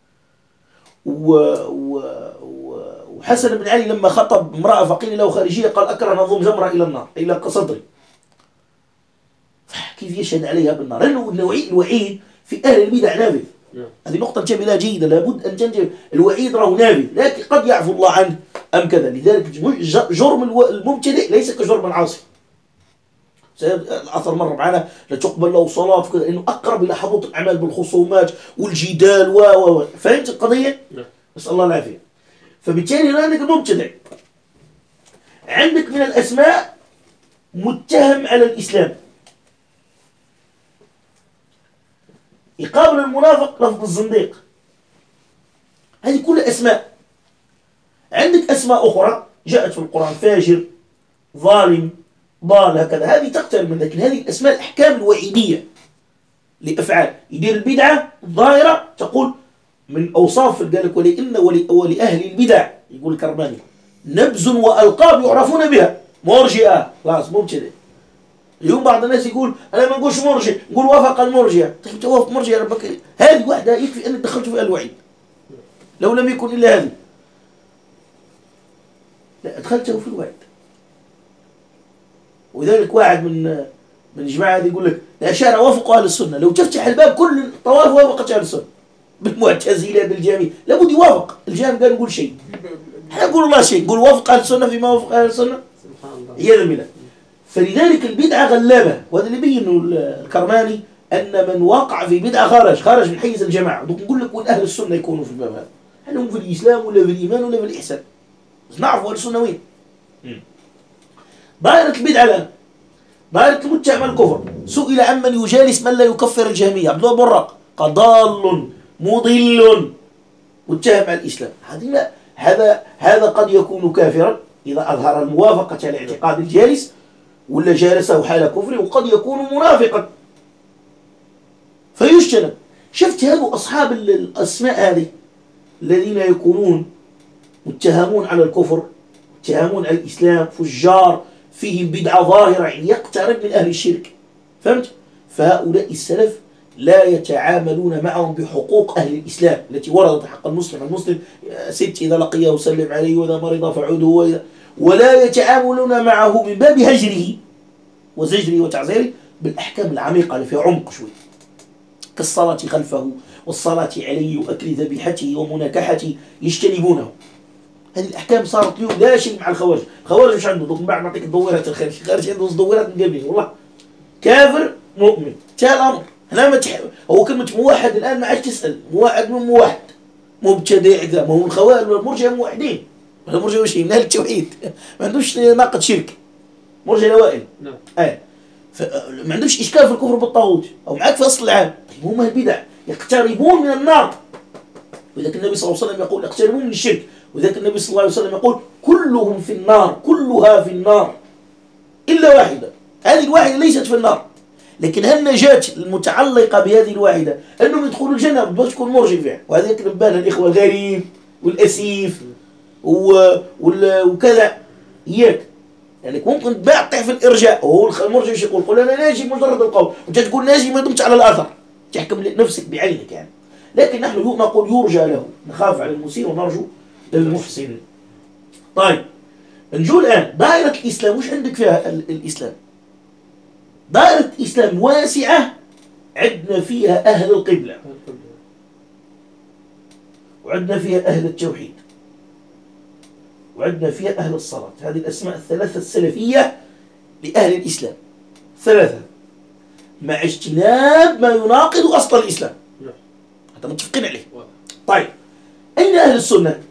وحسن بن علي لما خطب امرأة فقيل له خارجية قال أكره نظم جمرة إلى النار، إلى صدري. كيف يشهد عليها بالنار؟ لأنه الوعيد في أهل البدع نافذ. هذه نقطة انتبه لها جيدة، لابد أن تنتبه. الوعيد راه نافذ، لكن قد يعفو الله عنه أم كذا. لذلك جرم المبتدئ ليس كجرم العاصي. الأثر مر معنا لا تقبل له صلاة وكذا، لأنه أقرب إلى حبوط الأعمال بالخصومات والجدال فهمت القضية؟ نسأل الله العافية. فبالتالي عندك المبتدئ، عندك من الأسماء متهم على الإسلام، يقابل المنافق لفظ الزنديق. هذه كلها أسماء. عندك أسماء أخرى جاءت في القرآن، فاجر، ظالم، ضال، هكذا، هذه تقترب من ذلك. هذه الأسماء الأحكام الوعيدية لأفعال يدير البدعة الظاهرة. تقول من أوصاف قال لك ولئن ولأهل البدع، يقول الكرماني، نبز وألقاب يعرفون بها. مرجئة، خلاص مبتدئ. اليوم بعض الناس يقول أنا ما نقولش مرجئ، نقول وافق المرجئة. طيب توافق مرجئة ربك، هذه واحدة يكفي أن دخلت في الوعيد، لو لم يكن إلا هذه لا أدخلته في الوعيد. ولذلك واحد من الجماعة هذه يقول لك الأشاعرة وافقوا أهل السنة، لو تفتح الباب كل الطوائف وافقت أهل السنة، بالمعتزلة بالجامية، لابد يوافق. الجامع قال نقول شيء، احنا نقول الله شيء، نقول وافق أهل السنة فيما وافق أهل السنة، عياذا بالله. فلذلك البدعة غلابة، وهذا اللي بينه الكرماني أن من وقع في بدعة خرج من حيز الجماعة. نقول لك وين أهل السنة يكونوا في الباب هذا؟ هل هم في الإسلام ولا في الإيمان ولا في الإحسان؟ بس نعرف أهل السنة وين. دائرة البدعة الآن، دائرة المتهم الكفر. سئل عمن يجالس من لا يكفر الجهمية، عبد الله براق قال ضال مضل متهم على الإسلام. هذا قد يكون كافرا إذا أظهر الموافقة على اعتقاد الجالس ولا جالسه حال كفره، وقد يكون منافقا فيجتنب. شفت هذو أصحاب الأسماء هذه الذين يكونون متهمون على الكفر، متهمون على الإسلام، فجار فيهم بدعة ظاهرة، يعني يقترب من أهل الشرك، فهمت؟ فهؤلاء السلف لا يتعاملون معهم بحقوق أهل الإسلام التي وردت حق المسلم ست إذا لقيه سلم عليه، وإذا مرض فعوده، ولا يتعاملون معه من باب هجره وزجره وتعزيره بالأحكام العميقة اللي فيها عمق شوي، كالصلاة خلفه والصلاة عليه وأكل ذبيحته ومناكحته، يجتنبونه. هذه الأحكام صارت اليوم لا شيء مع الخوارج. الخوارج مش عنده من بعد نعطيك الدويرات الخارج عنده دويرات من قبل، والله كافر مؤمن انتهى الأمر. هنا هو كلمة موحد الآن ما عادش تسأل موحد من موحد مبتدع ذا، ما هو الخوارج والمرجئة موحدين. المرجئة وش هي؟ من أهل التوحيد، ما عندوش ناقد شرك، مرجئة الأوائل. نعم. ما عندوش إشكال في الكفر بالطاغوت، أو معك في أصل العام. طيب هم البدع يقتربون من النار، وذلك النبي صلى الله عليه وسلم يقول يقتربون من الشرك، وذلك النبي صلى الله عليه وسلم يقول كلهم في النار، كلها في النار إلا واحدة. هذه الواحدة ليست في النار، لكن النجاة المتعلقة بهذه الواحدة أنهم يدخلوا الجنة بدون تكون مرجع فيها. وهذا يكتب بالها الإخوة الغريب والأسيف وكذا إياك، يعني ممكن تطيح في الإرجاء. وهو المرجع ايش يقول؟ قل أنا ناجي مجرد القول، وأنت تقول ناجي ما دمت على الأثر، تحكم نفسك بعينك يعني. لكن نحن نقول يرجى له، نخاف على المسيء ونرجو للمحسن. طيب نجول الآن دائرة الإسلام، وش عندك فيها الإسلام؟ دائرة الإسلام واسعة، عندنا فيها أهل القبلة، وعندنا فيها أهل التوحيد، وعندنا فيها أهل الصلاة. هذه الأسماء الثلاثة السلفية لأهل الإسلام ثلاثة، مع اجتناب ما يناقض أصل الإسلام، هذا متفقين عليه. طيب أين أهل السنة؟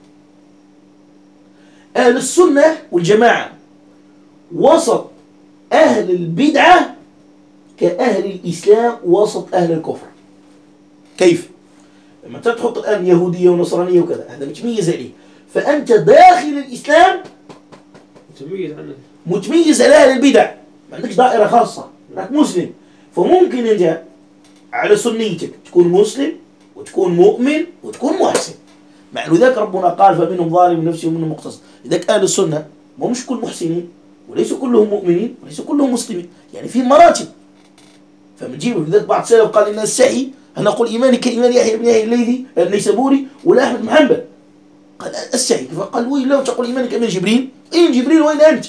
أهل السنة والجماعة وسط أهل البدعة كأهل الإسلام وسط أهل الكفر. كيف؟ لما تحط الآن يهودية ونصرانية وكذا، هذا متميز عليه، فأنت داخل الإسلام متميز على أهل البدع، ما عندكش دائرة خاصة، أنك مسلم، فممكن أنت على سنيتك تكون مسلم وتكون مؤمن وتكون محسن، مع ذلك ربنا قال فمنهم ظالم لنفسه ومنهم مقتصد. لذلك أهل السنة مش كل محسنين وليسوا كلهم مؤمنين وليسوا كلهم مسلمين، يعني في مراتب. فبنجيب لذلك بعض السلف قال إن السعي أنا أقول إيماني كإيمان يحيى بن يحيى الليثي النيسابوري ولا أحمد بن حنبل، قال السعي. فقال وين لو تقول إيماني كإيمان جبريل، أين جبريل وين أنت؟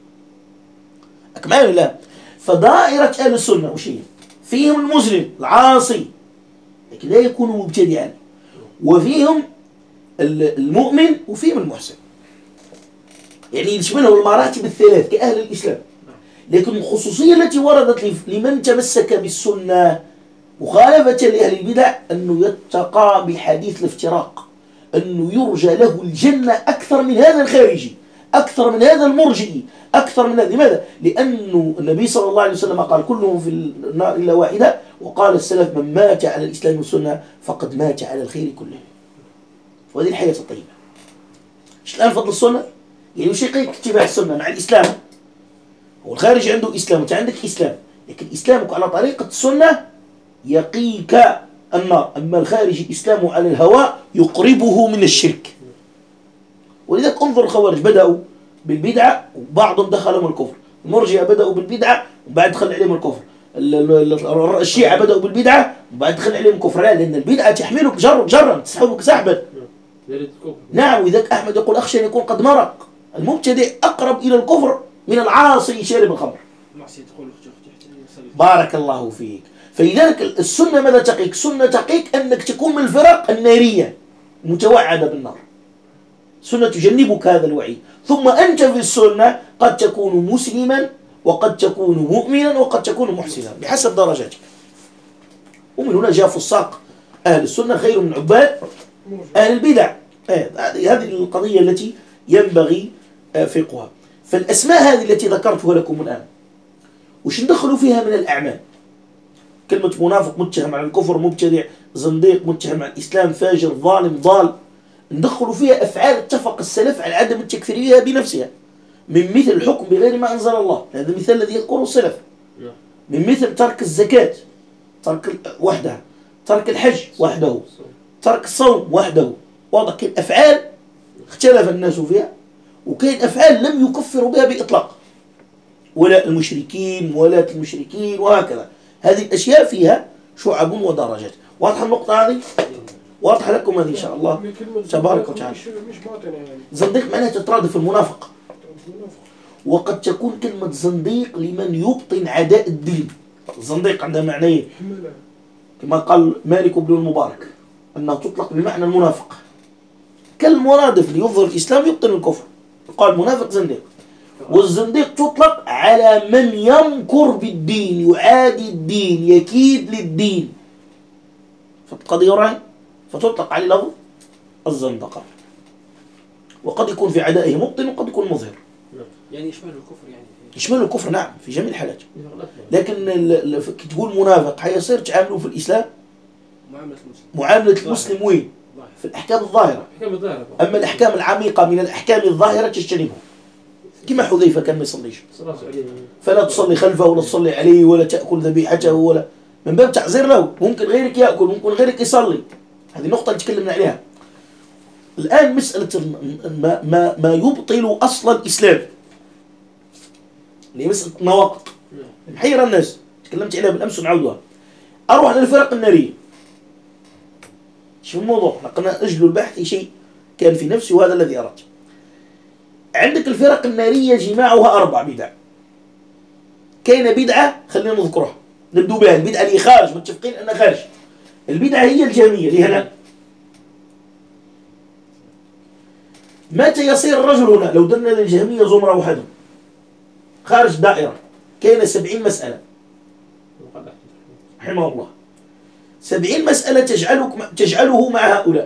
أكمل لا. فدائرة أهل السنة وشيء فيهم المسلم العاصي لكن لا يكون مبتدعا، وفيهم المؤمن وفيهم المحسن، يعني يشملهم المراتب الثلاث كأهل الإسلام. لكن الخصوصية التي وردت لمن تمسك بالسنة مخالفة لأهل البدع أنه يتقى بحديث الافتراق، أنه يرجى له الجنة أكثر من هذا الخارجي، أكثر من هذا المرجئي، أكثر من هذا. لماذا؟ لأنه النبي صلى الله عليه وسلم قال كلهم في النار إلا واحدة، وقال السلف من مات على الإسلام والسنة فقد مات على الخير كله. وهذه الحياة الطيبة. إيش الآن فضل السنة؟ يعني وش يقيك اتباع السنة مع الإسلام؟ هو الخارج عنده إسلام وأنت عندك إسلام، لكن إسلامك على طريقة السنة يقيك النار، أما الخارج إسلامه على الهواء يقربه من الشرك. ولذلك انظر الخوارج بدأوا بالبدعة وبعضهم دخلهم الكفر، المرجئة بدأوا بالبدعة وبعد دخل عليهم الكفر، الشيعة بدأوا بالبدعة وبعد دخل عليهم الكفر. لا، لأن البدعة تحملك جرا تسحبك سحبا. نعم، وذلك أحمد يقول أخشى أن يكون قد مرق. المبتدع أقرب إلى الكفر من العاصي شارب الخمر. بارك الله فيك. فلذلك السنة ماذا تقيك؟ السنة تقيك أنك تكون من الفرق النارية متوعدة بالنار. السنة تجنبك هذا الوعي. ثم أنت في السنة قد تكون مسلما وقد تكون مؤمنا وقد تكون محسنا بحسب درجاتك. ومن هنا جاء فساق أهل السنة خير من عباد أهل البدع. هذه القضية التي ينبغي فقهها. فالأسماء هذه التي ذكرتها لكم الآن وش ندخلوا فيها من الأعمال؟ كلمة منافق متهم على الكفر، مبتدع، زنديق متهم على الإسلام، فاجر، ظالم، ضال، ندخلوا فيها أفعال اتفق السلف على عدم التكفير بها بنفسها، من مثل الحكم بغير ما أنزل الله، هذا المثال الذي يذكره السلف، من مثل ترك الزكاة ترك وحدها، ترك الحج وحده، ترك الصوم وحده. واضح كاين أفعال اختلف الناس فيها وكاين أفعال لم يكفروا بها بإطلاق، ولا المشركين ولا المشركين وهكذا. هذه الأشياء فيها شعب ودرجات. واضحة النقطة هذه؟ واضحة لكم هذه إن شاء الله تبارك وتعالى. زنديق معناها تترادف المنافق، وقد تكون كلمة زنديق لمن يبطن عداء الدين. الزنديق عندها معنيين كما قال مالك بن المبارك أنها تطلق بمعنى المنافق كالمرادف ليظهر الإسلام يبطن الكفر، قال منافق زنديق. والزنديق تطلق على من يمكر بالدين، يعادي الدين، يكيد للدين، فقد يرى فتطلق عليه لفظ الزندقة. وقد يكون في عدائه مبطن وقد يكون مظهر، يعني يشمل الكفر، يعني يشمل الكفر نعم في جميع الحالات. لكن تقول منافق حيصير تعامله في الإسلام معاملة المسلم وين؟ في الأحكام الظاهرة. أما الأحكام العميقة من الأحكام الظاهرة تجتنبه، كما حذيفة كان ما يصليش، فلا تصلي خلفه ولا تصلي عليه ولا تأكل ذبيحته، ولا من باب تعزير له. ممكن غيرك يأكل، ممكن غيرك يصلي. هذه النقطة اللي تكلمنا عليها الآن. مسألة ما يبطل أصل الإسلام اللي مسألة نواقض محيرة الناس، تكلمت عليها بالأمس ونعودها. أروح للفرق النارية. شو الموضوع؟ لقنا أجل البحث شيء كان في نفسي وهذا الذي أردت. عندك الفرق النارية جماعها 4 بدع. كاين بدعة خلينا نذكرها نبدو بها، البدعة اللي خارج، متفقين أنها خارج. البدعة هي الجهمية اللي هنا. متى يصير الرجل هنا؟ لو درنا للجهمية زمرة وحدهم خارج دائرة، كاين 70 مسألة رحمه الله، 70 مسألة تجعله مع هؤلاء.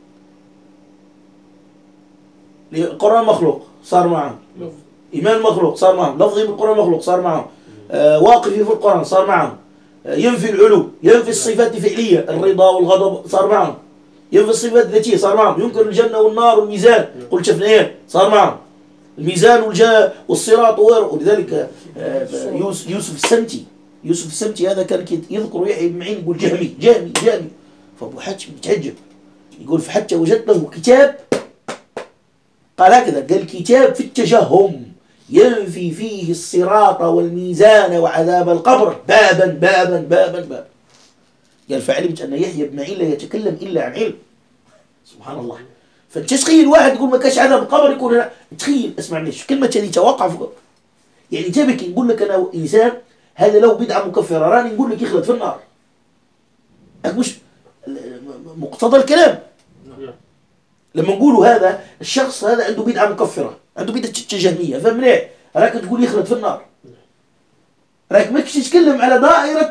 القرآن مخلوق صار معهم، إيمان مخلوق صار معهم، لفظي بالقرآن مخلوق صار معهم، واقفي في القرآن صار معهم، ينفي العلو، ينفي الصفات الفعلية الرضا والغضب صار معهم، ينفي الصفات الذاتية صار معهم، ينكر الجنة والنار والميزان قل شفنايان صار معهم، الميزان والصراط وغيره. ولذلك يوسف السنتي يوسف السمتي هذا كان يذكر يحيى بن معين يقول جهمي جهمي جهمي. فأبو حاتم يتعجب يقول فحتى وجدت له كتاب قال هكذا، قال كتاب في التجهم ينفي فيه الصراط والميزان وعذاب القبر بابا بابا بابا بابا. قال فعلمت أن يحيى بن معين لا يتكلم إلا عن علم. سبحان الله. فتخيل واحد يقول ما كاش عذاب القبر يقول لا. تخيل اسمع ليش كلمة هذه توقع فوق. يعني تبكي نقول لك أنا إنسان هذا لو بدعة مكفرة راني نقول لك يخلد في النار. مش مقتضى الكلام. لما نقولوا هذا الشخص هذا عنده بدعة مكفرة، عنده بدعة التجهمية، فمنع راك تقول يخلد في النار. راك ماكش تتكلم على دائرة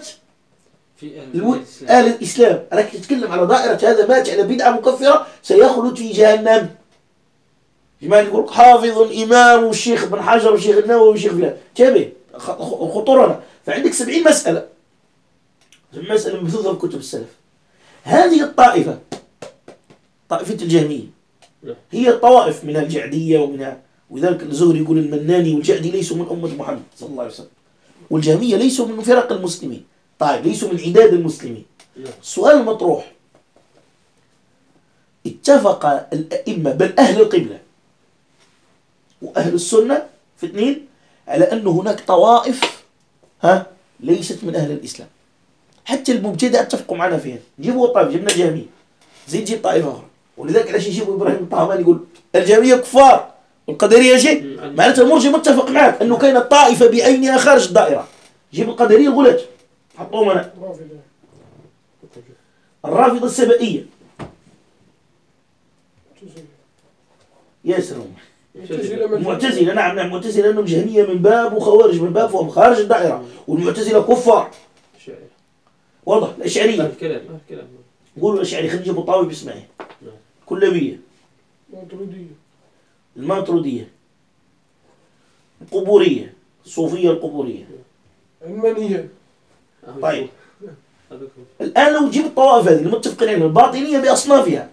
أهل الإسلام، راك تتكلم على دائرة هذا مات على بدعة مكفرة سيخلد في جهنم. جماعة يقول حافظ إمام والشيخ بن حجر والشيخ النووي والشيخ فلان تابع خطورنا. فعندك 70 مسألة مبثوثة في كتب السلف. هذه الطائفة طائفة الجهمية هي طوائف منها الجعدية ومنها، وذلك الزهري يقول المناني والجعدي ليسوا من أمة محمد صلى الله عليه وسلم، والجهمية ليسوا من فرق المسلمين، طيب ليسوا من عداد المسلمين. السؤال المطروح اتفق الأئمة بل أهل القبلة وأهل السنة في اثنين على أن هناك طوائف ليست من أهل الإسلام. حتى المبتدع اتفقوا معنا فيها. نجيبوا طائفة جبنا الجهمية زي نجيب طائفة أخرى، ولذلك علاش يجيبوا إبراهيم الطهماني يقول الجهمية كفار والقدرية شيء، معناتها المرجئ متفق معك أنه كاينة طائفة بعينها خارج الدائرة. جيب القدرية الغلاة حطوهم هنا، الرافضة السبائية يا سلام، المعتزلة نعم معتزلة أنهم جهمية من باب وخوارج من باب وهم خارج الدائرة، والمعتزلة كفار واضح. الأشعرية قولوا الأشعري خلينا نجيبوا طاوي باسمعه كلابية الماترودية القبورية الصوفية القبورية علمانية. طيب الآن لو تجيب الطوائف هذه المتفقين عليها الباطنية بأصنافها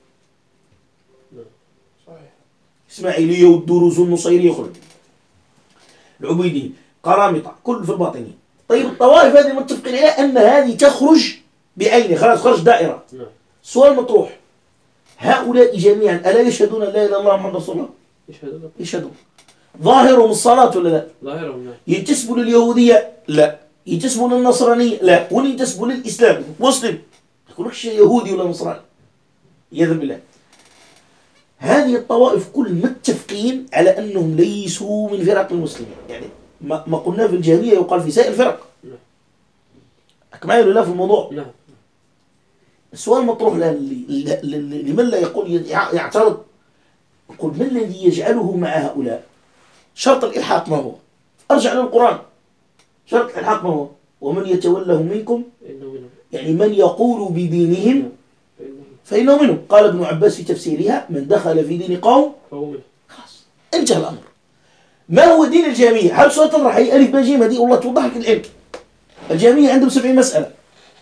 إسماعيلية والدروز والنصيرية خلد العبيدية قرامطة كل في الباطنية. طيب الطوائف هذه متفقين عليها أن هذه تخرج بعينها خلاص خرج دائرة. سؤال مطروح هؤلاء جميعا ألا يشهدون لا إله إلا الله محمد رسول الله؟ يشهدون. ظاهرهم الصلاة ولا لا؟ ظاهرهم لا. ينتسبوا لليهودية؟ لا. ينتسبوا للنصرانية؟ لا. وينتسبوا للإسلام مسلم يقولكش يهودي ولا نصراني يذهب بالله. هذه الطوائف كل متفقين على أنهم ليسوا من فرق المسلمين. يعني ما قلنا في الجهمية يقال في سائر الفرق. أكمل ولا لا في الموضوع؟ لا. السؤال مطروح لمن لا يقول يعترض يقول ما الذي يجعله مع هؤلاء؟ شرط الإلحاق ما هو؟ أرجع للقرآن. شرط الإلحاق ما هو؟ ومن يتوله منكم يعني من يقول بدينهم فإنه منهم. قال ابن عباس في تفسيرها من دخل في دين قوم خلاص انتهى الأمر. ما هو دين الجهمية؟ هل سؤال تطرح هي ألف باجيمة دي والله توضح لك العلم. الجهمية عندهم 70 مسألة.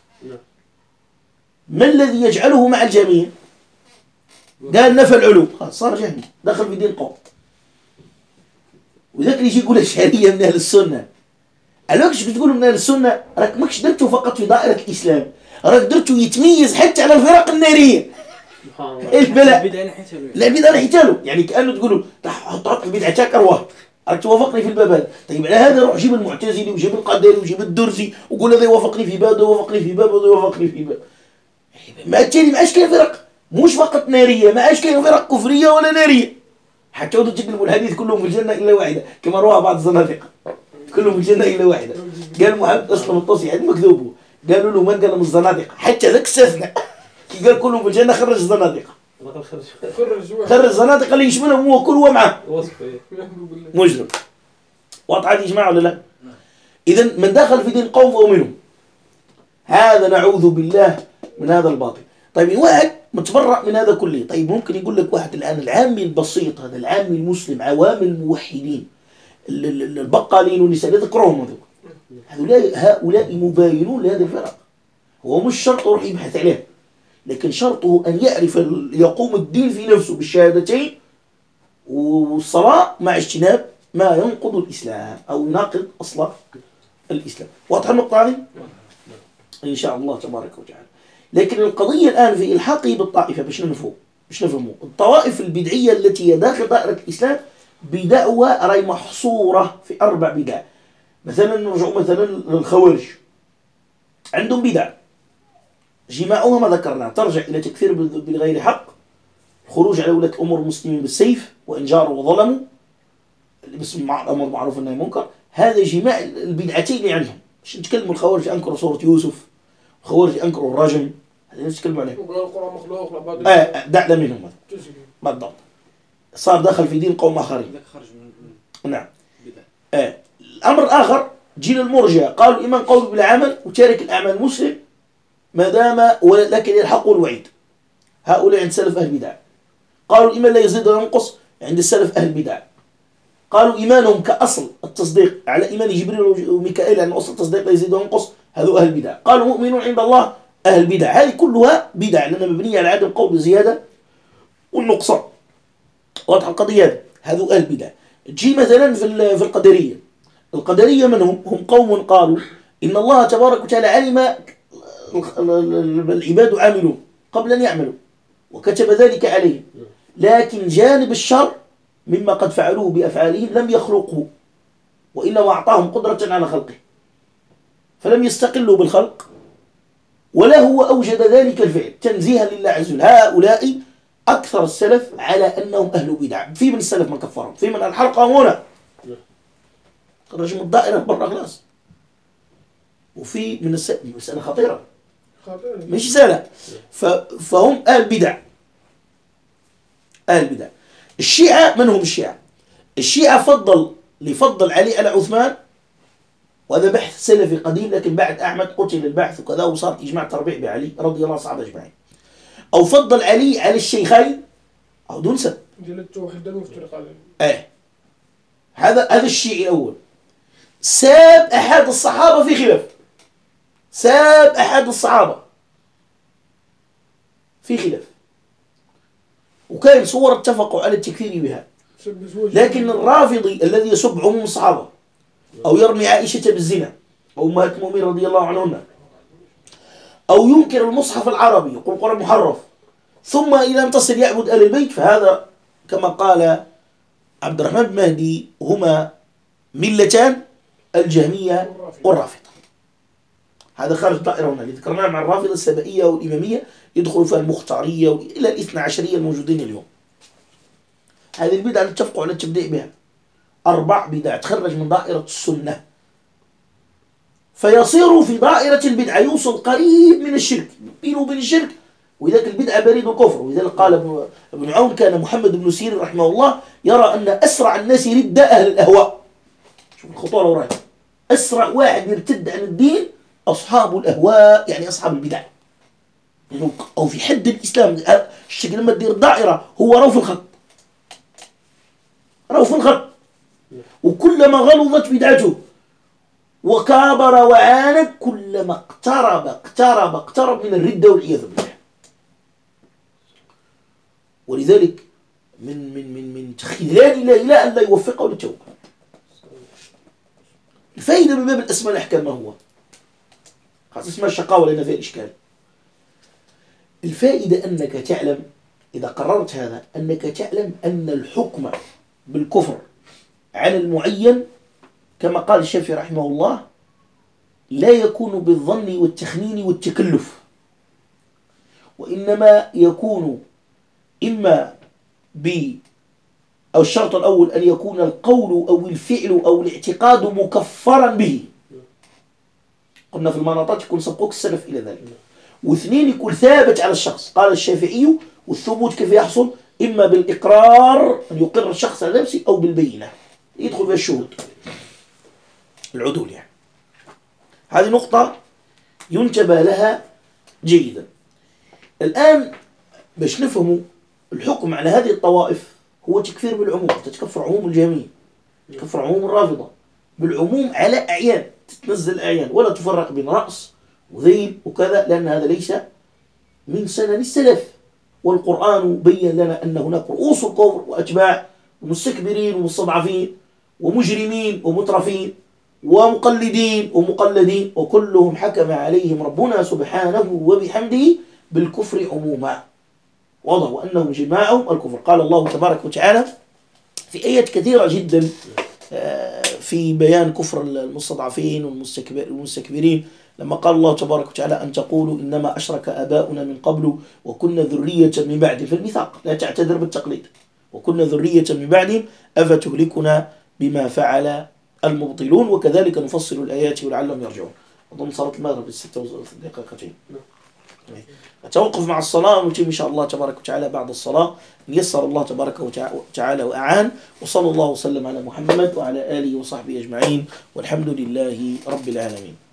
ما الذي يجعله مع الجهمية؟ قال نفى العلو صار جهمي دخل في دين قوم. وذاك اللي يجي يقول الشريعة من أهل السنة الوقت تقول من أهل السنة راك ماكش درته فقط في دائرة الإسلام، راك درته يتميز حتى على الفرق النارية. البلاء لا البدع نحيتاله يعني كأنه تقولوا تحط البدعة تاكروه راك توافقني في الباب هذا. طيب على هذا روح جيب المعتزلي وجيب القدري وجيب الدرزي وقول هذا يوافقني في باب ويوافقني في باب ويوافقني في باب. ما التالي ما عادش كاين فرق مش فقط نارية، ما عادش كاين فرق كفرية ولا نارية. حتى تعودوا تقلبوا الحديث كلهم في الجنة إلا واحدة كما رواه بعض الزنادقة كلهم في الجنة إلا واحدة. قال محمد أسلم الطوسي عند مكذوبه قالوا له من قال من الزنادقة حتى ذاك استثنى كي قال كلهم في الجنة خرج الزنادقة خرج الزنادقة اللي يشملهم هو كل ومعه مجرم. واضح هذه يا جماعة ولا لا؟ إذا من دخل في دين قوم فهو منهم. هذا نعوذ بالله من هذا الباطل. طيب واحد متبرأ من هذا كله. طيب ممكن يقول لك واحد الآن العامي البسيط هذا العامي المسلم عوام الموحدين البقالين والنساء يذكرهم هؤلاء مباينون لهذه الفرق. هو مش شرط يروح يبحث عليه لكن شرطه أن يعرف يقوم الدين في نفسه بالشهادتين والصلاة مع اجتناب ما ينقض الإسلام أو يناقض أصلا الإسلام. واضح النقطة هذه؟ إن شاء الله تبارك وتعالى. لكن القضية الآن في إلحاقه بالطائفة باش نفهموا الطوائف البدعية التي هي داخل دائرة الإسلام بدعوى راي محصورة في 4 بدع. مثلا نرجع مثلا للخوارج، عندهم بدع جماعها ما ذكرنا، ترجع إلى تكفير بغير حق، خروج على ولاة الأمور المسلمين بالسيف وإن جاروا وظلموا، الاسم الأمر معروف والنهي منكر. هذا جماع البدعتين اللي عندهم. مش نتكلموا الخوارج أنكروا سورة يوسف، الخوارج أنكروا الرجم، هذا نتكلموا عليه. القرآن مخلوق دعنا منهم بالضبط، صار دخل في دين قوم آخرين. نعم. الأمر الآخر جيل المرجع قالوا الإيمان قول بالعمل وتارك الأعمال المسلم ما دام ولكن يلحقوا الوعيد. هؤلاء عند سلف أهل البدع. قالوا الإيمان لا يزيد ولا ينقص عند السلف أهل البدع. قالوا إيمانهم كأصل التصديق على إيمان جبريل وميكائيل أن أصل التصديق لا يزيد ولا ينقص، هذو أهل البدع. قالوا مؤمنون عند الله أهل البدع. هذه كلها بدع لأنها مبنية على عدم قول بالزيادة والنقصان. واضح القضية؟ هذو أهل البدع. تجي مثلا في القدرية. القدرية من هم قوم قالوا إن الله تبارك وتعالى علم العباد عاملون قبل أن يعملوا وكتب ذلك عليهم، لكن جانب الشر مما قد فعلوه بأفعالهم لم يخلقه، وإنما أعطاهم قدرة على خلقه، فلم يستقلوا بالخلق ولا هو أوجد ذلك الفعل تنزيها لله عز وجل. هؤلاء أكثر السلف على أنهم أهل بدع. في من السلف من كفرهم، في من الحلقة هنا رجم الدائرة برا خلاص، وفي من مسألة خطيرة مش سهلة. فهم أهل بدع. أهل بدع. الشيعة من هم الشيعة؟ الشيعة لفضل علي على عثمان، وهذا بحث سلفي قديم، لكن بعد أحمد قتل البحث وكذا وصار إجماع تربيع بعلي رضي الله عنه الصحابة أجمعين. أو فضل علي على الشيخين أو دون سبب. هذا الشيعي الأول. ساب أحد الصحابة في خلاف، ساب أحد الصحابة في خلاف، وكان صور اتفقوا على التكفير بها. لكن الرافضي الذي يسب عموم الصحابة أو يرمي عائشة بالزنا أو أمهات المؤمنين رضي الله عنهن، أو ينكر المصحف العربي يقول القرآن محرف، ثم إلى أن تصل يعبد آل البيت، فهذا كما قال عبد الرحمن بن مهدي هما ملتان، الجهمية والرافضة. هذا خارج الدائرة هنا اللي ذكرناه مع الرافضة السبائية والإمامية، يدخل فيها المختارية إلى الاثنى عشرية الموجودين اليوم. هذه البدعة اللي اتفقوا على التبديع بها 4 بدع تخرج من دائرة السنة، فيصير في دائرة البدعة، يوصل قريب من الشرك، بينه وبين الشرك، وذلك البدعة بريد الكفر. ولذلك قال ابن عون كان محمد بن سيرين رحمه الله يرى أن أسرع الناس ردة أهل الأهواء. شوف الخطورة وراء، أسرع واحد يرتد عن الدين أصحاب الأهواء، يعني أصحاب البدع. يعني أو في حد الإسلام الشكل لما تدير دائرة هو روف الخط، روف الخط، وكلما غلظت بدعته وكابر وعاند كلما اقترب من الردة والعياذ بالله. ولذلك من خذلان الله إلى أن لا يوفقه للتوبة. الفائدة من باب الأسماء الأحكام ما هو؟ خاصة اسمها الشقاوة لأن فيها الإشكال. الفائدة أنك تعلم إذا قررت هذا أنك تعلم أن الحكم بالكفر على المعين كما قال الشافعي رحمه الله لا يكون بالظن والتخمين والتكلف، وإنما يكون إما أو الشرط الأول أن يكون القول أو الفعل أو الاعتقاد مكفرا به. قلنا في المناطات يكون سبقوك السلف إلى ذلك. واثنين يكون ثابت على الشخص. قال الشافعي والثبوت كيف يحصل؟ إما بالإقرار أن يقر الشخص على نفسه أو بالبينة يدخل فيها الشهود العدول. يعني هذه نقطة ينتبه لها جيدا. الآن باش نفهموا الحكم على هذه الطوائف هو تكفير بالعموم. تتكفر عموم الجهمية، تكفر عموم الرافضة بالعموم على أعيان، تتنزل الأعيان ولا تفرق بين رأس وذيل وكذا، لأن هذا ليس من سنن السلف. والقرآن بين لنا أن هناك رؤوس الكفر وأتباع ومستكبرين ومستضعفين ومجرمين ومترفين، ومقلدين وكلهم حكم عليهم ربنا سبحانه وبحمده بالكفر عموما. واضح وأنهم جماعهم الكفر. قال الله تبارك وتعالى في آيات كثيرة جدا في بيان كفر المستضعفين والمستكبرين، لما قال الله تبارك وتعالى أن تقولوا إنما أشرك آباؤنا من قبل وكنا ذرية من بعد، في الميثاق لا تعتذر بالتقليد، وكنا ذرية من بعدهم أفتهلكنا بما فعل المبطلون، وكذلك نفصل الآيات ولعلهم يرجعون. أظن صلاة المغرب الستة دقيقتين، نتوقف مع الصلاة ونتم إن شاء الله تبارك وتعالى بعد الصلاة إن يسر الله تبارك وتعالى وأعان. وصلى الله وسلم على محمد وعلى آله وصحبه أجمعين، والحمد لله رب العالمين.